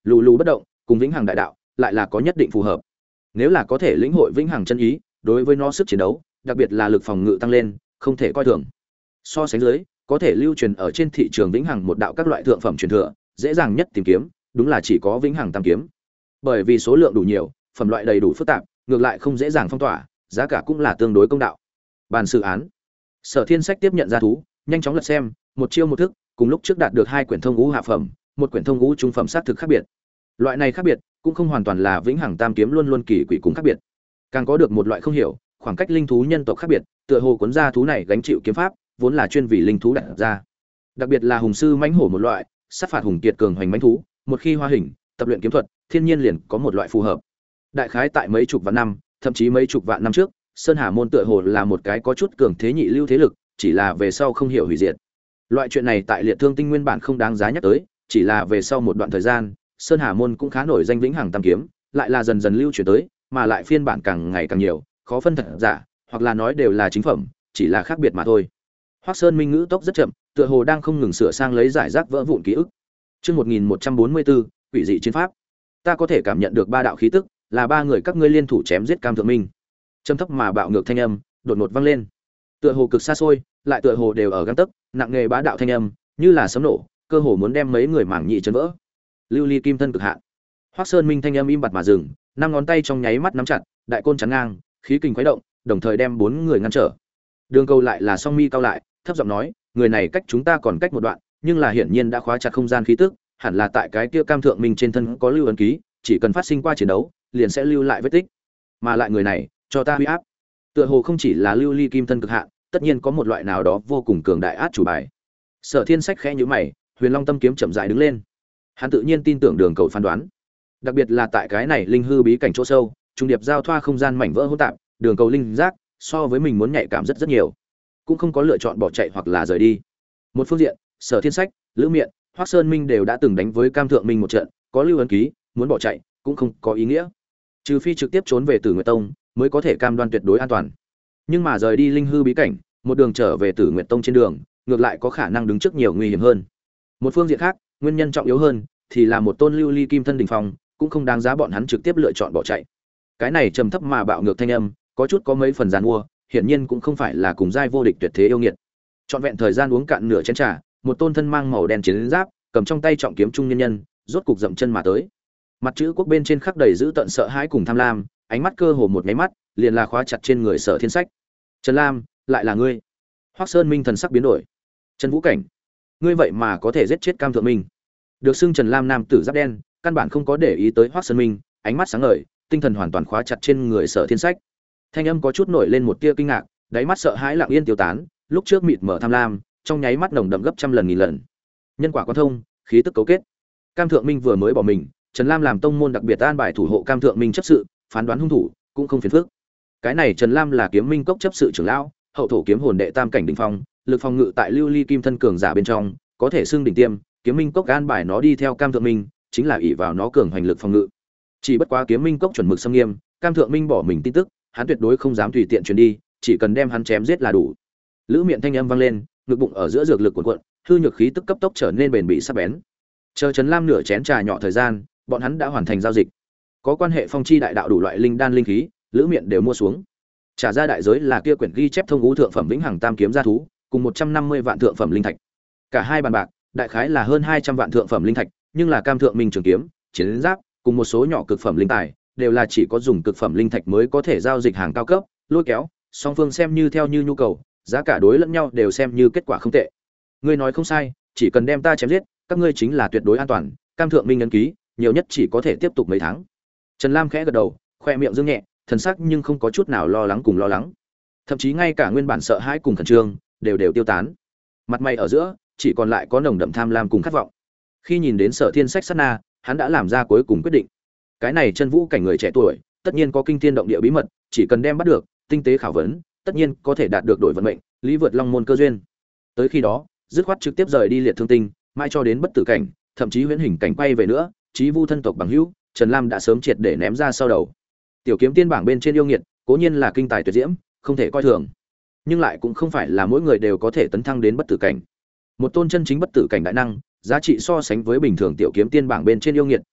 [SPEAKER 1] lù lù bất động, cùng vĩnh hằng đại đạo lại là có nhất định phù hợp. Nếu là có thể lĩnh hội vĩnh hằng chân ý, đối với nó sức chiến đấu, đặc biệt là lực phòng ngự tăng lên, không thể coi thường. So sánh dưới, có thể lưu truyền ở trên thị trường vĩnh hằng một đạo các loại thượng phẩm truyền thừa, dễ dàng nhất tìm kiếm, đúng là chỉ có vĩnh hằng tam kiếm. Bởi vì số lượng đủ nhiều, phẩm loại đầy đủ phức tạp, ngược lại không dễ dàng phong tỏa, giá cả cũng là tương đối công đạo. Bàn sự án. Sở Thiên Sách tiếp nhận ra thú, nhanh chóng lật xem, một chiêu một thức, cùng lúc trước đạt được 2 quyển thông ngũ hạ phẩm, một quyển thông ngũ trung phẩm xác thực khác biệt. Loại này khác biệt, cũng không hoàn toàn là vĩnh hằng tam kiếm luôn luôn kỳ quỷ cùng khác biệt. Càng có được một loại không hiểu, khoảng cách linh thú nhân tộc khác biệt, tựa hồ cuốn ra thú này gánh chịu kiếm pháp, vốn là chuyên vì linh thú đặt ra. Đặc biệt là hùng sư mãnh hổ một loại, sát phạt hùng kiệt cường hoành mãnh thú, một khi hóa hình, tập luyện kiếm thuật, thiên nhiên liền có một loại phù hợp. Đại khái tại mấy chục vạn năm, thậm chí mấy chục vạn năm trước, Sơn Hà môn tựa hồ là một cái có chút cường thế nhị lưu thế lực, chỉ là về sau không hiểu hủy diệt. Loại chuyện này tại Liệt Thương Tinh nguyên bản không đáng giá nhắc tới, chỉ là về sau một đoạn thời gian, Sơn Hà môn cũng khá nổi danh vĩnh hằng tam kiếm, lại là dần dần lưu truyền tới, mà lại phiên bản càng ngày càng nhiều, khó phân thật giả, hoặc là nói đều là chính phẩm, chỉ là khác biệt mà thôi. Hoắc Sơn Minh ngữ tốc rất chậm, tựa hồ đang không ngừng sửa sang lấy giải rác vỡ vụn ký ức. Chương 1144, quỷ dị chiến pháp. Ta có thể cảm nhận được ba đạo khí tức, là ba người các ngươi liên thủ chém giết Cam Thượng Minh. Trầm thấp mà bạo ngược thanh âm đột ngột vang lên. Tựa hồ cực xa xôi, lại tựa hồ đều ở gang tấc, nặng nề bá đạo thanh âm, như là sấm nổ, cơ hồ muốn đem mấy người mảng nhị chấn vỡ. Lưu ly kim thân cực hạn. Hoắc Sơn Minh thanh âm im bặt mà dừng, năm ngón tay trong nháy mắt nắm chặt, đại côn chắn ngang, khí kình khuấy động, đồng thời đem bốn người ngăn trở. Đường Cầu lại là song mi cao lại, thấp giọng nói, người này cách chúng ta còn cách một đoạn, nhưng là hiển nhiên đã khóa chặt không gian khí tức, hẳn là tại cái kia Cam Thượng Minh trên thân có lưu ấn ký, chỉ cần phát sinh qua chiến đấu, liền sẽ lưu lại vết tích. Mà lại người này, cho ta uy áp. Tựa hồ không chỉ là lưu ly kim thân cực hạn, tất nhiên có một loại nào đó vô cùng cường đại át chủ bài. Sở Thiên Sách khẽ nhíu mày, Huyền Long Tâm kiếm chậm rãi đứng lên. Hắn tự nhiên tin tưởng Đường Cầu phán đoán, đặc biệt là tại cái này linh hư bí cảnh chỗ sâu, trung điệp giao thoa không gian mảnh vỡ hỗn tạp, Đường Cầu linh giác so với mình muốn nhạy cảm rất nhiều, cũng không có lựa chọn bỏ chạy hoặc là rời đi. Một phương diện, Sở Thiên Sách, Lữ Miện, Hoắc Sơn Minh đều đã từng đánh với Cam Thượng Minh một trận, có lưu ấn ký, muốn bỏ chạy cũng không có ý nghĩa. Trừ phi trực tiếp trốn về Tử Nguyệt Tông, mới có thể cam đoan tuyệt đối an toàn. Nhưng mà rời đi linh hư bí cảnh, một đường trở về Tử Nguyệt Tông trên đường, ngược lại có khả năng đứng trước nhiều nguy hiểm hơn. Một phương diện khác, nguyên nhân trọng yếu hơn thì là một tôn lưu ly kim thân đỉnh phong, cũng không đáng giá bọn hắn trực tiếp lựa chọn bỏ chạy. Cái này trầm thấp mà bạo ngược thanh âm, có chút có mấy phần giàn mua, hiển nhiên cũng không phải là cùng giai vô địch tuyệt thế yêu nghiệt. Trọn vẹn thời gian uống cạn nửa chén trà, một tôn thân mang màu đen chiến giáp, cầm trong tay trọng kiếm trung nhân nhân, rốt cục dậm chân mà tới. Mặt chữ quốc bên trên khắc đầy dữ tợn sợ hãi cùng tham lam, ánh mắt cơ hồ một cái mắt, liền là khóa chặt trên người Sở Thiên Sách. Trần Lam, lại là ngươi? Hoắc Sơn Minh thần sắc biến đổi. Trần Vũ Cảnh, ngươi vậy mà có thể giết chết Cam Thượng Minh? Được xưng Trần Lam nam tử giáp đen, căn bản không có để ý tới Hoắc Sơn Minh, ánh mắt sáng ngời, tinh thần hoàn toàn khóa chặt trên người Sở Thiên Sách. Thanh âm có chút nổi lên một tia kinh ngạc, đáy mắt sợ hãi lặng yên tiêu tán, lúc trước mịt mở tham lam, trong nháy mắt nồng đậm gấp trăm lần nghìn lần. Nhân quả quan thông, khí tức cấu kết. Cam Thượng Minh vừa mới bỏ mình, Trần Lam làm tông môn đặc biệt an bài thủ hộ Cam Thượng Minh chấp sự, phán đoán hung thủ, cũng không phiền phức. Cái này Trần Lam là Kiếm Minh cốc chấp sự trưởng lão, hậu thổ kiếm hồn đệ tam cảnh đỉnh phong, lực phòng ngự tại lưu ly kim thân cường giả bên trong, có thể xưng đỉnh tiêm, Kiếm Minh cốc an bài nó đi theo Cam Thượng Minh, chính là ỷ vào nó cường hoành lực phòng ngự. Chỉ bất quá Kiếm Minh cốc chuẩn mực xâm nghiêm, Cam Thượng Minh bỏ mình tin tức, hắn tuyệt đối không dám tùy tiện truyền đi, chỉ cần đem hắn chém giết là đủ. Lữ Miện thanh âm vang lên, ngực bụng ở giữa dược lực cuộn cuộn, hư nhược khí tức cấp tốc trở nên bền bỉ sắc bén. Chờ Trần Lam nửa chén trà nhỏ thời gian, bọn hắn đã hoàn thành giao dịch. Có quan hệ phong chi đại đạo đủ loại linh đan linh khí, Lữ Miện đều mua xuống. Trả ra đại giới là kia quyển ghi chép thông ngũ thượng phẩm vĩnh hằng tam kiếm gia thú, cùng 150 vạn thượng phẩm linh thạch. Cả hai bàn bạc, đại khái là hơn 200 vạn thượng phẩm linh thạch, nhưng là Cam Thượng Minh trường kiếm, chiến giáp, cùng một số nhỏ cực phẩm linh tài, đều là chỉ có dùng cực phẩm linh thạch mới có thể giao dịch hàng cao cấp, lôi kéo, song phương xem như theo như nhu cầu, giá cả đối lẫn nhau đều xem như kết quả không tệ. Ngươi nói không sai, chỉ cần đem ta chém giết, các ngươi chính là tuyệt đối an toàn. Cam Thượng Minh ấn ký, nhiều nhất chỉ có thể tiếp tục mấy tháng. Trần Lam khẽ gật đầu, khoe miệng dương nhẹ, thần sắc nhưng không có chút nào lo lắng cùng lo lắng, thậm chí ngay cả nguyên bản sợ hãi cùng khẩn trương đều tiêu tán. Mặt mày ở giữa chỉ còn lại có nồng đậm tham lam cùng khát vọng. Khi nhìn đến Sở Thiên Sách sát na, hắn đã làm ra cuối cùng quyết định. Cái này Chân Vũ cảnh người trẻ tuổi, tất nhiên có kinh thiên động địa bí mật, chỉ cần đem bắt được, tinh tế khảo vấn, tất nhiên có thể đạt được đổi vận mệnh, lý vượt long môn cơ duyên. Tới khi đó, dứt khoát trực tiếp rời đi Liệt Thương Tinh, mãi cho đến bất tử cảnh, thậm chí huyễn hình cảnh quay về nữa, chí vu thân tộc bằng hữu, Trần Lam đã sớm triệt để ném ra sau đầu. Tiểu kiếm tiên bảng bên trên yêu nghiệt, cố nhiên là kinh tài tuyệt diễm, không thể coi thường, nhưng lại cũng không phải là mỗi người đều có thể tấn thăng đến bất tử cảnh. Một tôn chân chính bất tử cảnh đại năng, giá trị so sánh với bình thường tiểu kiếm tiên bảng bên trên yêu nghiệt,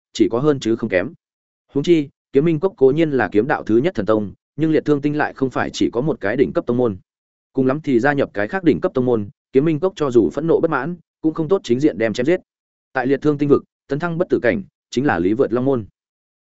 [SPEAKER 1] chỉ có hơn chứ không kém. Huống chi, Kiếm Minh Cốc cố nhiên là kiếm đạo thứ nhất thần tông, nhưng Liệt Thương Tinh lại không phải chỉ có một cái đỉnh cấp tông môn. Cùng lắm thì gia nhập cái khác đỉnh cấp tông môn, Kiếm Minh Cốc cho dù phẫn nộ bất mãn, cũng không tốt chính diện đem chém giết. Tại Liệt Thương Tinh vực, tấn thăng bất tử cảnh chính là lý vượt long môn.